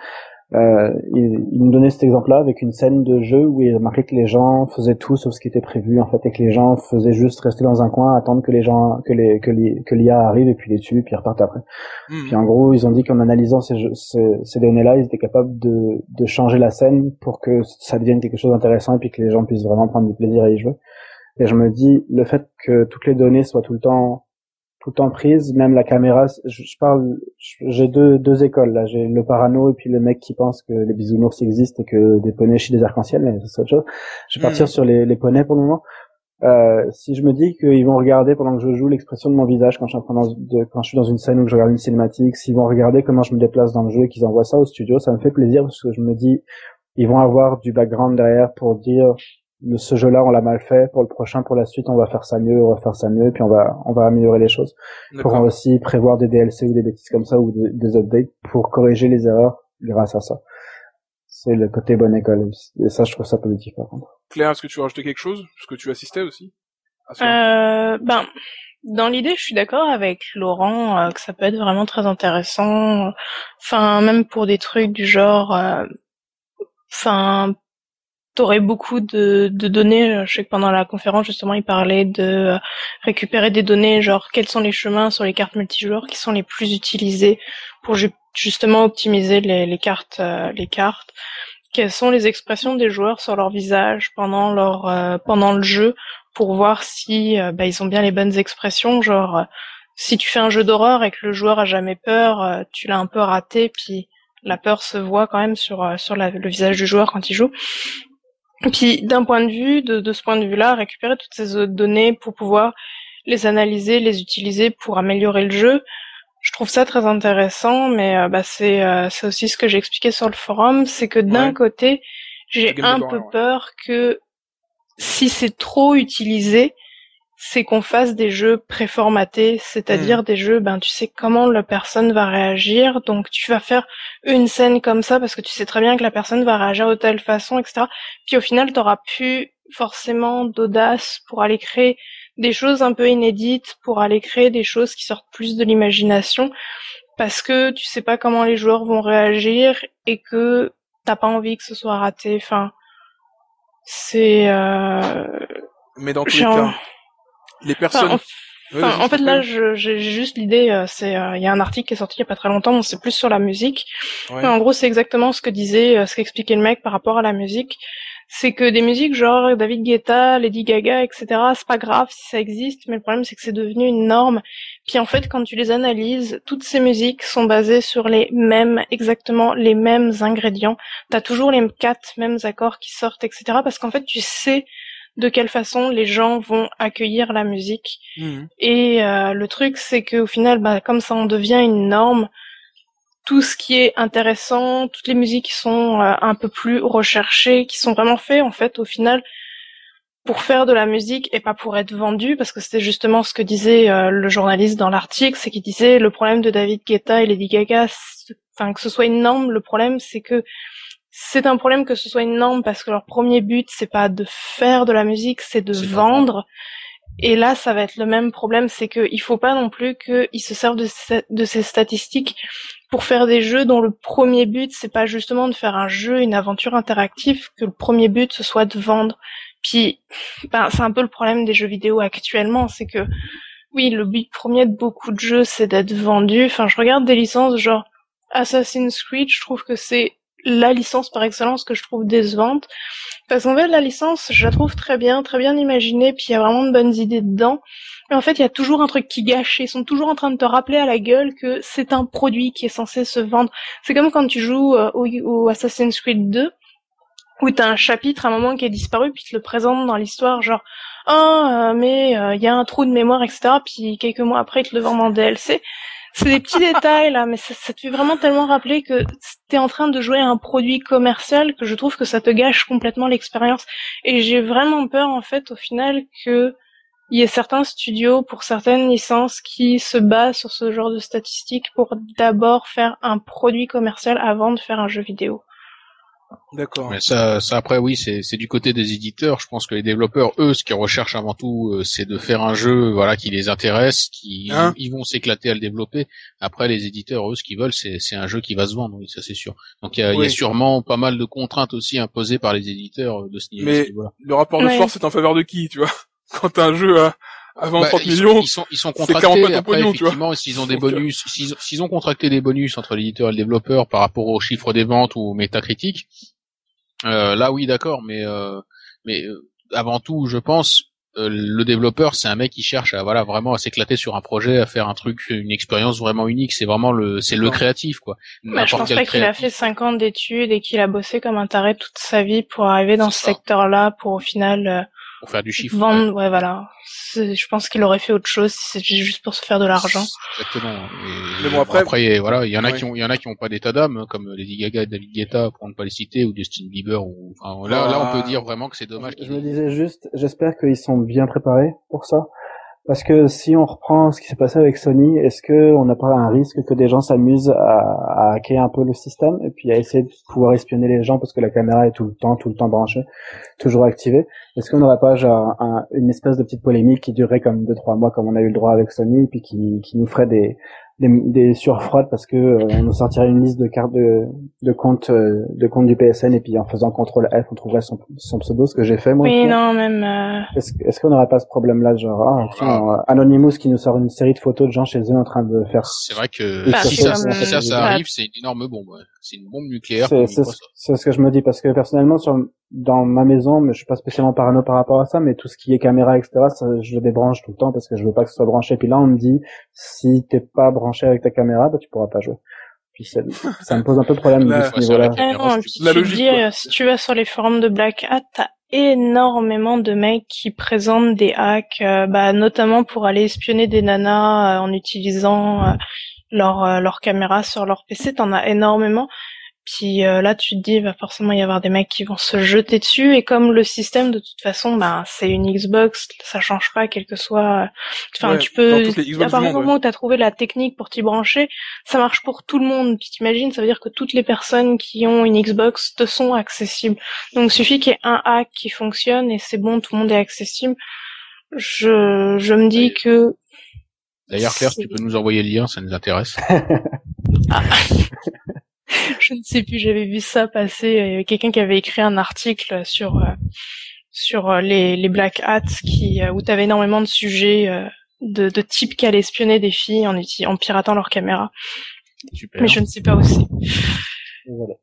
Il nous donnait cet exemple-là avec une scène de jeu où il remarquait que les gens faisaient tout sauf ce qui était prévu en fait, et que les gens faisaient juste rester dans un coin, attendre que que l'IA arrive et puis les tue, puis ils repartent après. Puis en gros, ils ont dit qu'en analysant ces données-là, ils étaient capables de changer la scène pour que ça devienne quelque chose d'intéressant et puis que les gens puissent vraiment prendre du plaisir à y jouer. Et je me dis, le fait que toutes les données soient tout le temps prise, même la caméra, j'ai deux écoles, là. J'ai le parano et puis le mec qui pense que les bisounours existent et que des poneys chient des arcs-en-ciel, mais c'est autre chose. Je vais partir sur les poneys pour le moment. Si je me dis qu'ils vont regarder pendant que je joue l'expression de mon visage quand je suis dans une scène ou que je regarde une cinématique, s'ils vont regarder comment je me déplace dans le jeu et qu'ils envoient ça au studio, ça me fait plaisir parce que je me dis, ils vont avoir du background derrière pour dire, ce jeu-là, on l'a mal fait. Pour le prochain, pour la suite, on va faire ça mieux, et puis on va améliorer les choses. Pour aussi prévoir des DLC ou des bêtises comme ça ou des updates pour corriger les erreurs grâce à ça. C'est le côté bonne école. Et ça, je trouve ça positif, par contre. Claire, est-ce que tu veux rajouter quelque chose? Parce que tu assistais aussi. Dans l'idée, je suis d'accord avec Laurent, que ça peut être vraiment très intéressant. Enfin, même pour des trucs du genre, t'aurais beaucoup de données. Je sais que pendant la conférence, justement, il parlait de récupérer des données, genre quels sont les chemins sur les cartes multijoueurs qui sont les plus utilisés pour justement optimiser les cartes. Quelles sont les expressions des joueurs sur leur visage pendant le jeu pour voir si ils ont bien les bonnes expressions. Genre, si tu fais un jeu d'horreur et que le joueur a jamais peur, tu l'as un peu raté, puis la peur se voit quand même sur le visage du joueur quand il joue. Et puis, d'un point de vue, de ce point de vue-là, récupérer toutes ces données pour pouvoir les analyser, les utiliser pour améliorer le jeu, je trouve ça très intéressant, mais c'est aussi ce que j'ai expliqué sur le forum, c'est que d'un côté, J'ai un peu peur que si c'est trop utilisé, c'est qu'on fasse des jeux préformatés, c'est-à-dire des jeux, tu sais comment la personne va réagir, donc tu vas faire une scène comme ça parce que tu sais très bien que la personne va réagir de telle façon, etc. Puis au final, t'auras plus forcément d'audace pour aller créer des choses un peu inédites, pour aller créer des choses qui sortent plus de l'imagination, parce que tu sais pas comment les joueurs vont réagir et que t'as pas envie que ce soit raté. Enfin, c'est... Mais dans tous les cas... Les personnes. En fait, là, j'ai juste l'idée. Il y a un article qui est sorti il y a pas très longtemps. On sait plus sur la musique. Ouais. En gros, c'est exactement ce qu'expliquait le mec par rapport à la musique. C'est que des musiques genre David Guetta, Lady Gaga, etc. C'est pas grave si ça existe, mais le problème c'est que c'est devenu une norme. Puis en fait, quand tu les analyses, toutes ces musiques sont basées sur exactement les mêmes ingrédients. T'as toujours les 4 mêmes accords qui sortent, etc. Parce qu'en fait, tu sais de quelle façon les gens vont accueillir la musique. Et le truc, c'est qu'au final, comme ça, on devient une norme. Tout ce qui est intéressant, toutes les musiques qui sont un peu plus recherchées, qui sont vraiment faites, en fait, au final, pour faire de la musique et pas pour être vendues, parce que c'était justement ce que disait le journaliste dans l'article, c'est qu'il disait le problème de David Guetta et Lady Gaga, que ce soit une norme, le problème, c'est que c'est un problème que ce soit une norme parce que leur premier but, c'est pas de faire de la musique, c'est de vendre. Et là, ça va être le même problème, c'est que il faut pas non plus qu'ils se servent de ces statistiques pour faire des jeux dont le premier but, c'est pas justement de faire un jeu, une aventure interactive, que le premier but, ce soit de vendre. Puis, c'est un peu le problème des jeux vidéo actuellement, c'est que, oui, le but premier de beaucoup de jeux, c'est d'être vendu. Enfin, je regarde des licences genre Assassin's Creed, je trouve que c'est la licence par excellence que je trouve décevante. Parce qu'en fait, la licence, je la trouve très bien imaginée, puis il y a vraiment de bonnes idées dedans. Mais en fait, il y a toujours un truc qui gâche. Ils sont toujours en train de te rappeler à la gueule que c'est un produit qui est censé se vendre. C'est comme quand tu joues au Assassin's Creed 2, où t'as un chapitre à un moment qui est disparu, puis te le présente dans l'histoire, genre mais il y a un trou de mémoire, etc. Puis quelques mois après, ils te le vendent en DLC. C'est des petits détails là, mais ça te fait vraiment tellement rappeler que t'es en train de jouer à un produit commercial que je trouve que ça te gâche complètement l'expérience. Et j'ai vraiment peur en fait au final que il y ait certains studios pour certaines licences qui se basent sur ce genre de statistiques pour d'abord faire un produit commercial avant de faire un jeu vidéo. D'accord. Mais ça après oui, c'est du côté des éditeurs. Je pense que les développeurs, eux, ce qu'ils recherchent avant tout, c'est de faire un jeu, qui les intéresse, ils vont s'éclater à le développer. Après, les éditeurs, eux, ce qu'ils veulent, c'est un jeu qui va se vendre, oui, ça c'est sûr. Donc il y a sûrement pas mal de contraintes aussi imposées par les éditeurs de ce niveau. Mais le rapport de force est en faveur de qui, tu vois? Quand t'as un jeu à 20-30 millions, ils sont contractés. Après, effectivement, s'ils ont des bonus, s'ils ont contracté des bonus entre l'éditeur et le développeur par rapport aux chiffres des ventes ou aux métacritiques, là oui, d'accord, mais avant tout, je pense, le développeur, c'est un mec qui cherche à vraiment à s'éclater sur un projet, à faire un truc, une expérience vraiment unique. C'est vraiment le créatif, quoi. Je pense pas qu'il a fait 5 ans d'études et qu'il a bossé comme un taré toute sa vie pour arriver dans ce secteur-là, pour au final pour faire du chiffre. Vendre, ouais, voilà. Je pense qu'il aurait fait autre chose si c'était juste pour se faire de l'argent. Exactement. Mais bon, après voilà, il y en a qui ont pas d'état d'âme, comme Lady Gaga, David Guetta, pour ne pas les citer, ou Justin Bieber, ou, là, on peut dire vraiment que c'est dommage. Je me disais juste, j'espère qu'ils sont bien préparés pour ça. Parce que si on reprend ce qui s'est passé avec Sony, est-ce que on n'a pas un risque que des gens s'amusent à hacker un peu le système et puis à essayer de pouvoir espionner les gens parce que la caméra est tout le temps branchée, toujours activée? Est-ce qu'on n'aurait pas genre une espèce de petite polémique qui durerait comme 2-3 mois comme on a eu le droit avec Sony, puis qui nous ferait des surfroides parce que on nous sortirait une liste de cartes de comptes du PSN, et puis en faisant CTRL F on trouverait son pseudo, ce que j'ai fait moi. Oui, non, même est-ce qu'on n'aurait pas ce problème là, genre Anonymous qui nous sort une série de photos de gens chez eux en train de faire. C'est vrai que si ça arrive, c'est une énorme bombe, ouais. C'est une bombe nucléaire. C'est ce que je me dis, parce que personnellement dans ma maison, mais je suis pas spécialement parano par rapport à ça, mais tout ce qui est caméra, etc., je le débranche tout le temps parce que je veux pas que ce soit branché. Puis là, on me dit, si t'es pas branché avec ta caméra, tu pourras pas jouer. Puis ça me pose un peu de problème de ce niveau-là. La logique, si tu vas sur les forums de Black Hat, t'as énormément de mecs qui présentent des hacks, notamment pour aller espionner des nanas en utilisant leur caméra sur leur PC. T'en as énormément. Puis là, tu te dis, il va forcément y avoir des mecs qui vont se jeter dessus. Et comme le système, de toute façon, c'est une Xbox, ça change pas, quel que soit. Enfin, tu peux. À partir du moment où t'as trouvé la technique pour t'y brancher, ça marche pour tout le monde. Puis t'imagines, ça veut dire que toutes les personnes qui ont une Xbox te sont accessibles. Donc, il suffit qu'il y ait un hack qui fonctionne et c'est bon, tout le monde est accessible. Je me dis que. D'ailleurs, Claire, tu peux nous envoyer le lien, ça nous intéresse. Ah. Je ne sais plus, j'avais vu ça passer. Il y avait quelqu'un qui avait écrit un article sur les Black Hats où t'avais énormément de sujets de types qui allaient espionner des filles en piratant leur caméra. Super. Mais je ne sais pas où c'est. Voilà.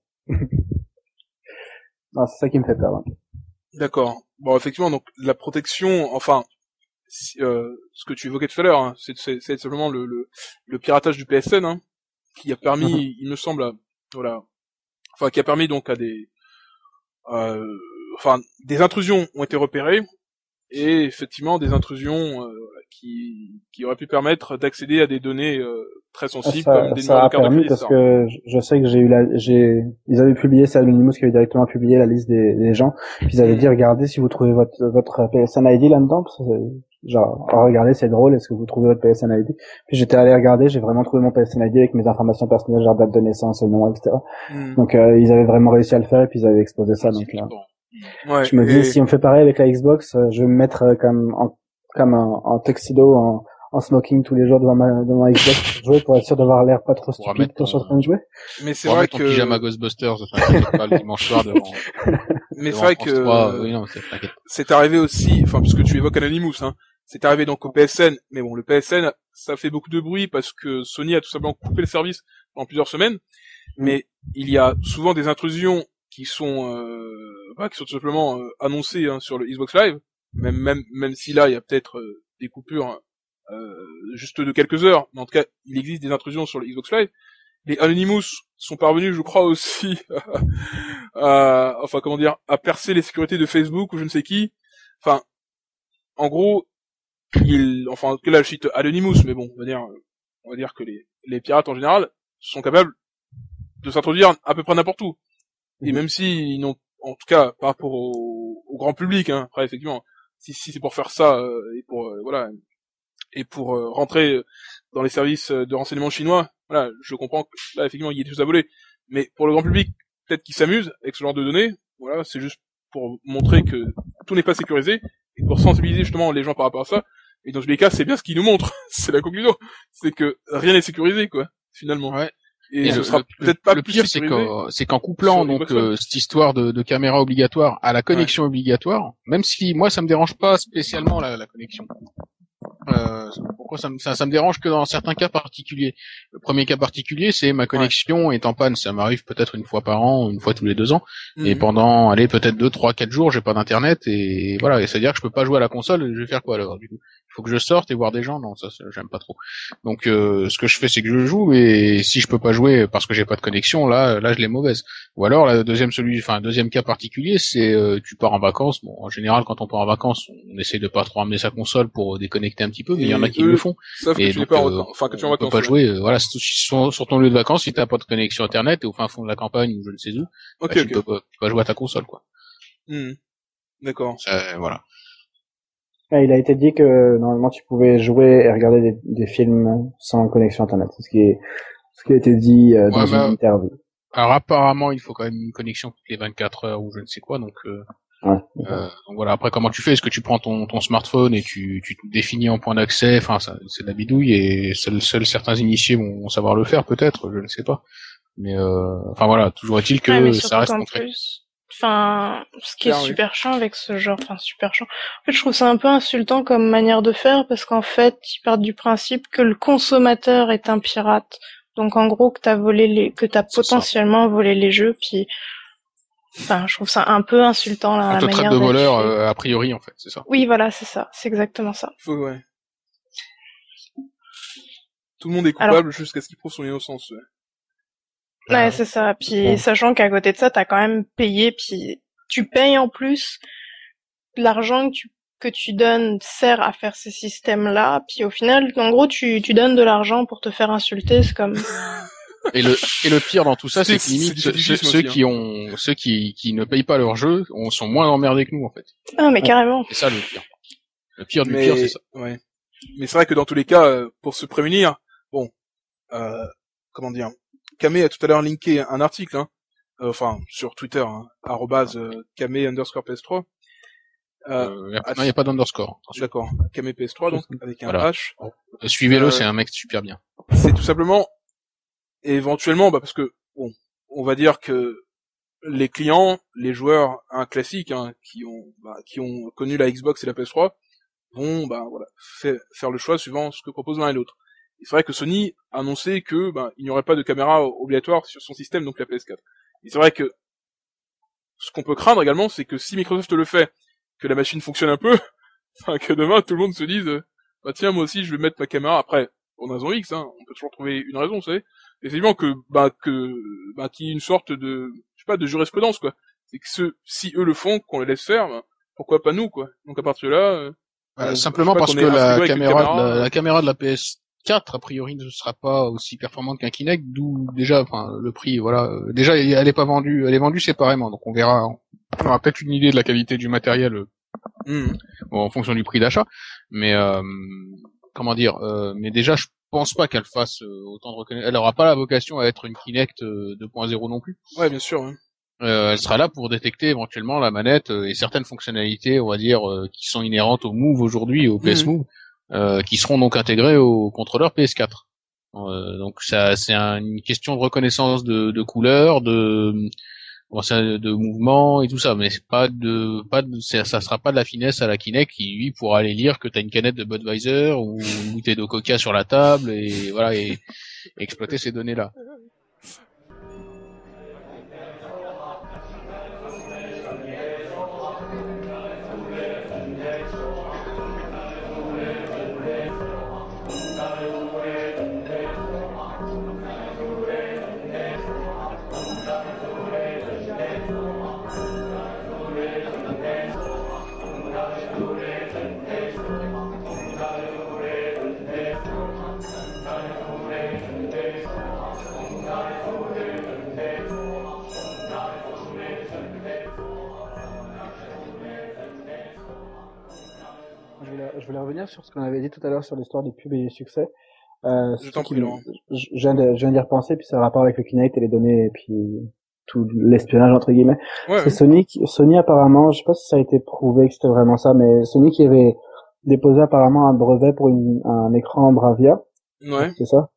Non, c'est ça qui me fait peur. D'accord. Bon, effectivement, donc la protection, enfin, ce que tu évoquais tout à l'heure, hein, c'est simplement le piratage du PSN, hein, qui a permis, il me semble, qui a permis donc à des intrusions ont été repérées, et effectivement des intrusions qui auraient pu permettre d'accéder à des données très sensibles comme des numéros de carte de crédit. Parce que je sais que ils avaient publié, c'est Anonymous qui avait directement publié la liste des gens, puis ils avaient dit regardez si vous trouvez votre PSN ID là-dedans, genre regardez c'est drôle, est-ce que vous trouvez votre PSN ID? Puis j'étais allé regarder, j'ai vraiment trouvé mon PSN ID avec mes informations personnelles, genre date de naissance, nom, etc. Donc ils avaient vraiment réussi à le faire et puis ils avaient exposé ça, donc là. Ouais, je me dis si on fait pareil avec la Xbox, je vais me mettre comme en tuxedo, en smoking tous les jours devant ma Xbox pour jouer, pour être sûr d'avoir l'air pas trop stupide quand je suis en train de jouer. Mais c'est vrai que pyjama Ghostbusters, pas le dimanche soir devant. Mais c'est vrai que oui, non, c'est arrivé aussi, enfin puisque tu évoques Anonymous, hein, c'est arrivé donc au PSN, mais bon, le PSN, ça fait beaucoup de bruit parce que Sony a tout simplement coupé le service pendant plusieurs semaines, mais il y a souvent des intrusions qui sont tout simplement annoncées sur le Xbox Live, même si là il y a peut-être des coupures juste de quelques heures, mais en tout cas il existe des intrusions sur le Xbox Live. Les Anonymous sont parvenus, je crois aussi, à percer les sécurités de Facebook ou je ne sais qui. Enfin, en gros, que là je cite Anonymous, mais bon, on va dire que les pirates en général sont capables de s'introduire à peu près n'importe où. Et même si ils n'ont, en tout cas, par rapport au grand public, hein, après effectivement, si c'est pour faire ça et pour rentrer dans les services de renseignement chinois, voilà, je comprends que là effectivement il y a des choses à voler, mais pour le grand public, peut-être qu'ils s'amusent avec ce genre de données. Voilà, c'est juste pour montrer que tout n'est pas sécurisé et pour sensibiliser justement les gens par rapport à ça. Et dans tous les cas, c'est bien ce qu'ils nous montrent. C'est la conclusion, c'est que rien n'est sécurisé, quoi, finalement. Ouais. Et ce sera peut-être pas le pire, c'est qu'en couplant donc cette histoire de caméra obligatoire à la connexion obligatoire, même si moi ça me dérange pas spécialement la connexion. Pourquoi ça me dérange que dans certains cas particuliers. Le premier cas particulier, c'est ma connexion est en panne. Ça m'arrive peut-être une fois par an, une fois tous les 2 ans, et pendant peut-être 2, 3, 4 jours, j'ai pas d'internet et voilà. Et c'est-à-dire que je peux pas jouer à la console. Je vais faire quoi alors du coup? Faut que je sorte et voir des gens. Non, ça j'aime pas trop. Donc ce que je fais, c'est que je joue, et si je peux pas jouer parce que j'ai pas de connexion, là je l'ai mauvaise. Ou alors la deuxième cas particulier, c'est tu pars en vacances. Bon, en général, quand on part en vacances, on essaie de pas trop ramener sa console pour déconnecter un petit peu, mais il y en a qui le font. Sauf que tu n'es pas que tu es en vacances. On peut pas jouer. Voilà, sur ton lieu de vacances, si t'as pas de connexion internet et au fin fond de la campagne ou je ne sais où, tu peux pas jouer à ta console, quoi. D'accord. Voilà. Il a été dit que normalement tu pouvais jouer et regarder des films sans connexion internet. C'est ce qui a été dit dans une interview. Alors apparemment, il faut quand même une connexion toutes les 24 heures ou je ne sais quoi, donc donc voilà. Après, comment tu fais? Est-ce que tu prends ton smartphone et tu te définis en point d'accès? Enfin, c'est de la bidouille, et seuls certains initiés vont savoir le faire, peut-être, je ne sais pas. Mais voilà, toujours est-il que ça reste concret. Ce qui est super chiant avec ce genre, super chiant. En fait, je trouve ça un peu insultant comme manière de faire, parce qu'en fait, ils partent du principe que le consommateur est un pirate. Donc, en gros, que t'as potentiellement volé les jeux, puis, je trouve ça un peu insultant, là, on te traite de voleur, a priori, en fait, c'est ça. Oui, voilà, c'est ça. C'est exactement ça. Ouais. Tout le monde est coupable jusqu'à ce qu'il prouve son innocence. Ouais, c'est ça. Puis, sachant qu'à côté de ça, t'as quand même payé, puis tu payes en plus, l'argent que tu donnes sert à faire ces systèmes-là, puis au final, en gros, tu donnes de l'argent pour te faire insulter, c'est comme... Et le pire dans tout ça, c'est que limite ceux qui ne payent pas leur jeu sont moins emmerdés que nous en fait. Ah mais carrément. C'est ça le pire. Le pire du pire, c'est ça. Ouais. Mais c'est vrai que dans tous les cas, pour se prémunir, bon, comment dire, Kamé a tout à l'heure linké un article, hein, sur Twitter, hein, @Kamé_PS3. Non, il n'y a pas d'underscore. D'accord. Kamé PS3, donc, avec un H. Suivez-le, c'est un mec super bien. C'est tout simplement, éventuellement, parce que, bon, on va dire que les clients, les joueurs, classiques, hein, qui ont connu la Xbox et la PS3, vont, faire le choix suivant ce que propose l'un et l'autre. Et c'est vrai que Sony a annoncé que, il n'y aurait pas de caméra obligatoire sur son système, donc la PS4. Et c'est vrai que, ce qu'on peut craindre également, c'est que si Microsoft le fait, que la machine fonctionne un peu, que demain tout le monde se dise, tiens, moi aussi je vais mettre ma caméra. Après, pour une raison X, hein, on peut toujours trouver une raison, vous savez. Et c'est évident qu'il y ait une sorte de, je sais pas, de jurisprudence, quoi. C'est que si eux le font, qu'on les laisse faire, pourquoi pas nous, quoi. Donc à partir de là, simplement parce que la caméra de la PS4, a priori, ne sera pas aussi performante qu'un Kinect, d'où déjà, le prix, voilà. Déjà, elle est vendue séparément, donc on verra. On aura peut-être une idée de la qualité du matériel en fonction du prix d'achat, mais mais déjà je pense pas qu'elle fasse autant de reconnaissance. Elle aura pas la vocation à être une Kinect 2.0 non plus. Ouais, bien sûr. Hein. Elle sera là pour détecter éventuellement la manette et certaines fonctionnalités, on va dire, qui sont inhérentes au Move aujourd'hui, au PS Move, qui seront donc intégrées au contrôleur PS4. Donc ça, c'est une question de reconnaissance de couleur, de mouvement et tout ça, mais c'est ça sera pas de la finesse à la Kinect qui lui pourra aller lire que t'as une canette de Budweiser ou une bouteille de Coca sur la table et voilà et exploiter ces données là. Je voulais revenir sur ce qu'on avait dit tout à l'heure sur l'histoire des pubs et du succès. Je t'en prie, Laurent. Je viens d'y repenser, puis ça a rapport avec le Kinect et les données, et puis tout l'espionnage entre guillemets. Ouais, c'est Sony apparemment, je sais pas si ça a été prouvé que c'était vraiment ça, mais Sony qui avait déposé apparemment un brevet pour un écran Bravia. Ouais. C'est ça.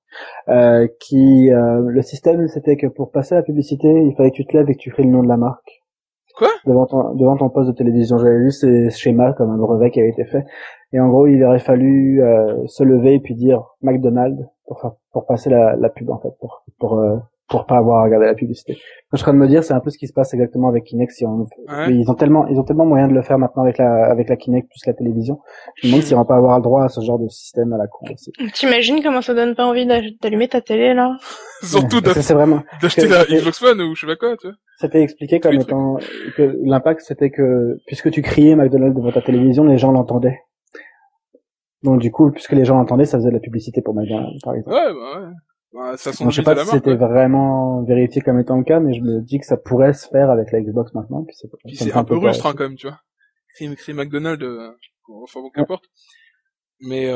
Le système c'était que pour passer à la publicité, il fallait que tu te lèves et que tu cries le nom de la marque. Quoi? Devant ton poste de télévision. J'avais vu ce schéma comme un brevet qui avait été fait. Et en gros, il aurait fallu se lever et puis dire McDonald's pour passer la pub en fait, pour pas avoir à regarder la publicité. Donc, je suis en train de me dire, c'est un peu ce qui se passe exactement avec Kinect. Mais ils ont tellement moyen de le faire maintenant avec la Kinect plus la télévision. Je me demande s'ils vont pas avoir le droit à ce genre de système à la con aussi. T'imagines comment ça donne pas envie d'allumer ta télé là? Surtout d'acheter la Xbox One ou je sais pas quoi, tu vois. C'était expliqué comme étant que l'impact c'était que puisque tu criais McDonald's devant ta télévision, les gens l'entendaient. Donc du coup, puisque les gens l'entendaient, ça faisait de la publicité pour McDonald's, par exemple. Ouais. Ça je sais pas si c'était vraiment vérifié comme étant le cas, mais je me dis que ça pourrait se faire avec la Xbox maintenant. Puis c'est un peu rustre quand même, tu vois. Crie McDonald's, enfin bon, qu'importe. Mais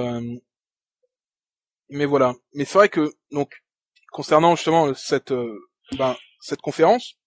voilà. Mais c'est vrai que donc concernant justement cette conférence,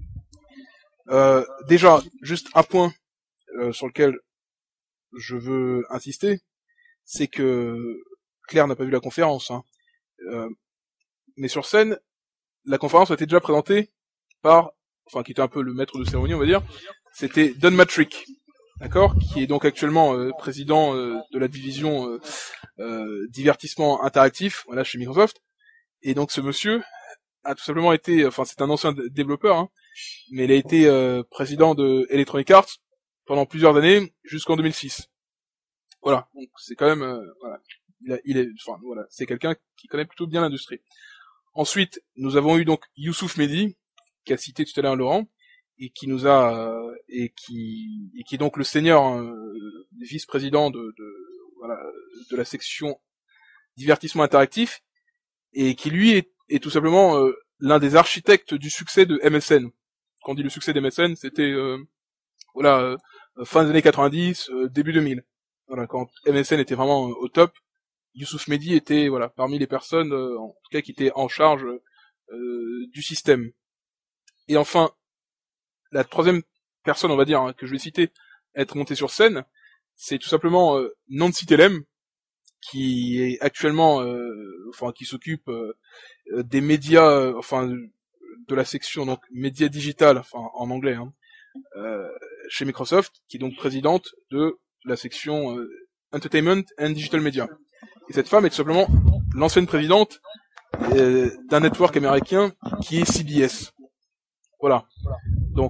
déjà juste un point sur lequel je veux insister, c'est que Claire n'a pas vu la conférence, hein. Mais sur scène, la conférence a été déjà présentée qui était un peu le maître de cérémonie, on va dire. C'était Don Matrick, d'accord, qui est donc actuellement président de la division divertissement interactif, voilà, chez Microsoft. Et donc ce monsieur a tout simplement été, c'est un ancien développeur, hein, mais il a été président de Electronic Arts pendant plusieurs années jusqu'en 2006. Voilà, donc c'est quand même c'est quelqu'un qui connaît plutôt bien l'industrie. Ensuite, nous avons eu donc Youssouf Mehdi, qui a cité tout à l'heure Laurent, et qui nous a qui est donc le senior vice-président de la section divertissement interactif, et qui lui est tout simplement l'un des architectes du succès de MSN. Quand on dit le succès d'MSN, c'était fin des années 90, début 2000. Voilà, quand MSN était vraiment au top, Youssouf Mehdi était parmi les personnes en tout cas qui étaient en charge du système. Et enfin, la troisième personne, on va dire, que je vais citer, à être montée sur scène, c'est tout simplement Nancy Tellem, qui est actuellement qui s'occupe des médias de la section donc médias digital en anglais chez Microsoft, qui est donc présidente de la section Entertainment and Digital Media. Et cette femme est tout simplement l'ancienne présidente d'un network américain qui est CBS. Voilà. Donc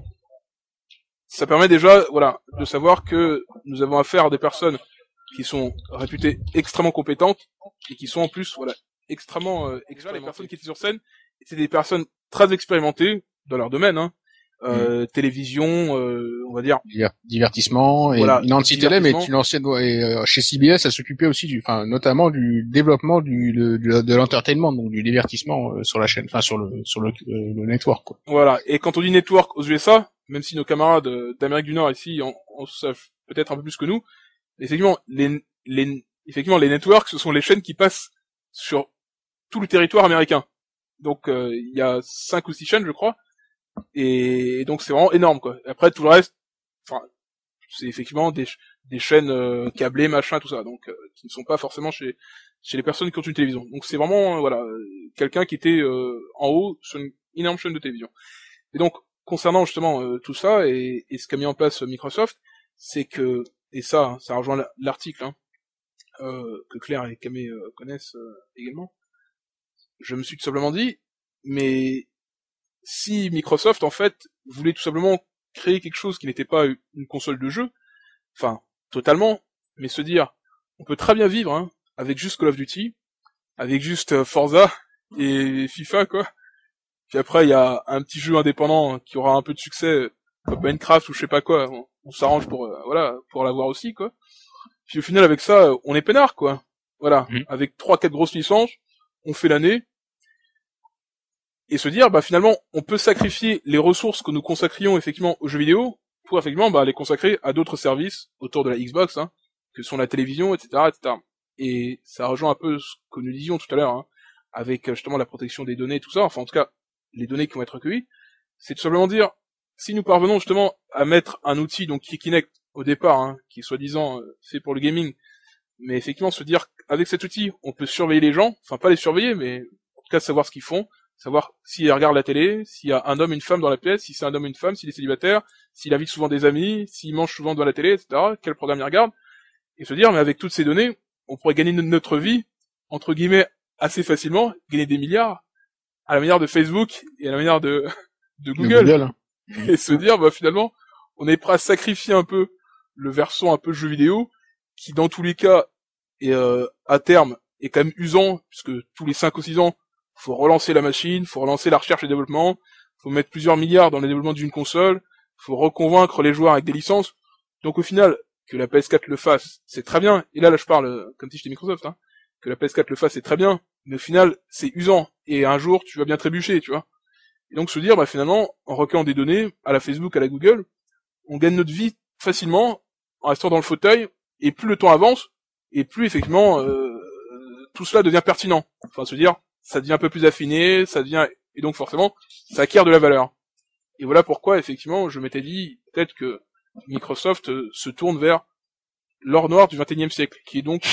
ça permet déjà de savoir que nous avons affaire à des personnes qui sont réputées extrêmement compétentes et qui sont en plus extrêmement les personnes qui étaient sur scène étaient des personnes très expérimentées dans leur domaine télévision, on va dire divertissement, et Nancy Tellem est une ancienne chez CBS, elle s'occupait aussi notamment du développement de l'entertainment, donc du divertissement sur la chaîne, sur le network, quoi. Voilà, et quand on dit network aux USA, même si nos camarades d'Amérique du Nord ici en savent peut-être un peu plus que nous, effectivement les networks, ce sont les chaînes qui passent sur tout le territoire américain. Donc il y a 5 ou 6 chaînes, je crois. Et donc c'est vraiment énorme, quoi. Après tout le reste, c'est effectivement des chaînes câblées, machin, tout ça, donc qui ne sont pas forcément chez les personnes qui ont une télévision. Donc c'est vraiment quelqu'un qui était en haut sur une énorme chaîne de télévision. Et donc concernant justement tout ça et ce qu'a mis en place Microsoft, c'est que, et ça rejoint l'article que Claire et Camé connaissent également, je me suis tout simplement dit, mais si Microsoft, en fait, voulait tout simplement créer quelque chose qui n'était pas une console de jeu, totalement, mais se dire, on peut très bien vivre avec juste Call of Duty, avec juste Forza et FIFA, quoi. Puis après, il y a un petit jeu indépendant qui aura un peu de succès, comme Minecraft ou je sais pas quoi. On s'arrange pour l'avoir aussi, quoi. Puis au final, avec ça, on est peinard, quoi. Voilà, avec 3-4 grosses licences, on fait l'année. Et se dire, finalement, on peut sacrifier les ressources que nous consacrions effectivement aux jeux vidéo pour effectivement les consacrer à d'autres services autour de la Xbox, que sont la télévision, etc., etc. Et ça rejoint un peu ce que nous disions tout à l'heure, avec justement la protection des données, tout ça. Enfin, en tout cas, les données qui vont être recueillies. C'est tout simplement dire, si nous parvenons justement à mettre un outil, donc qui est Kinect au départ, qui est soi-disant fait pour le gaming, mais effectivement se dire, avec cet outil, on peut surveiller les gens, enfin pas les surveiller, mais en tout cas savoir ce qu'ils font, savoir s'ils regardent la télé, s'il y a un homme et une femme dans la pièce, si c'est un homme et une femme, s'il est célibataire, s'il invite souvent des amis, s'il mange souvent devant la télé, etc., quel programme il regarde, et se dire, mais avec toutes ces données, on pourrait gagner notre vie, entre guillemets, assez facilement, gagner des milliards, à la manière de Facebook et à la manière de Google. Et se dire, finalement, on est prêt à sacrifier un peu le versant un peu jeu vidéo, qui dans tous les cas, est à terme, est quand même usant, puisque tous les 5 ou 6 ans, faut relancer la machine, faut relancer la recherche et le développement, faut mettre plusieurs milliards dans le développement d'une console, faut reconvaincre les joueurs avec des licences. Donc au final, que la PS4 le fasse, c'est très bien. Et là je parle comme si j'étais Microsoft, que la PS4 le fasse, c'est très bien. Mais au final, c'est usant. Et un jour, tu vas bien trébucher, tu vois. Et donc se dire, finalement, en recueillant des données, à la Facebook, à la Google, on gagne notre vie facilement, en restant dans le fauteuil, et plus le temps avance, et plus effectivement, tout cela devient pertinent. Enfin, se dire, ça devient un peu plus affiné, et donc forcément, ça acquiert de la valeur. Et voilà pourquoi, effectivement, je m'étais dit, peut-être que Microsoft se tourne vers l'or noir du XXIe siècle, qui est donc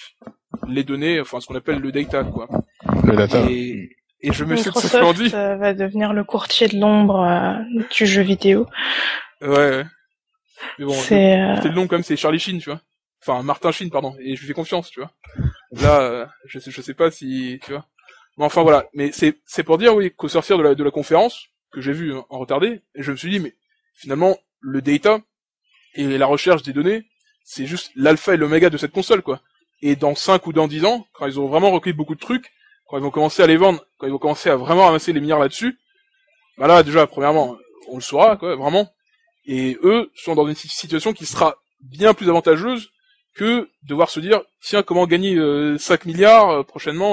les données, ce qu'on appelle le data, quoi. Le data. Et je me suis tout simplement dit... Microsoft va devenir le courtier de l'ombre du jeu vidéo. Ouais. Mais bon, c'est le nom comme c'est Charlie Sheen, tu vois. Enfin, Martin Sheen, pardon. Et je lui fais confiance, tu vois. Là, je sais pas si, tu vois. Mais enfin, voilà. Mais c'est pour dire, oui, qu'au sortir de la conférence, que j'ai vu en retardé, et je me suis dit, mais finalement, le data et la recherche des données, c'est juste l'alpha et l'oméga de cette console, quoi. Et dans 5 ou dans 10 ans, quand ils auront vraiment recueilli beaucoup de trucs, quand ils vont commencer à les vendre, quand ils vont commencer à vraiment ramasser les milliards là-dessus, là, déjà, premièrement, on le saura, quoi, vraiment. Et eux sont dans une situation qui sera bien plus avantageuse que devoir se dire, tiens, comment gagner 5 milliards prochainement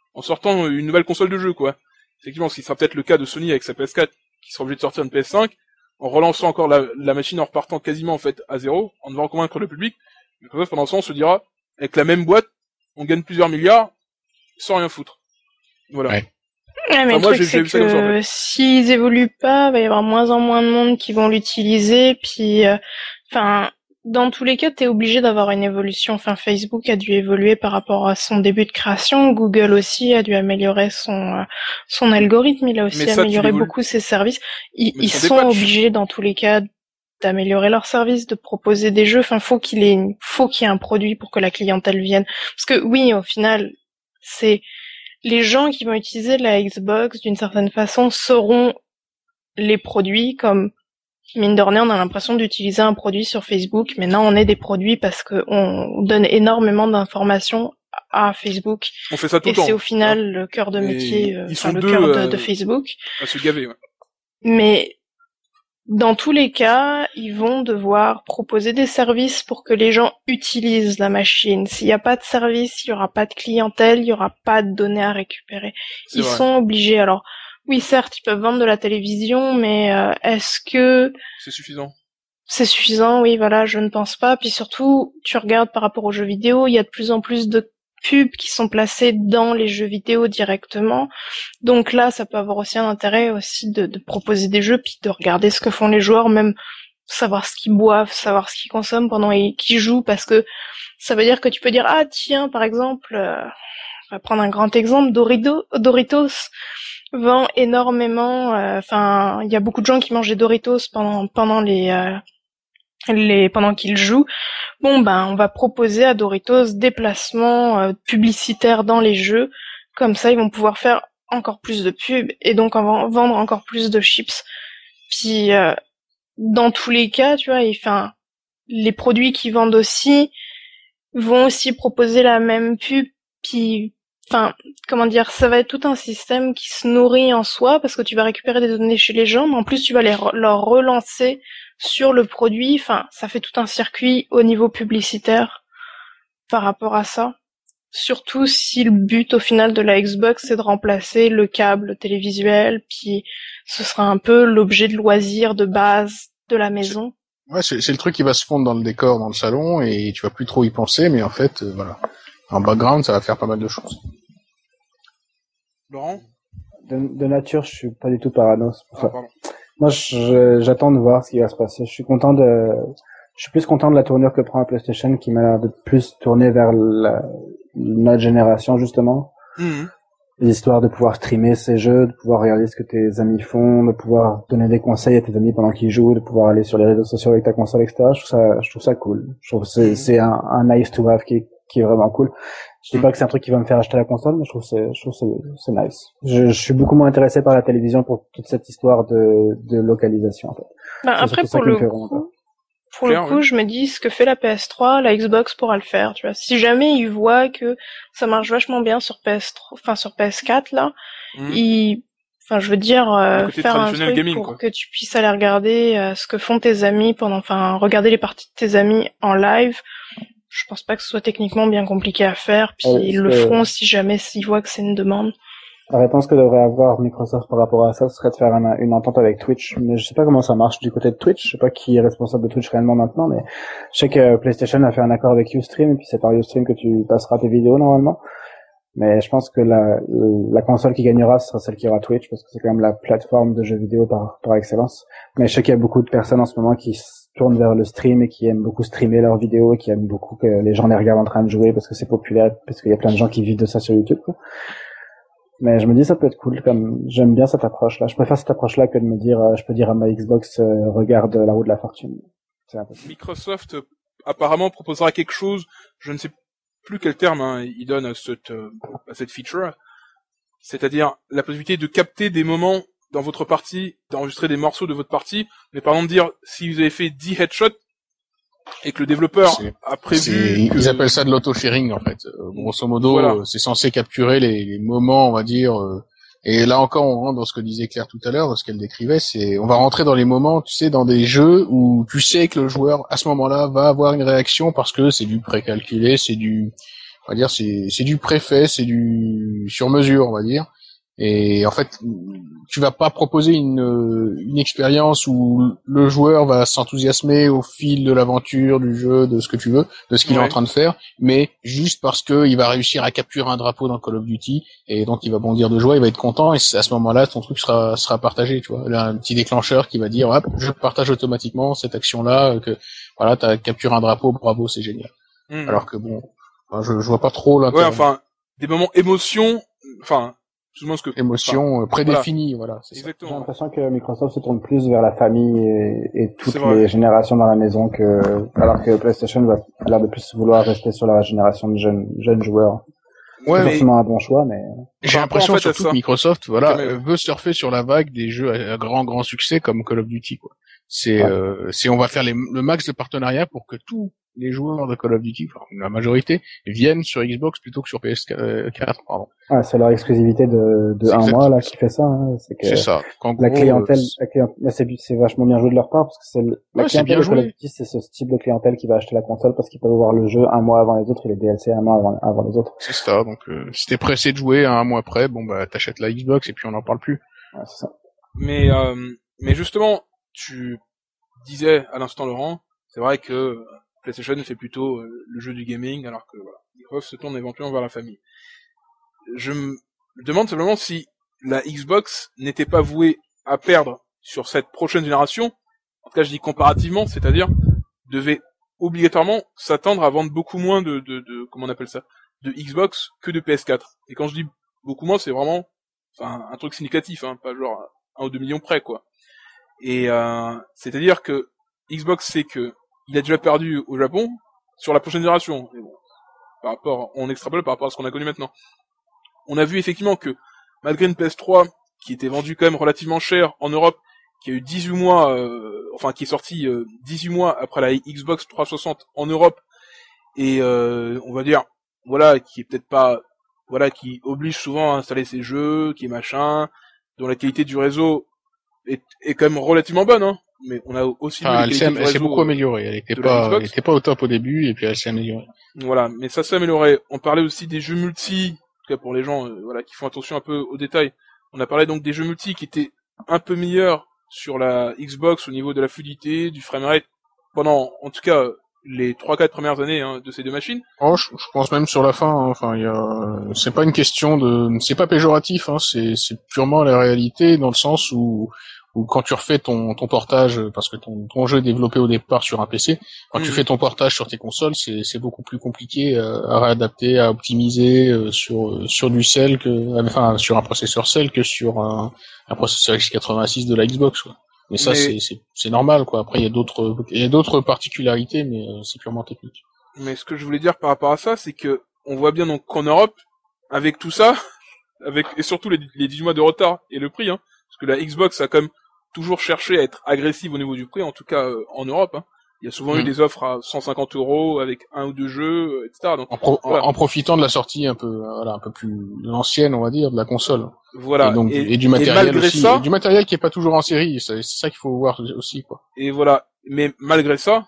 en sortant une nouvelle console de jeu, quoi. Effectivement, ce qui sera peut-être le cas de Sony avec sa PS4, qui sera obligé de sortir une PS5, en relançant encore la machine en repartant quasiment, en fait, à zéro, en devant convaincre le public. Microsoft, pendant ce temps, on se dira, avec la même boîte, on gagne plusieurs milliards, sans rien foutre. Voilà. Ouais. Ouais, mais enfin, le truc, c'est que s'ils évoluent pas, il va y avoir moins en moins de monde qui vont l'utiliser, puis, dans tous les cas, t'es obligé d'avoir une évolution. Enfin, Facebook a dû évoluer par rapport à son début de création. Google aussi a dû améliorer son algorithme. Il a aussi amélioré beaucoup ses services. Ils sont obligés, dans tous les cas, d'améliorer leurs services, de proposer des jeux. Enfin, faut qu'il y ait un produit pour que la clientèle vienne. Parce que oui, au final, c'est les gens qui vont utiliser la Xbox d'une certaine façon seront les produits, comme mine de rien, on a l'impression d'utiliser un produit sur Facebook. Maintenant, on est des produits parce que on donne énormément d'informations à Facebook. On fait ça tout le temps. Et c'est au final le cœur de métier, le cœur de Facebook. À se gaver, ouais. Mais dans tous les cas, ils vont devoir proposer des services pour que les gens utilisent la machine. S'il n'y a pas de service, il n'y aura pas de clientèle, il n'y aura pas de données à récupérer. Ils sont obligés. Alors, oui, certes, ils peuvent vendre de la télévision, mais est-ce que c'est suffisant? C'est suffisant, oui, voilà, je ne pense pas. Puis surtout, tu regardes par rapport aux jeux vidéo, il y a de plus en plus de pubs qui sont placées dans les jeux vidéo directement. Donc là, ça peut avoir aussi un intérêt aussi de proposer des jeux, puis de regarder ce que font les joueurs, même savoir ce qu'ils boivent, savoir ce qu'ils consomment pendant qu'ils jouent, parce que ça veut dire que tu peux dire, ah tiens, par exemple, on va prendre un grand exemple, Doritos vend énormément, il y a beaucoup de gens qui mangent des Doritos pendant pendant qu'ils jouent. Bon, on va proposer à Doritos des placements publicitaires dans les jeux, comme ça ils vont pouvoir faire encore plus de pubs et donc vendre encore plus de chips. Puis dans tous les cas, tu vois, les produits qu'ils vendent aussi vont aussi proposer la même pub, puis ça va être tout un système qui se nourrit en soi, parce que tu vas récupérer des données chez les gens, mais en plus tu vas leur relancer sur le produit. Ça fait tout un circuit au niveau publicitaire par rapport à ça. Surtout si le but au final de la Xbox c'est de remplacer le câble télévisuel, puis ce sera un peu l'objet de loisir de base de la maison. Ouais, c'est le truc qui va se fondre dans le décor, dans le salon, et tu vas plus trop y penser, mais en fait, voilà. En background, ça va faire pas mal de choses. Laurent ? De nature, je suis pas du tout parano. Moi, j'attends de voir ce qui va se passer. Je suis plus content de la tournure que prend la PlayStation, qui m'a l'air de plus tourner vers notre génération, justement. Mmh. L'histoire de pouvoir streamer ces jeux, de pouvoir regarder ce que tes amis font, de pouvoir donner des conseils à tes amis pendant qu'ils jouent, de pouvoir aller sur les réseaux sociaux avec ta console, etc. Je trouve ça cool. Je trouve que c'est un nice to have qui est vraiment cool. Je dis pas que c'est un truc qui va me faire acheter la console, mais je trouve c'est nice. Je suis beaucoup moins intéressé par la télévision pour toute cette histoire de localisation, en fait. Après, pour le coup, je me dis, ce que fait la PS3, la Xbox pourra le faire, tu vois. Si jamais ils voient que ça marche vachement bien sur PS3, sur PS4, là, je veux dire, faire un truc gaming, pour que tu puisses aller regarder ce que font tes amis regarder les parties de tes amis en live. Je pense pas que ce soit techniquement bien compliqué à faire, puis ils le feront si jamais s'ils voient que c'est une demande. La réponse que devrait avoir Microsoft par rapport à ça, ce serait de faire une entente avec Twitch. Mais je sais pas comment ça marche du côté de Twitch. Je sais pas qui est responsable de Twitch réellement maintenant, mais je sais que PlayStation a fait un accord avec Ustream, et puis c'est par Ustream que tu passeras tes vidéos normalement. Mais je pense que la console qui gagnera, ce sera celle qui aura Twitch, parce que c'est quand même la plateforme de jeux vidéo par excellence. Mais je sais qu'il y a beaucoup de personnes en ce moment qui tournent vers le stream et qui aiment beaucoup streamer leurs vidéos et qui aiment beaucoup que les gens les regardent en train de jouer parce que c'est populaire, parce qu'il y a plein de gens qui vivent de ça sur YouTube, quoi. Mais je me dis ça peut être cool, comme j'aime bien cette approche-là. Je préfère cette approche-là que de me dire je peux dire à ma Xbox regarde la roue de la fortune. C'est impossible. Microsoft apparemment proposera quelque chose, je ne sais plus quel terme il donne à cette feature, c'est-à-dire la possibilité de capter des moments dans votre partie, d'enregistrer des morceaux de votre partie, mais par exemple dire si vous avez fait 10 headshots et que le développeur a prévu... Ils appellent ça de l'auto-sharing, en fait. Grosso modo, voilà. C'est censé capturer les moments, on va dire... Et là encore, on rentre dans ce que disait Claire tout à l'heure, dans ce qu'elle décrivait, on va rentrer dans les moments, tu sais, dans des jeux où tu sais que le joueur, à ce moment-là, va avoir une réaction parce que c'est du précalculé, on va dire, c'est du préfet, c'est du sur mesure, on va dire. Et en fait, tu vas pas proposer une expérience où le joueur va s'enthousiasmer au fil de l'aventure, du jeu, de ce que tu veux, de ce qu'il est en train de faire, mais juste parce que il va réussir à capturer un drapeau dans Call of Duty, et donc il va bondir de joie, il va être content, et à ce moment-là, ton truc sera partagé, tu vois. Il y a un petit déclencheur qui va dire, hop, je partage automatiquement cette action-là, que voilà, t'as capturé un drapeau, bravo, c'est génial. Alors que bon, je vois pas trop l'intérêt. Ouais, enfin, des moments émotion, enfin, émotion prédéfinie, voilà. C'est exactement. J'ai l'impression que Microsoft se tourne plus vers la famille et toutes les générations dans la maison alors que PlayStation va l'air de plus vouloir rester sur la génération de jeunes joueurs. Ouais, c'est forcément un bon choix, mais j'ai l'impression surtout que Microsoft, veut surfer sur la vague des jeux à grand succès comme Call of Duty, quoi. On va faire le max de partenariats pour que tous les joueurs de Call of Duty, enfin, la majorité, viennent sur Xbox plutôt que sur PS4, pardon. Ah, c'est leur exclusivité de un mois, là, qui fait ça, hein. C'est ça. La clientèle, c'est vachement bien joué de leur part, parce que la clientèle de Call of Duty, c'est ce type de clientèle qui va acheter la console parce qu'ils peuvent voir le jeu un mois avant les autres et les DLC un mois avant les autres. C'est ça, donc, si t'es pressé de jouer un mois après, bon, bah, t'achètes la Xbox et puis on n'en parle plus. Ouais, c'est ça. Mais justement, tu disais à l'instant, Laurent, c'est vrai que PlayStation fait plutôt le jeu du gaming, alors que voilà, Microsoft se tourne éventuellement vers la famille. Je me demande simplement si la Xbox n'était pas vouée à perdre sur cette prochaine génération, en tout cas je dis comparativement, c'est-à-dire devait obligatoirement s'attendre à vendre beaucoup moins de comment on appelle ça, de Xbox que de PS4. Et quand je dis beaucoup moins, c'est vraiment un truc significatif, hein, pas genre 1 ou 2 millions près, quoi. Et c'est-à-dire que Xbox sait que il a déjà perdu au Japon sur la prochaine génération. Mais bon, on extrapole par rapport à ce qu'on a connu maintenant. On a vu effectivement que malgré une PS3 qui était vendue quand même relativement cher en Europe, qui a eu 18 mois, qui est sortie 18 mois après la Xbox 360 en Europe, et on va dire, voilà, qui est peut-être pas, voilà, qui oblige souvent à installer ses jeux, qui est machin, dont la qualité du réseau est quand même relativement bonne, hein. Mais on a aussi elle s'est beaucoup améliorée. Elle était pas au top au début, et puis elle s'est améliorée. Voilà, mais ça s'est amélioré. On parlait aussi des jeux multi, en tout cas pour les gens, qui font attention un peu aux détails. On a parlé donc des jeux multi qui étaient un peu meilleurs sur la Xbox au niveau de la fluidité, du framerate, pendant, en tout cas, les 3-4 premières années, hein, de ces deux machines. Oh, je pense même sur la fin, hein. Enfin, c'est pas une question c'est pas péjoratif, hein, c'est purement la réalité, dans le sens où quand tu refais ton portage, parce que ton jeu est développé au départ sur un PC, quand tu fais ton portage sur tes consoles, c'est beaucoup plus compliqué à réadapter, à optimiser sur du Cell sur un processeur Cell que sur un processeur x86 de la Xbox, quoi. Mais ça, c'est normal, quoi. Après, il y a d'autres particularités, mais c'est purement technique. Mais ce que je voulais dire par rapport à ça, c'est que on voit bien donc qu'en Europe, avec tout ça, et surtout les 18 mois de retard et le prix, hein, parce que la Xbox a quand même toujours cherché à être agressive au niveau du prix, en tout cas en Europe, hein. Il y a souvent eu des offres à 150 € avec 1 ou 2 jeux, etc. Donc, en profitant de la sortie un peu plus ancienne, on va dire, de la console. Voilà. Et du matériel aussi. Et du matériel qui est pas toujours en série. C'est ça qu'il faut voir aussi, quoi. Et voilà. Mais malgré ça,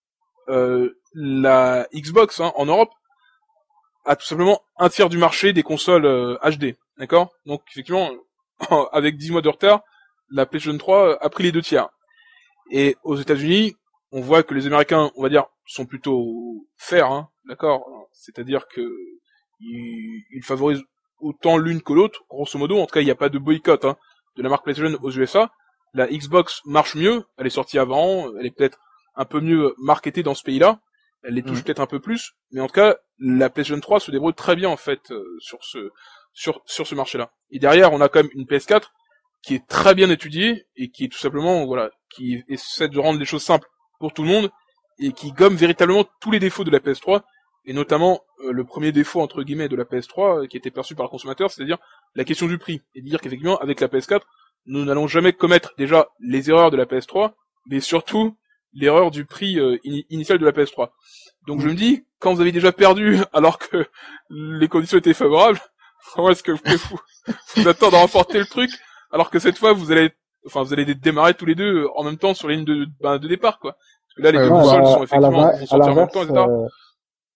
la Xbox, hein, en Europe, a tout simplement un tiers du marché des consoles HD. D'accord? Donc, effectivement, avec 10 mois de retard, la PlayStation 3 a pris les 2 tiers. Et aux États-Unis, on voit que les Américains, on va dire, sont plutôt fairs, hein, d'accord. C'est-à-dire que ils favorisent autant l'une que l'autre, grosso modo. En tout cas, il n'y a pas de boycott, hein, de la marque PlayStation aux USA. La Xbox marche mieux, elle est sortie avant, elle est peut-être un peu mieux marketée dans ce pays-là. Elle les touche peut-être un peu plus, mais en tout cas, la PlayStation 3 se débrouille très bien en fait sur ce marché-là. Et derrière, on a quand même une PS4 qui est très bien étudiée et qui est tout simplement qui essaie de rendre les choses simples pour tout le monde et qui gomme véritablement tous les défauts de la PS3 et notamment le premier défaut entre guillemets de la PS3 qui était perçu par le consommateur, c'est-à-dire la question du prix et dire qu'effectivement avec la PS4 nous n'allons jamais commettre déjà les erreurs de la PS3 mais surtout l'erreur du prix initial de la PS3. Donc je me dis, quand vous avez déjà perdu alors que les conditions étaient favorables, comment est-ce que vous pouvez vous attendre à remporter le truc alors que cette fois vous allez démarrer tous les deux en même temps sur la ligne de départ, quoi. Parce que là les deux consoles sont effectivement vont sortir en même temps, etc.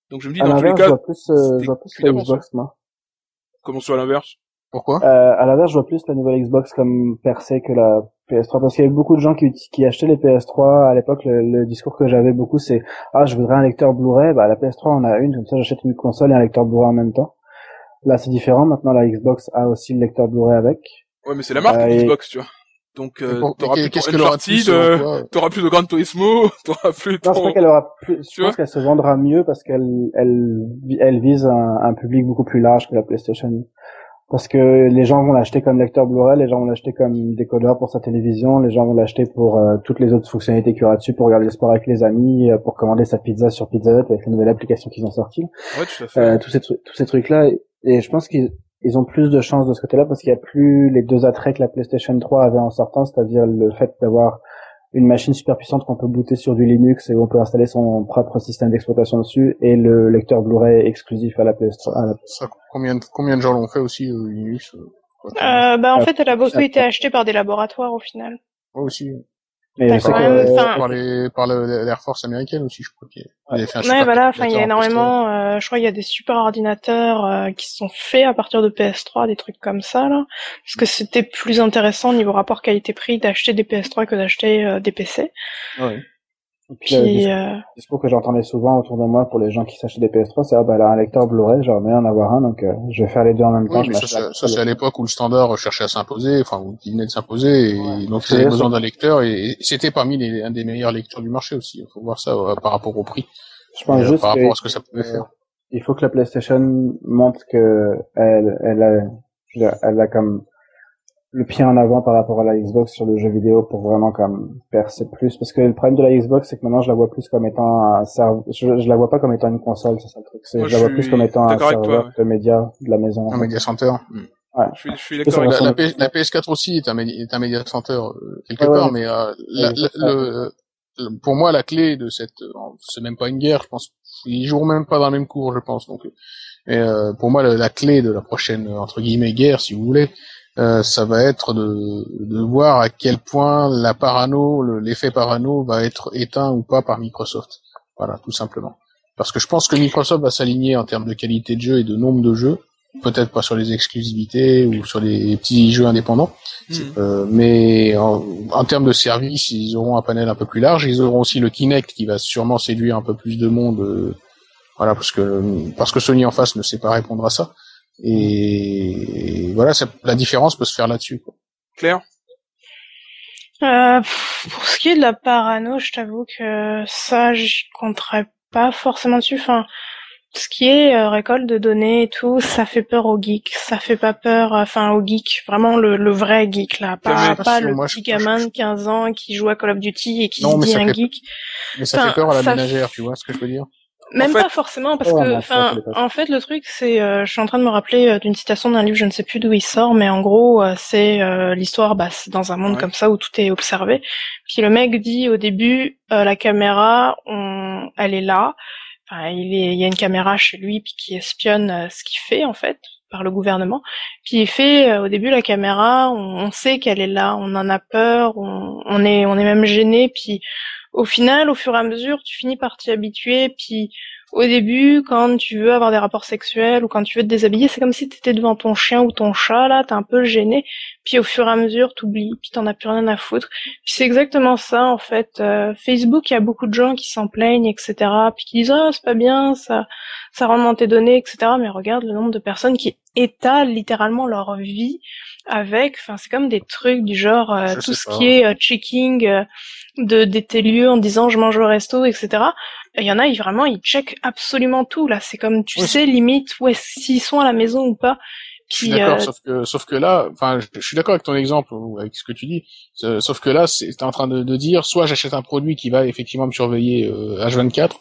Donc je me dis, dans tous les cas, je vois plus la Xbox, moi. Comment ça, à l'inverse? Pourquoi? À l'inverse, je vois plus la nouvelle Xbox comme percée que la PS3, parce qu'il y avait beaucoup de gens qui achetaient les PS3 à l'époque. Le discours que j'avais beaucoup, c'est je voudrais un lecteur Blu-ray. Bah la PS3 on a une, comme ça j'achète une console et un lecteur Blu-ray en même temps. Là c'est différent. Maintenant la Xbox a aussi le lecteur Blu-ray avec. Ouais, mais c'est la marque Xbox, tu vois. Donc t'auras plus ton Uncharted, t'auras plus de Gran Turismo, t'auras plus. Non, c'est pas qu'elle aura plus. Je pense qu'elle se vendra mieux parce elle vise un public beaucoup plus large que la PlayStation. Parce que les gens vont l'acheter comme lecteur Blu-ray, les gens vont l'acheter comme décodeur pour sa télévision, les gens vont l'acheter pour toutes les autres fonctionnalités qu'il y aura dessus, pour regarder le sport avec les amis, pour commander sa pizza sur Pizza Hut avec la nouvelle application qu'ils ont sortie. Ouais, tout à fait. Tous ces trucs-là, et je pense qu'ils ont plus de chances de ce côté-là parce qu'il y a plus les deux attraits que la PlayStation 3 avait en sortant, c'est-à-dire le fait d'avoir une machine super puissante qu'on peut booter sur du Linux et où on peut installer son propre système d'exploitation dessus, et le lecteur Blu-ray exclusif à la PS3. Combien de gens l'ont fait aussi, Linux? En fait, elle a beaucoup été achetée par des laboratoires au final. Ouais, aussi. Mais par l'Air Force américaine aussi, je crois qu'il avait fait un super. Ouais, voilà, enfin, il y a énormément, je crois, il y a des super ordinateurs, qui sont faits à partir de PS3, des trucs comme ça, là. Parce que c'était plus intéressant, niveau rapport qualité-prix, d'acheter des PS3 que d'acheter, des PC. Ouais. Et puis, le discours que j'entendais souvent autour de moi pour les gens qui s'achètent des PS3, c'est elle a un lecteur Blu-ray, j'aimerais bien en avoir un, donc je vais faire les deux en même temps. Mais ça c'est à l'époque où le standard cherchait à s'imposer, enfin où il venait de s'imposer, et donc ils avaient besoin d'un lecteur, et c'était parmi un des meilleurs lecteurs du marché aussi. Il faut voir ça par rapport au prix, je pense juste par rapport à ce que ça pouvait faire. Il faut que la PlayStation montre que elle a comme le pied en avant par rapport à la Xbox sur le jeu vidéo pour vraiment comme percer plus, parce que le problème de la Xbox c'est que maintenant je la vois plus comme étant je la vois pas comme étant une console, c'est ça le truc. Je la vois plus comme étant un serveur de médias de la maison. Un média center. Ouais. Je suis d'accord. La PS4 aussi est un média center quelque part, mais pour moi la clé de c'est même pas une guerre, je pense. Ils joueront même pas dans le même cours, je pense. Donc, pour moi la clé de la prochaine entre guillemets guerre, si vous voulez. Ça va être de voir à quel point l'effet parano va être éteint ou pas par Microsoft. Voilà, tout simplement. Parce que je pense que Microsoft va s'aligner en termes de qualité de jeu et de nombre de jeux, peut-être pas sur les exclusivités ou sur les petits jeux indépendants, mais en termes de service, ils auront un panel un peu plus large. Ils auront aussi le Kinect qui va sûrement séduire un peu plus de monde, voilà, parce que Sony en face ne sait pas répondre à ça. Et voilà, la différence peut se faire là-dessus, quoi. Claire? Pour ce qui est de la parano, je t'avoue que ça, j'y compterais pas forcément dessus. Enfin, ce qui est récolte de données et tout, ça fait peur aux geeks. Ça fait pas peur, aux geeks, vraiment le vrai geek là, pas le petit gamin de 15 ans qui joue à Call of Duty et qui se dit un geek. Mais ça fait peur à la ménagère, tu vois ce que je veux dire? Même pas forcément, parce que, en fait, le truc, c'est, je suis en train de me rappeler d'une citation d'un livre, je ne sais plus d'où il sort, mais en gros, c'est l'histoire, c'est dans un monde comme ça où tout est observé. Puis le mec dit au début, la caméra, elle est là. Enfin, il y a une caméra chez lui, puis qui espionne ce qu'il fait en fait par le gouvernement. Puis il fait, au début, la caméra, on sait qu'elle est là, on en a peur, on est même gêné, puis au final, au fur et à mesure, tu finis par t'y habituer, puis au début, quand tu veux avoir des rapports sexuels ou quand tu veux te déshabiller, c'est comme si t'étais devant ton chien ou ton chat, là, t'es un peu gêné, puis au fur et à mesure, t'oublies, puis t'en as plus rien à foutre. Puis c'est exactement ça, en fait. Facebook, il y a beaucoup de gens qui s'en plaignent, etc., puis qui disent « Ah, c'est pas bien, ça rentre dans tes données, etc. » Mais regarde le nombre de personnes qui étalent littéralement leur vie avec, c'est comme des trucs du genre, tout ce qui est checking de tes lieux en disant je mange au resto, etc. Il y en a, ils checkent absolument tout, là. C'est comme, tu sais, limite, s'ils sont à la maison ou pas. Puis, je suis d'accord, sauf que là, je suis d'accord avec ton exemple, avec ce que tu dis, sauf que là, t'es en train de dire, soit j'achète un produit qui va effectivement me surveiller H24,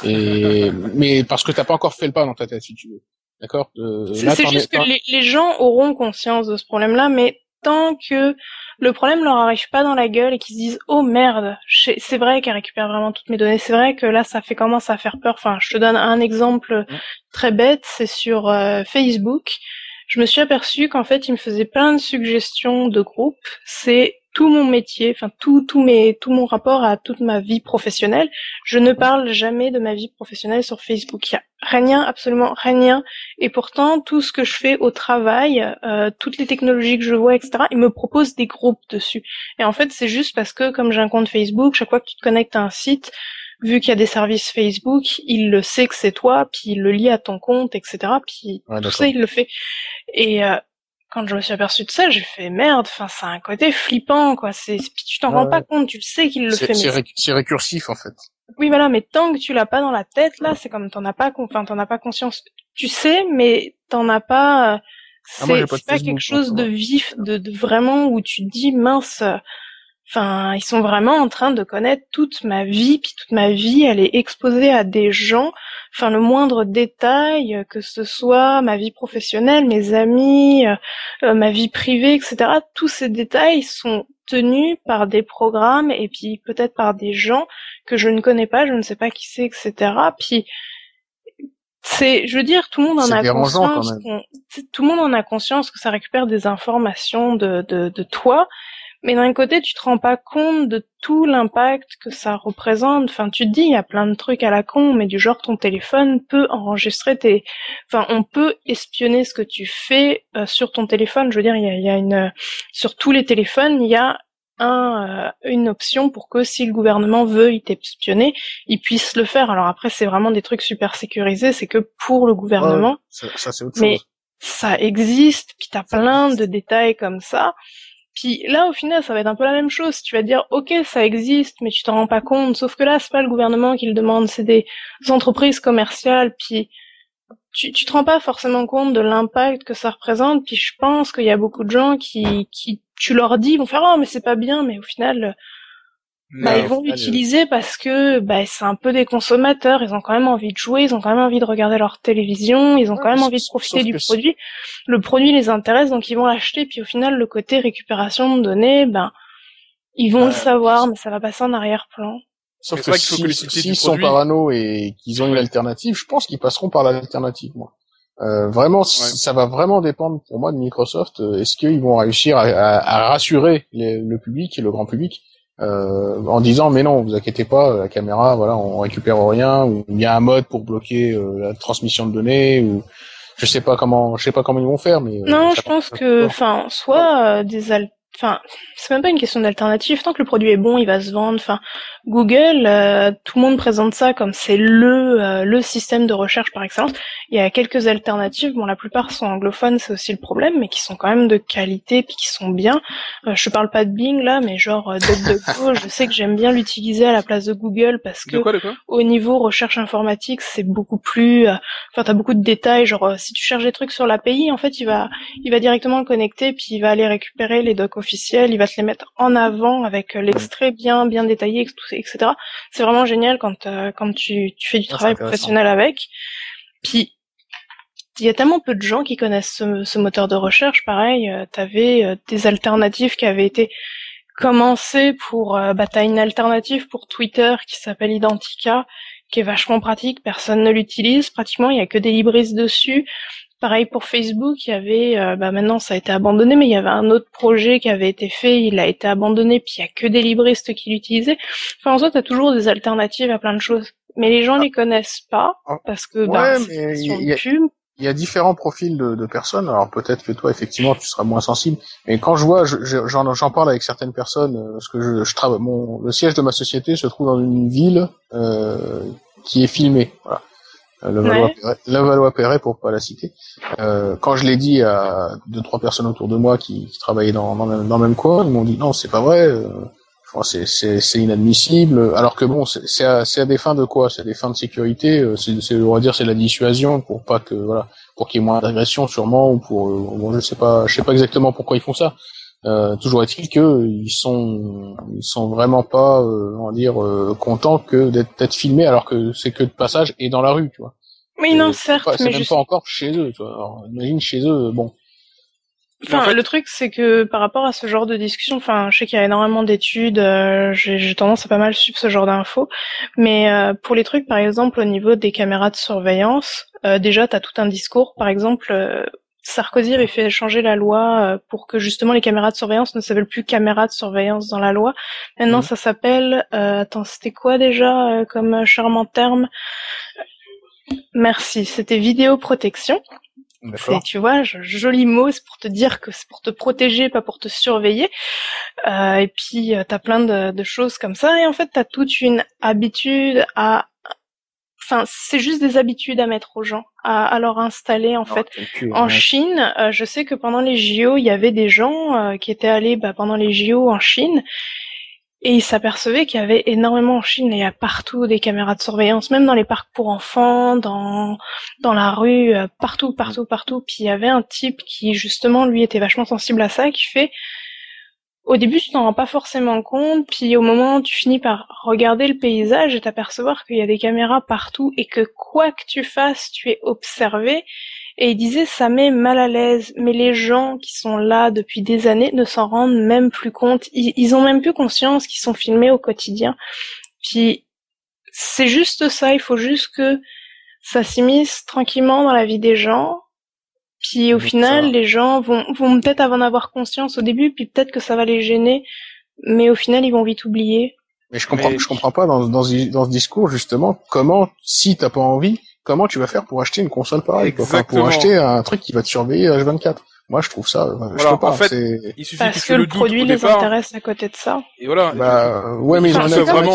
mais parce que t'as pas encore fait le pas dans ta tête, si tu veux. D'accord? C'est juste que les gens auront conscience de ce problème-là, mais tant que le problème leur arrive pas dans la gueule et qu'ils se disent « Oh merde, c'est vrai qu'elle récupère vraiment toutes mes données, c'est vrai que là ça commence à faire peur. » Enfin, je te donne un exemple très bête, c'est sur Facebook. Je me suis aperçue qu'en fait, il me faisait plein de suggestions de groupes. C'est tout mon métier, enfin tout mon rapport à toute ma vie professionnelle. Je ne parle jamais de ma vie professionnelle sur Facebook. Il y a rien, absolument rien. Et pourtant, tout ce que je fais au travail, toutes les technologies que je vois, etc., ils me proposent des groupes dessus. Et en fait, c'est juste parce que comme j'ai un compte Facebook, chaque fois que tu te connectes à un site, vu qu'il y a des services Facebook, il le sait que c'est toi, puis il le lie à ton compte, etc. Puis tout ça, il le fait. Et quand je me suis aperçue de ça, j'ai fait merde. Enfin, c'est un côté flippant, quoi. Puis tu t'en rends pas compte, tu le sais qu'il le fait. C'est récursif, en fait. Oui, voilà, mais tant que tu l'as pas dans la tête, là, c'est comme t'en as pas conscience. Tu sais, mais t'en as pas. C'est pas quelque chose de vif, de vraiment où tu te dis mince. Enfin, ils sont vraiment en train de connaître toute ma vie, puis toute ma vie, elle est exposée à des gens. Enfin, le moindre détail, que ce soit ma vie professionnelle, mes amis, ma vie privée, etc. Tous ces détails sont tenus par des programmes et puis peut-être par des gens que je ne connais pas, je ne sais pas qui c'est, etc. Puis je veux dire, tout le monde en a conscience. Tout le monde en a conscience que ça récupère des informations de toi. Mais d'un côté, tu te rends pas compte de tout l'impact que ça représente. Enfin, tu te dis, il y a plein de trucs à la con, mais du genre, ton téléphone peut enregistrer on peut espionner ce que tu fais sur ton téléphone. Je veux dire, il y a sur tous les téléphones, il y a une option pour que si le gouvernement veut t'espionner, il puisse le faire. Alors après, c'est vraiment des trucs super sécurisés, c'est que pour le gouvernement. Ça c'est autre chose. Mais ça existe, puis t'as plein de détails comme ça. Puis là, au final, ça va être un peu la même chose. Tu vas te dire, ok, ça existe, mais tu t'en rends pas compte. Sauf que là, c'est pas le gouvernement qui le demande, c'est des entreprises commerciales. Puis tu te rends pas forcément compte de l'impact que ça représente. Puis je pense qu'il y a beaucoup de gens qui tu leur dis, ils vont faire, oh, mais c'est pas bien, mais au final, ils vont l'utiliser parce que c'est un peu des consommateurs, ils ont quand même envie de jouer, ils ont quand même envie de regarder leur télévision, ils ont quand même envie de profiter du produit. Le produit les intéresse, donc ils vont l'acheter, puis au final le côté récupération de données, ils vont le savoir, mais ça va passer en arrière-plan. Sauf que s'ils sont parano et qu'ils ont une alternative, je pense qu'ils passeront par l'alternative, moi. Vraiment, ça va vraiment dépendre pour moi de Microsoft. Est-ce qu'ils vont réussir à rassurer le public et le grand public en disant mais non, vous inquiétez pas, la caméra, voilà, on récupère rien, ou il y a un mode pour bloquer la transmission de données, ou je sais pas comment ils vont faire, mais non, je pense que, soit c'est même pas une question d'alternative. Tant que le produit est bon, il va se vendre. Enfin, Google, tout le monde présente ça comme c'est le système de recherche par excellence. Il y a quelques alternatives. Bon, la plupart sont anglophones, c'est aussi le problème, mais qui sont quand même de qualité puis qui sont bien. Je parle pas de Bing là, mais genre DuckDuckGo, je sais que j'aime bien l'utiliser à la place de Google parce que au niveau recherche informatique, c'est beaucoup plus. T'as beaucoup de détails. Genre, si tu cherches des trucs sur l'API, en fait, il va directement le connecter puis il va aller récupérer les docs officiels, il va te les mettre en avant avec l'extrait bien détaillé, etc. C'est vraiment génial quand tu fais du travail professionnel avec. Puis il y a tellement peu de gens qui connaissent ce moteur de recherche. Pareil, t'avais des alternatives qui avaient été commencées pour. T'as une alternative pour Twitter qui s'appelle Identica, qui est vachement pratique. Personne ne l'utilise pratiquement. Il y a que des libristes dessus. Pareil pour Facebook, il y avait, maintenant ça a été abandonné, mais il y avait un autre projet qui avait été fait, il a été abandonné, puis il y a que des libristes qui l'utilisaient. Enfin, en soi, t'as toujours des alternatives à plein de choses. Mais les gens les connaissent pas, parce que, il y a différents profils de personnes. Alors peut-être que toi, effectivement, tu seras moins sensible. Mais quand je vois, j'en parle avec certaines personnes, parce que je travaille, le siège de ma société se trouve dans une ville, qui est filmée. Voilà. Levallois-Perret pour pas la citer. Quand je l'ai dit à 2-3 personnes autour de moi qui travaillaient dans le même coin, ils m'ont dit non, c'est pas vrai. C'est inadmissible. Alors que bon, c'est à des fins de quoi? C'est à des fins de sécurité. On va dire, c'est la dissuasion pour pas que pour qu'il y ait moins d'agression sûrement, ou pour je sais pas exactement pourquoi ils font ça. Toujours est-il que ils sont vraiment pas contents que d'être filmés, alors que c'est que de passage et dans la rue, tu vois. Oui, non, certes, c'est même pas encore chez eux, tu vois. Alors, imagine chez eux, bon. Enfin, le truc, c'est que par rapport à ce genre de discussion, je sais qu'il y a énormément d'études, j'ai tendance à pas mal suivre ce genre d'infos, mais pour les trucs, par exemple, au niveau des caméras de surveillance, déjà, t'as tout un discours, par exemple, Sarkozy avait fait changer la loi pour que justement les caméras de surveillance ne s'appellent plus caméras de surveillance dans la loi. Maintenant, ça s'appelle... attends, c'était quoi déjà comme charmant terme? Merci, c'était vidéoprotection. D'accord. Tu vois, joli mot, c'est pour te dire que c'est pour te protéger, pas pour te surveiller. Et puis, t'as plein de choses comme ça. Et en fait, t'as toute une habitude à... Enfin, c'est juste des habitudes à mettre aux gens, à leur installer, en fait. En Chine, je sais que pendant les JO, il y avait des gens qui étaient allés pendant les JO en Chine, et ils s'apercevaient qu'il y avait énormément en Chine, et il y a partout des caméras de surveillance, même dans les parcs pour enfants, dans la rue, partout. Puis il y avait un type qui, justement, lui, était vachement sensible à ça, qui fait... Au début, tu t'en rends pas forcément compte, puis au moment où tu finis par regarder le paysage et t'apercevoir qu'il y a des caméras partout et que quoi que tu fasses, tu es observé. Et il disait, ça met mal à l'aise, mais les gens qui sont là depuis des années ne s'en rendent même plus compte. Ils ont même plus conscience qu'ils sont filmés au quotidien. Puis, c'est juste ça, il faut juste que ça s'immisce tranquillement dans la vie des gens. Puis au final, les gens vont peut-être en avoir conscience au début, puis peut-être que ça va les gêner, mais au final, ils vont vite oublier. Mais je comprends pas dans ce discours, justement, comment, si t'as pas envie, comment tu vas faire pour acheter une console pareille, enfin, pour acheter un truc qui va te surveiller H24. Moi, je trouve ça, je peux pas. En fait, il suffit parce que le produit les intéresse à côté de ça. Et voilà. Ouais, mais ils ont vraiment,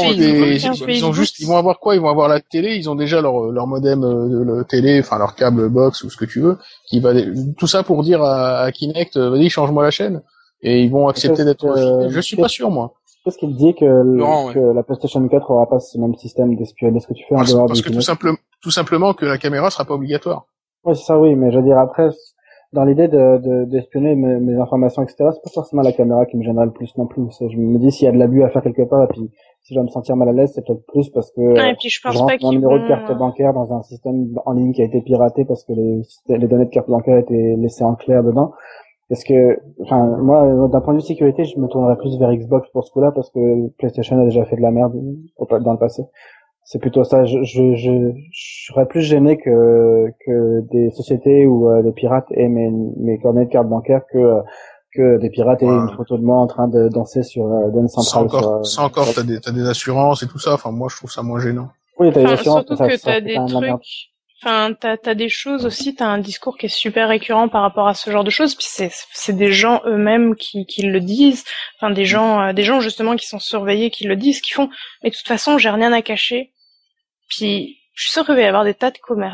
ils vont avoir quoi? Ils vont avoir la télé, ils ont déjà leur modem de télé, enfin leur câble box ou ce que tu veux, qui va tout ça pour dire à Kinect, vas-y, change-moi la chaîne. Et ils vont accepter d'être filmés. Je suis pas sûr, moi. Qu'est-ce qu'il dit que la PlayStation 4 aura pas ce même système d'espionnage? Est-ce que tu fais en dehors parce que tout simplement que la caméra sera pas obligatoire. Ouais, c'est ça, oui, mais je veux dire après, dans l'idée d'espionner mes informations, etc., c'est pas forcément la caméra qui me gênerait le plus non plus. Je me dis s'il y a de l'abus à faire quelque part, et puis si je dois me sentir mal à l'aise, c'est peut-être plus parce que et puis je rentre mon numéro de carte bancaire dans un système en ligne qui a été piraté parce que les données de carte bancaire étaient laissées en clair dedans. Parce que, enfin, moi, d'un point de vue sécurité, je me tournerais plus vers Xbox pour ce coup-là parce que PlayStation a déjà fait de la merde dans le passé. C'est plutôt ça. Je serais plus gêné que des sociétés ou des pirates aient mes coordonnées de carte bancaire que des pirates aient une photo de moi en train de danser sur Donne Central. Ça encore, t'as des assurances et tout ça. Enfin, moi, je trouve ça moins gênant. Oui, t'as des assurances. Surtout que t'as des trucs. Enfin, t'as des choses aussi, t'as un discours qui est super récurrent par rapport à ce genre de choses, puis c'est des gens eux-mêmes qui le disent, enfin des gens justement qui sont surveillés qui le disent, qui font, mais de toute façon j'ai rien à cacher. Puis je suis sûre qu'il va y avoir des tas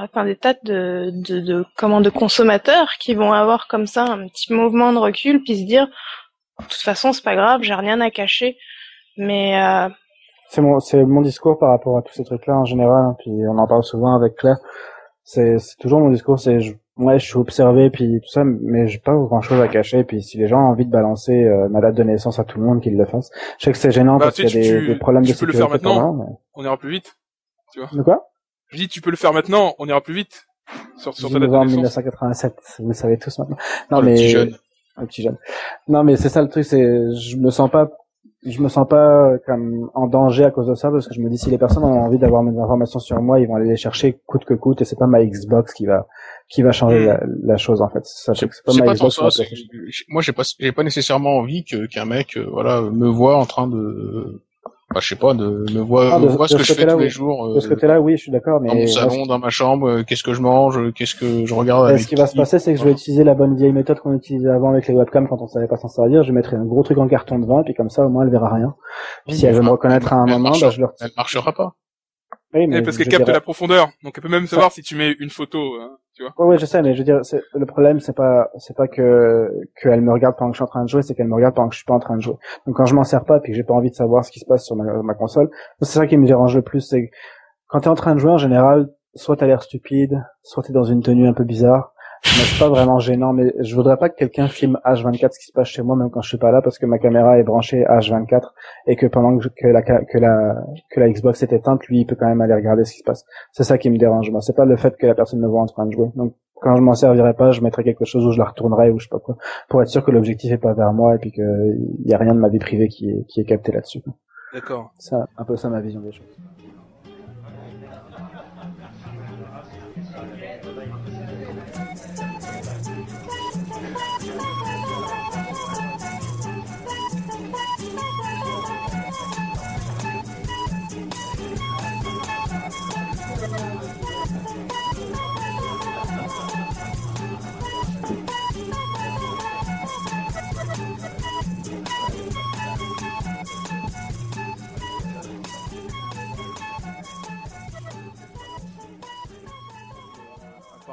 de consommateurs qui vont avoir comme ça un petit mouvement de recul, puis se dire, de toute façon c'est pas grave, j'ai rien à cacher, mais c'est mon discours par rapport à tous ces trucs-là en général, hein, puis on en parle souvent avec Claire. C'est toujours mon discours, je suis observé puis tout ça, mais j'ai pas grand chose à cacher, puis si les gens ont envie de balancer ma date de naissance à tout le monde, qu'ils le fassent. Je sais que c'est gênant parce qu'il y a des problèmes de sécurité. Tu peux le faire maintenant, mais... on ira plus vite. Tu vois. De quoi? Je dis tu peux le faire maintenant, on ira plus vite. Sur ta date de naissance. 1987, vous le savez tous maintenant. Non mais un petit jeune. Non mais c'est ça le truc, je me sens pas comme en danger à cause de ça, parce que je me dis si les personnes ont envie d'avoir mes informations sur moi, ils vont aller les chercher coûte que coûte, et c'est pas ma Xbox qui va changer la chose en fait. C'est pas ma Xbox. Moi j'ai pas nécessairement envie qu'un mec me voit en train de je sais pas, me voit ce que je fais tous les jours. De ce côté-là, oui, je suis d'accord, mais... Dans mon salon, dans ma chambre, qu'est-ce que je mange, qu'est-ce que je regarde avec... Ce qui va se passer, c'est que je vais utiliser la bonne vieille méthode qu'on utilisait avant avec les webcams quand on savait pas s'en servir. Je mettrai un gros truc en carton devant, et puis comme ça, au moins, elle verra rien. Puis si elle veut me reconnaître à un moment, je leur... Elle marchera pas. Oui, mais parce qu'elle capte la profondeur. Donc elle peut même savoir si tu mets une photo, tu vois. Ouais, je sais, mais je veux dire, le problème, c'est pas qu'elle me regarde pendant que je suis en train de jouer, c'est qu'elle me regarde pendant que je suis pas en train de jouer. Donc quand je m'en sers pas et que j'ai pas envie de savoir ce qui se passe sur ma console, c'est ça qui me dérange le plus, c'est que quand t'es en train de jouer, en général, soit t'as l'air stupide, soit t'es dans une tenue un peu bizarre. Mais c'est pas vraiment gênant, mais je voudrais pas que quelqu'un filme H24 ce qui se passe chez moi, même quand je suis pas là, parce que ma caméra est branchée H24 et que pendant que la Xbox est éteinte, lui, il peut quand même aller regarder ce qui se passe. C'est ça qui me dérange, moi. C'est pas le fait que la personne me voit en train de jouer. Donc, quand je m'en servirai pas, je mettrai quelque chose où je la retournerai ou je sais pas quoi, pour être sûr que l'objectif est pas vers moi et puis que y a rien de ma vie privée qui est capté là-dessus. D'accord. C'est un peu ça ma vision des choses.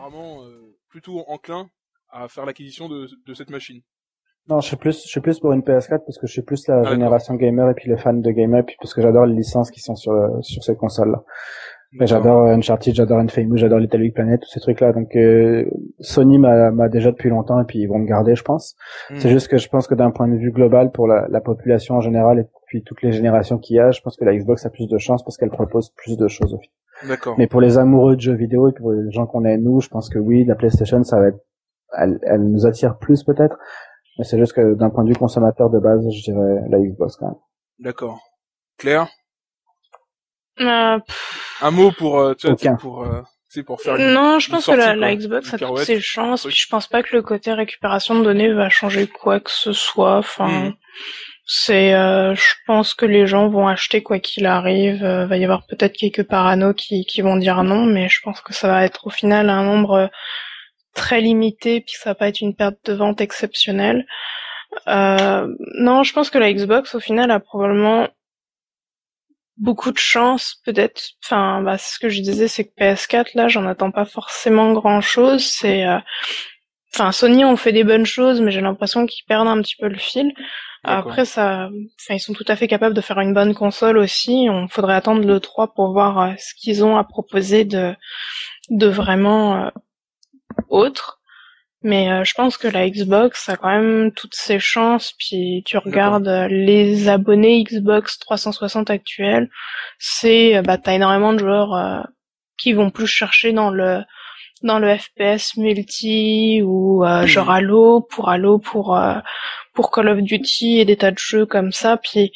apparemment plutôt enclin à faire l'acquisition de cette machine. Non, je suis plus pour une PS4 parce que je suis plus la génération gamer et puis les fans de gamer, puis parce que j'adore les licences qui sont sur ces consoles-là. J'adore Uncharted, j'adore Infamous, j'adore Little Big Planet, tous ces trucs-là. Donc Sony m'a déjà depuis longtemps et puis ils vont me garder, je pense. C'est juste que je pense que d'un point de vue global pour la population en général et puis toutes les générations qu'il y a, je pense que la Xbox a plus de chance parce qu'elle propose plus de choses au final. D'accord. Mais pour les amoureux de jeux vidéo et pour les gens qu'on est nous, je pense que oui, la PlayStation, ça va être, elle nous attire plus peut-être. Mais c'est juste que d'un point de vue consommateur de base, je dirais la Xbox quand même. D'accord. Claire? Un mot pour pour faire non, je pense que la Xbox a toutes ses chances, puis je pense pas que le côté récupération de données va changer quoi que ce soit. Enfin, je pense que les gens vont acheter quoi qu'il arrive. Va y avoir peut-être quelques paranos qui vont dire non, mais je pense que ça va être au final un nombre très limité, puis ça va pas être une perte de vente exceptionnelle. Non, je pense que la Xbox au final a probablement beaucoup de chance, peut-être. Enfin, ce que je disais, c'est que PS4 là, j'en attends pas forcément grand-chose. Sony ont fait des bonnes choses, mais j'ai l'impression qu'ils perdent un petit peu le fil. D'accord. Après, ils sont tout à fait capables de faire une bonne console aussi. Faudrait attendre le 3 pour voir ce qu'ils ont à proposer de vraiment autre. Mais je pense que la Xbox a quand même toutes ses chances. Puis tu regardes les abonnés Xbox 360 actuels, t'as énormément de joueurs qui vont plus chercher dans le FPS multi ou genre Halo pour Call of Duty et des tas de jeux comme ça. Puis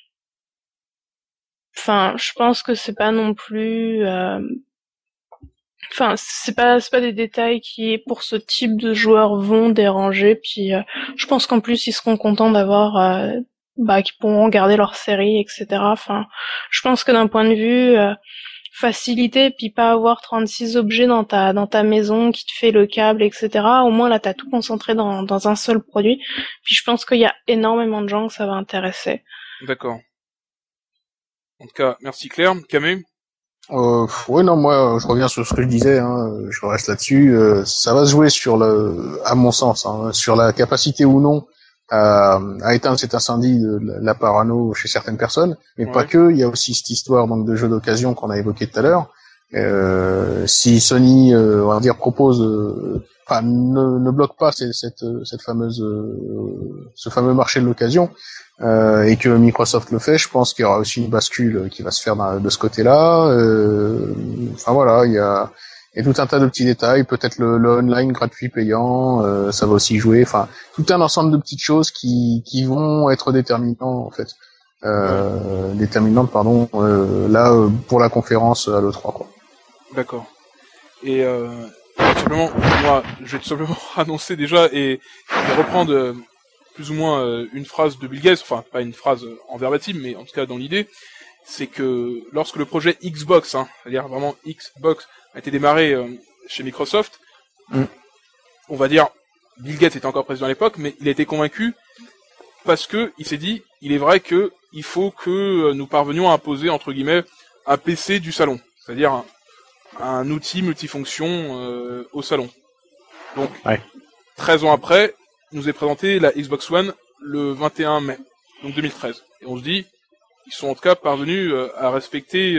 je pense que c'est pas non plus c'est pas des détails qui, pour ce type de joueurs, vont déranger. Puis, je pense qu'en plus, ils seront contents d'avoir, qu'ils pourront garder leur série, etc. Enfin, je pense que d'un point de vue facilité, puis pas avoir 36 objets dans ta maison qui te fait le câble, etc. Au moins là, t'as tout concentré dans un seul produit. Puis, je pense qu'il y a énormément de gens que ça va intéresser. D'accord. En tout cas, merci Claire. Camille? Oui, non, moi, je reviens sur ce que je disais, je reste là-dessus. Ça va se jouer à mon sens, sur la capacité ou non à éteindre cet incendie de la parano chez certaines personnes, mais pas que. Il y a aussi cette histoire donc de jeu d'occasion qu'on a évoqué tout à l'heure. Si Sony, on va dire, propose, ne bloque pas cette fameuse, ce fameux marché de l'occasion. Et que Microsoft le fait, je pense qu'il y aura aussi une bascule qui va se faire de ce côté-là. Voilà, il y a tout un tas de petits détails, peut-être le online gratuit payant, ça va aussi jouer. Enfin, tout un ensemble de petites choses qui vont être déterminantes pour la conférence à l'E3 quoi. D'accord. Et simplement, moi, je vais tout simplement annoncer déjà et reprendre plus ou moins une phrase de Bill Gates, enfin pas une phrase en verbatim, mais en tout cas dans l'idée, c'est que lorsque le projet Xbox, c'est-à-dire vraiment Xbox, a été démarré chez Microsoft, on va dire, Bill Gates était encore président à l'époque, mais il a été convaincu parce que il s'est dit, il est vrai que il faut que nous parvenions à imposer entre guillemets un PC du salon, c'est-à-dire un outil multifonction au salon. Donc, 13 ans après, nous est présenté la Xbox One le 21 mai, donc 2013. Et on se dit, ils sont en tout cas parvenus à respecter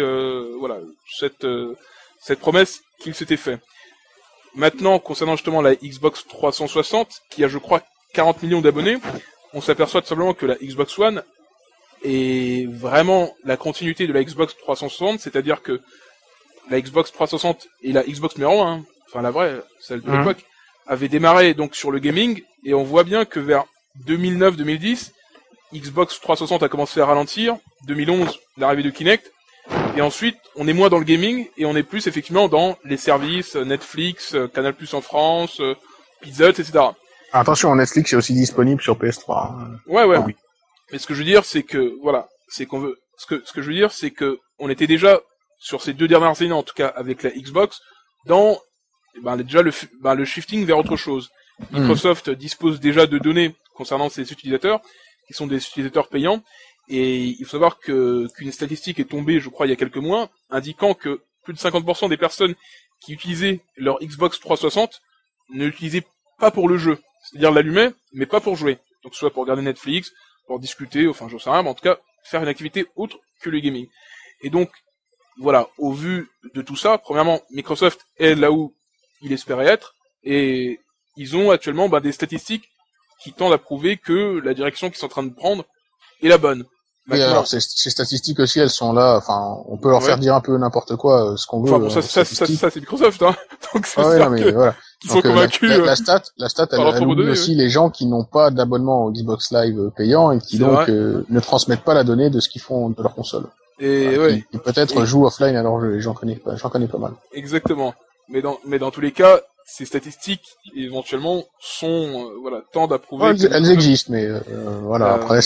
cette promesse qu'ils s'étaient fait. Maintenant, concernant justement la Xbox 360, qui a je crois 40 millions d'abonnés, on s'aperçoit tout simplement que la Xbox One est vraiment la continuité de la Xbox 360, c'est-à-dire que la Xbox 360 et la Xbox numéro 1, enfin la vraie, celle de l'époque, avait démarré donc sur le gaming, et on voit bien que vers 2009-2010, Xbox 360 a commencé à ralentir, 2011, l'arrivée de Kinect, et ensuite, on est moins dans le gaming, et on est plus effectivement dans les services, Netflix, Canal+ en France, Pizza Hut, etc. Attention, Netflix est aussi disponible sur PS3. Ouais. Oui. Mais ce que je veux dire, c'est que, ce que je veux dire, c'est que, on était déjà, sur ces 2 dernières années, en tout cas, avec la Xbox, dans déjà le shifting vers autre chose. Microsoft dispose déjà de données concernant ses utilisateurs, qui sont des utilisateurs payants, et il faut savoir qu'une statistique est tombée, je crois, il y a quelques mois, indiquant que plus de 50% des personnes qui utilisaient leur Xbox 360 ne l'utilisaient pas pour le jeu. C'est-à-dire l'allumer, mais pas pour jouer. Donc soit pour regarder Netflix, pour discuter, enfin j'en sais rien, mais en tout cas faire une activité autre que le gaming. Et donc, voilà, au vu de tout ça, premièrement, Microsoft est là où il espérait être, et ils ont actuellement des statistiques qui tendent à prouver que la direction qu'ils sont en train de prendre est la bonne. Et alors, ces statistiques aussi, elles sont là, enfin, on peut leur faire dire un peu n'importe quoi, ce qu'on veut. Enfin bon, ça c'est Microsoft, hein. Donc c'est non, mais voilà. Ils sont convaincus. La stat, elle oublie aussi les gens qui n'ont pas d'abonnement au Xbox Live payant et qui donc ne transmettent pas la donnée de ce qu'ils font de leur console. Et qui peut-être jouent offline, alors j'en connais pas mal. Exactement. Mais dans tous les cas, ces statistiques éventuellement sont tendent à prouver elles existent, mais après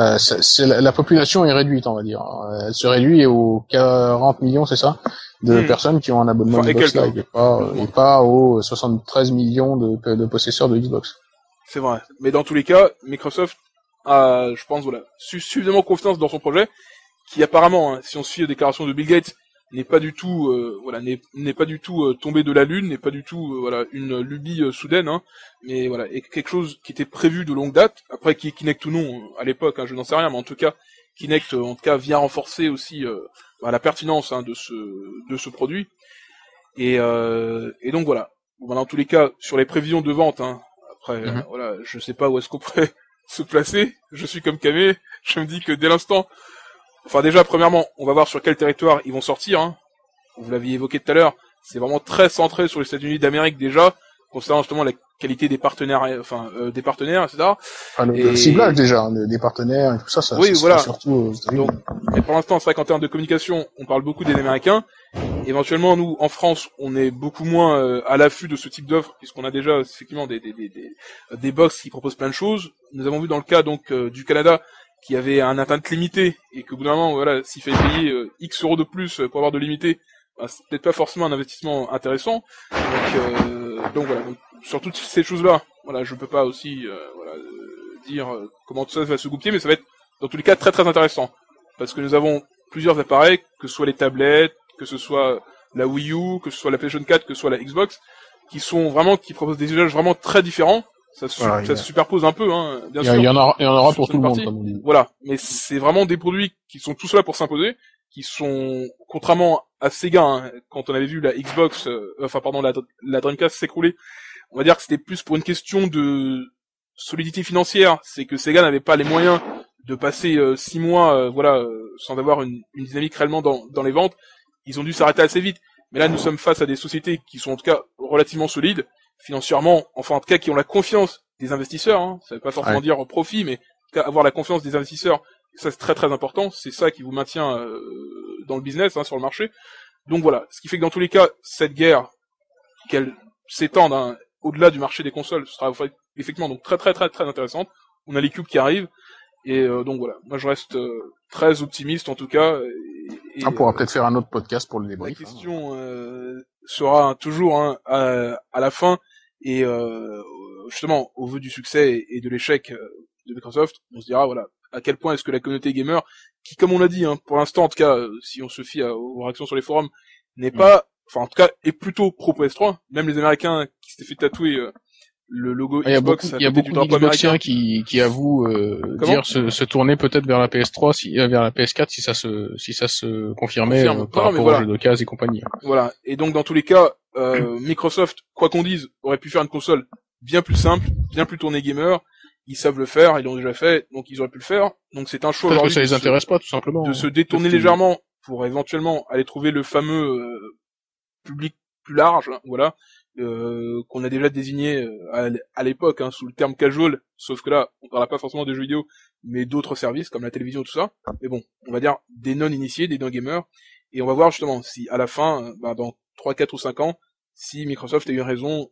la population est réduite, on va dire. Elle se réduit aux 40 millions, c'est ça, de personnes qui ont un abonnement Xbox Live et pas aux 73 millions de possesseurs de Xbox. C'est vrai. Mais dans tous les cas, Microsoft a, je pense, suffisamment confiance dans son projet, qui apparemment, si on se fie aux déclarations de Bill Gates, n'est pas du tout tombé de la lune, n'est pas du tout une lubie soudaine, hein, mais voilà, et quelque chose qui était prévu de longue date. Après Kinect ou non à l'époque, je n'en sais rien, mais en tout cas Kinect vient renforcer aussi la pertinence de ce produit. Et donc voilà. Dans tous les cas, sur les prévisions de vente, après je sais pas où est-ce qu'on pourrait se placer. Je suis comme Kamé, je me dis que dès l'instant. Enfin déjà, premièrement, on va voir sur quel territoire ils vont sortir. Hein. Vous l'aviez évoqué tout à l'heure, c'est vraiment très centré sur les États-Unis d'Amérique déjà, concernant justement la qualité des partenaires, etc. Le ciblage déjà, des partenaires et tout ça, oui, voilà. Surtout aux États-Unis. Mais pour l'instant, c'est vrai qu'en termes de communication, on parle beaucoup des Américains. Éventuellement, nous, en France, on est beaucoup moins à l'affût de ce type d'offres, puisqu'on a déjà effectivement des box qui proposent plein de choses. Nous avons vu dans le cas donc du Canada, qui avait un atteinte limité, et que au bout d'un moment, s'il fallait payer X euros de plus pour avoir de limité, c'est peut-être pas forcément un investissement intéressant. Donc voilà, donc, sur toutes ces choses-là, je peux pas aussi dire comment tout ça va se goupiller, mais ça va être dans tous les cas très très intéressant, parce que nous avons plusieurs appareils, que ce soit les tablettes, que ce soit la Wii U, que ce soit la PlayStation 4, que ce soit la Xbox, qui proposent des usages vraiment très différents. Ça se superpose un peu, bien sûr. Il y en aura pour tout le monde, comme on dit. Voilà, mais c'est vraiment des produits qui sont tous là pour s'imposer, qui sont, contrairement à Sega, quand on avait vu la Xbox, la Dreamcast s'écrouler, on va dire que c'était plus pour une question de solidité financière, c'est que Sega n'avait pas les moyens de passer 6 mois, sans avoir une dynamique réellement dans les ventes. Ils ont dû s'arrêter assez vite. Mais là, nous sommes face à des sociétés qui sont en tout cas relativement solides, financièrement, enfin en tout cas qui ont la confiance des investisseurs, ça veut pas forcément dire profit, mais en tout cas avoir la confiance des investisseurs, ça c'est très très important, c'est ça qui vous maintient dans le business, sur le marché. Donc voilà, ce qui fait que dans tous les cas, cette guerre, qu'elle s'étende au-delà du marché des consoles, ce sera effectivement donc très très très très intéressante. On a les cubes qui arrivent, et donc voilà, moi je reste très optimiste en tout cas. On pourra peut-être faire un autre podcast pour le débrief. La question sera toujours à la fin, et justement au vu du succès et de l'échec de Microsoft, on se dira à quel point est-ce que la communauté gamer, qui comme on l'a dit pour l'instant en tout cas, si on se fie aux réactions sur les forums, n'est pas, enfin en tout cas est plutôt pro PS3. Même les Américains qui s'étaient fait tatouer le logo Xbox, il y a beaucoup de Xboxiens qui avouent dire se tourner peut-être vers la PS3, vers la PS4 si ça se confirmait par rapport aux jeux d'occasion et compagnie. Voilà. Et donc dans tous les cas, Microsoft, quoi qu'on dise, aurait pu faire une console bien plus simple, bien plus tournée gamer. Ils savent le faire, ils l'ont déjà fait, donc ils auraient pu le faire. Donc c'est un choix aujourd'hui. Parce que ça les intéresse pas, tout simplement. De se détourner légèrement pour éventuellement aller trouver le fameux public plus large, qu'on a déjà désigné à l'époque sous le terme casual, sauf que là, on parlera pas forcément des jeux vidéo, mais d'autres services comme la télévision et tout ça. Mais bon, on va dire des non-initiés, des non-gamers, et on va voir justement si à la fin, dans 3, 4 ou 5 ans, si Microsoft a eu raison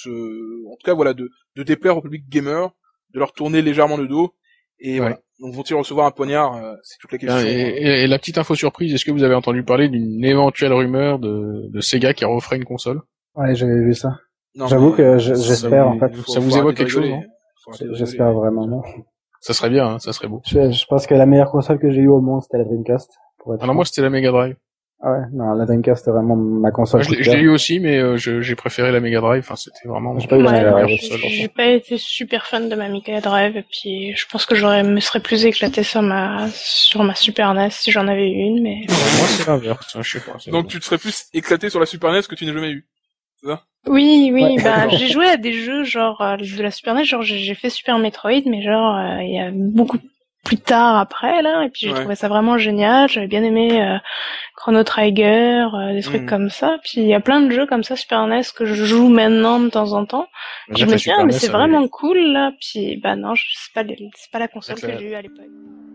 en tout cas de déplaire au public gamer, de leur tourner légèrement le dos, et voilà. Donc vont-ils recevoir un poignard, c'est toute la question. Et la petite info surprise, est-ce que vous avez entendu parler d'une éventuelle rumeur de Sega qui referait une console? Ouais, j'avais vu ça. J'avoue que j'espère en fait. Ça vous évoque quelque chose, non? J'espère vraiment, non? Ça serait bien, ça serait beau. Je pense que la meilleure console que j'ai eue au monde, c'était la Dreamcast. Alors moi, c'était la Mega Drive. Ah ouais, non, la Dreamcast, c'était vraiment ma console. Moi, je l'ai eu aussi, mais j'ai préféré la Mega Drive. Enfin, c'était vraiment. J'ai pas eu la Mega Drive. J'ai pas été super fan de ma Mega Drive, et puis je pense que me serais plus éclaté sur ma Super NES si j'en avais eu une, mais. Moi, c'est l'inverse. Je sais pas. Donc tu te serais plus éclaté sur la Super NES que tu n'as jamais eu. C'est ça? Oui, ouais, bah j'ai joué à des jeux genre de la Super NES, genre j'ai fait Super Metroid, mais genre il y a beaucoup plus tard après là, et puis j'ai trouvé ça vraiment génial. J'avais bien aimé Chrono Trigger, des trucs comme ça. Puis il y a plein de jeux comme ça Super NES que je joue maintenant de temps en temps. Je me dis mais c'est vraiment cool là. Puis bah non, c'est pas la console que j'ai eue à l'époque.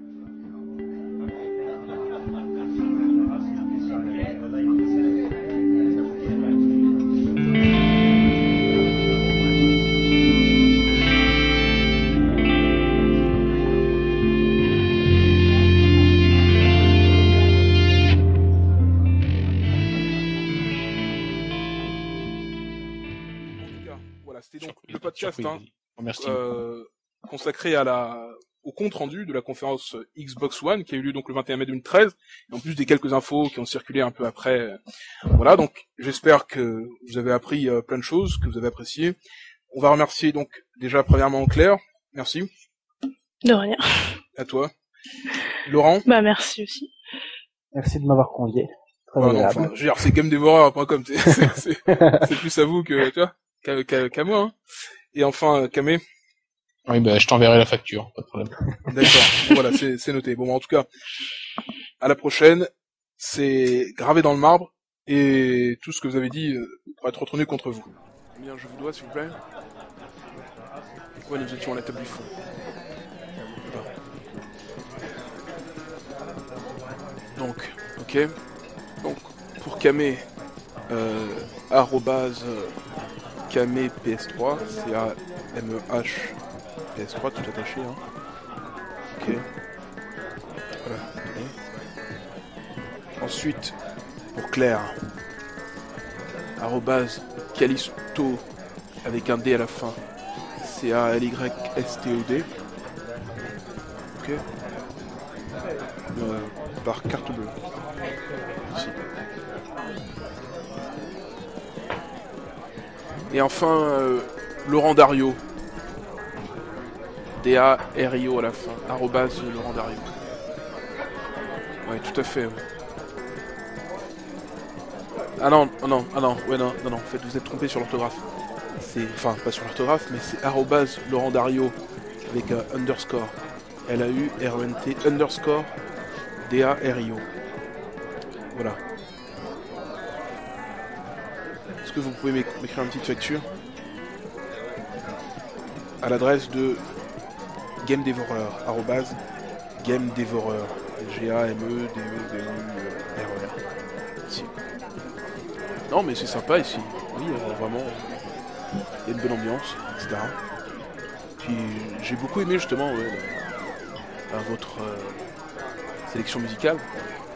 C'était donc le podcast consacré à au compte rendu de la conférence Xbox One qui a eu lieu donc le 21 mai 2013, et en plus des quelques infos qui ont circulé un peu après. Voilà, donc j'espère que vous avez appris plein de choses, que vous avez apprécié. On va remercier donc déjà premièrement Claire, merci. De rien. À toi. Laurent. Bah merci aussi. Merci de m'avoir convié. Très agréable. Non, enfin, je veux dire, c'est gamedevorer.com, c'est plus à vous que tu vois. Qu'à moi, hein. Et enfin, Kamé. Oui, je t'enverrai la facture, pas de problème. D'accord, bon, voilà, c'est noté. Bon, en tout cas, à la prochaine, c'est gravé dans le marbre, et tout ce que vous avez dit pourra être retourné contre vous. Combien je vous dois, s'il vous plaît? Ouais, nous étions à la table du fond. Donc, ok. Donc, pour Kamé, Kamé PS3, C-A-M-E-H PS3, tout attaché, hein. Ok. Voilà. Ensuite, pour Claire, @Calisto, avec un D à la fin, C-A-L-Y-S-T-O-D. Ok. Par carte bleue. Ici. Et enfin, Laurent Dario. D-A-R-I-O à la fin. @Laurent Dario. Ouais, tout à fait. Ouais. Ah non. En fait, vous êtes trompé sur l'orthographe. Enfin, pas sur l'orthographe, mais c'est @Laurent Dario avec un underscore. L-A-U-R-E-N-T underscore D-A-R-I-O. Voilà. Est-ce que vous pouvez m'écrire une petite facture à l'adresse de GameDevorer, @GameDevorer, G-A-M-E-D-E-V-O-R-E-R. Ici. Non, mais c'est sympa ici. Oui, vraiment, il y a une bonne ambiance, etc. Puis j'ai beaucoup aimé justement votre sélection musicale.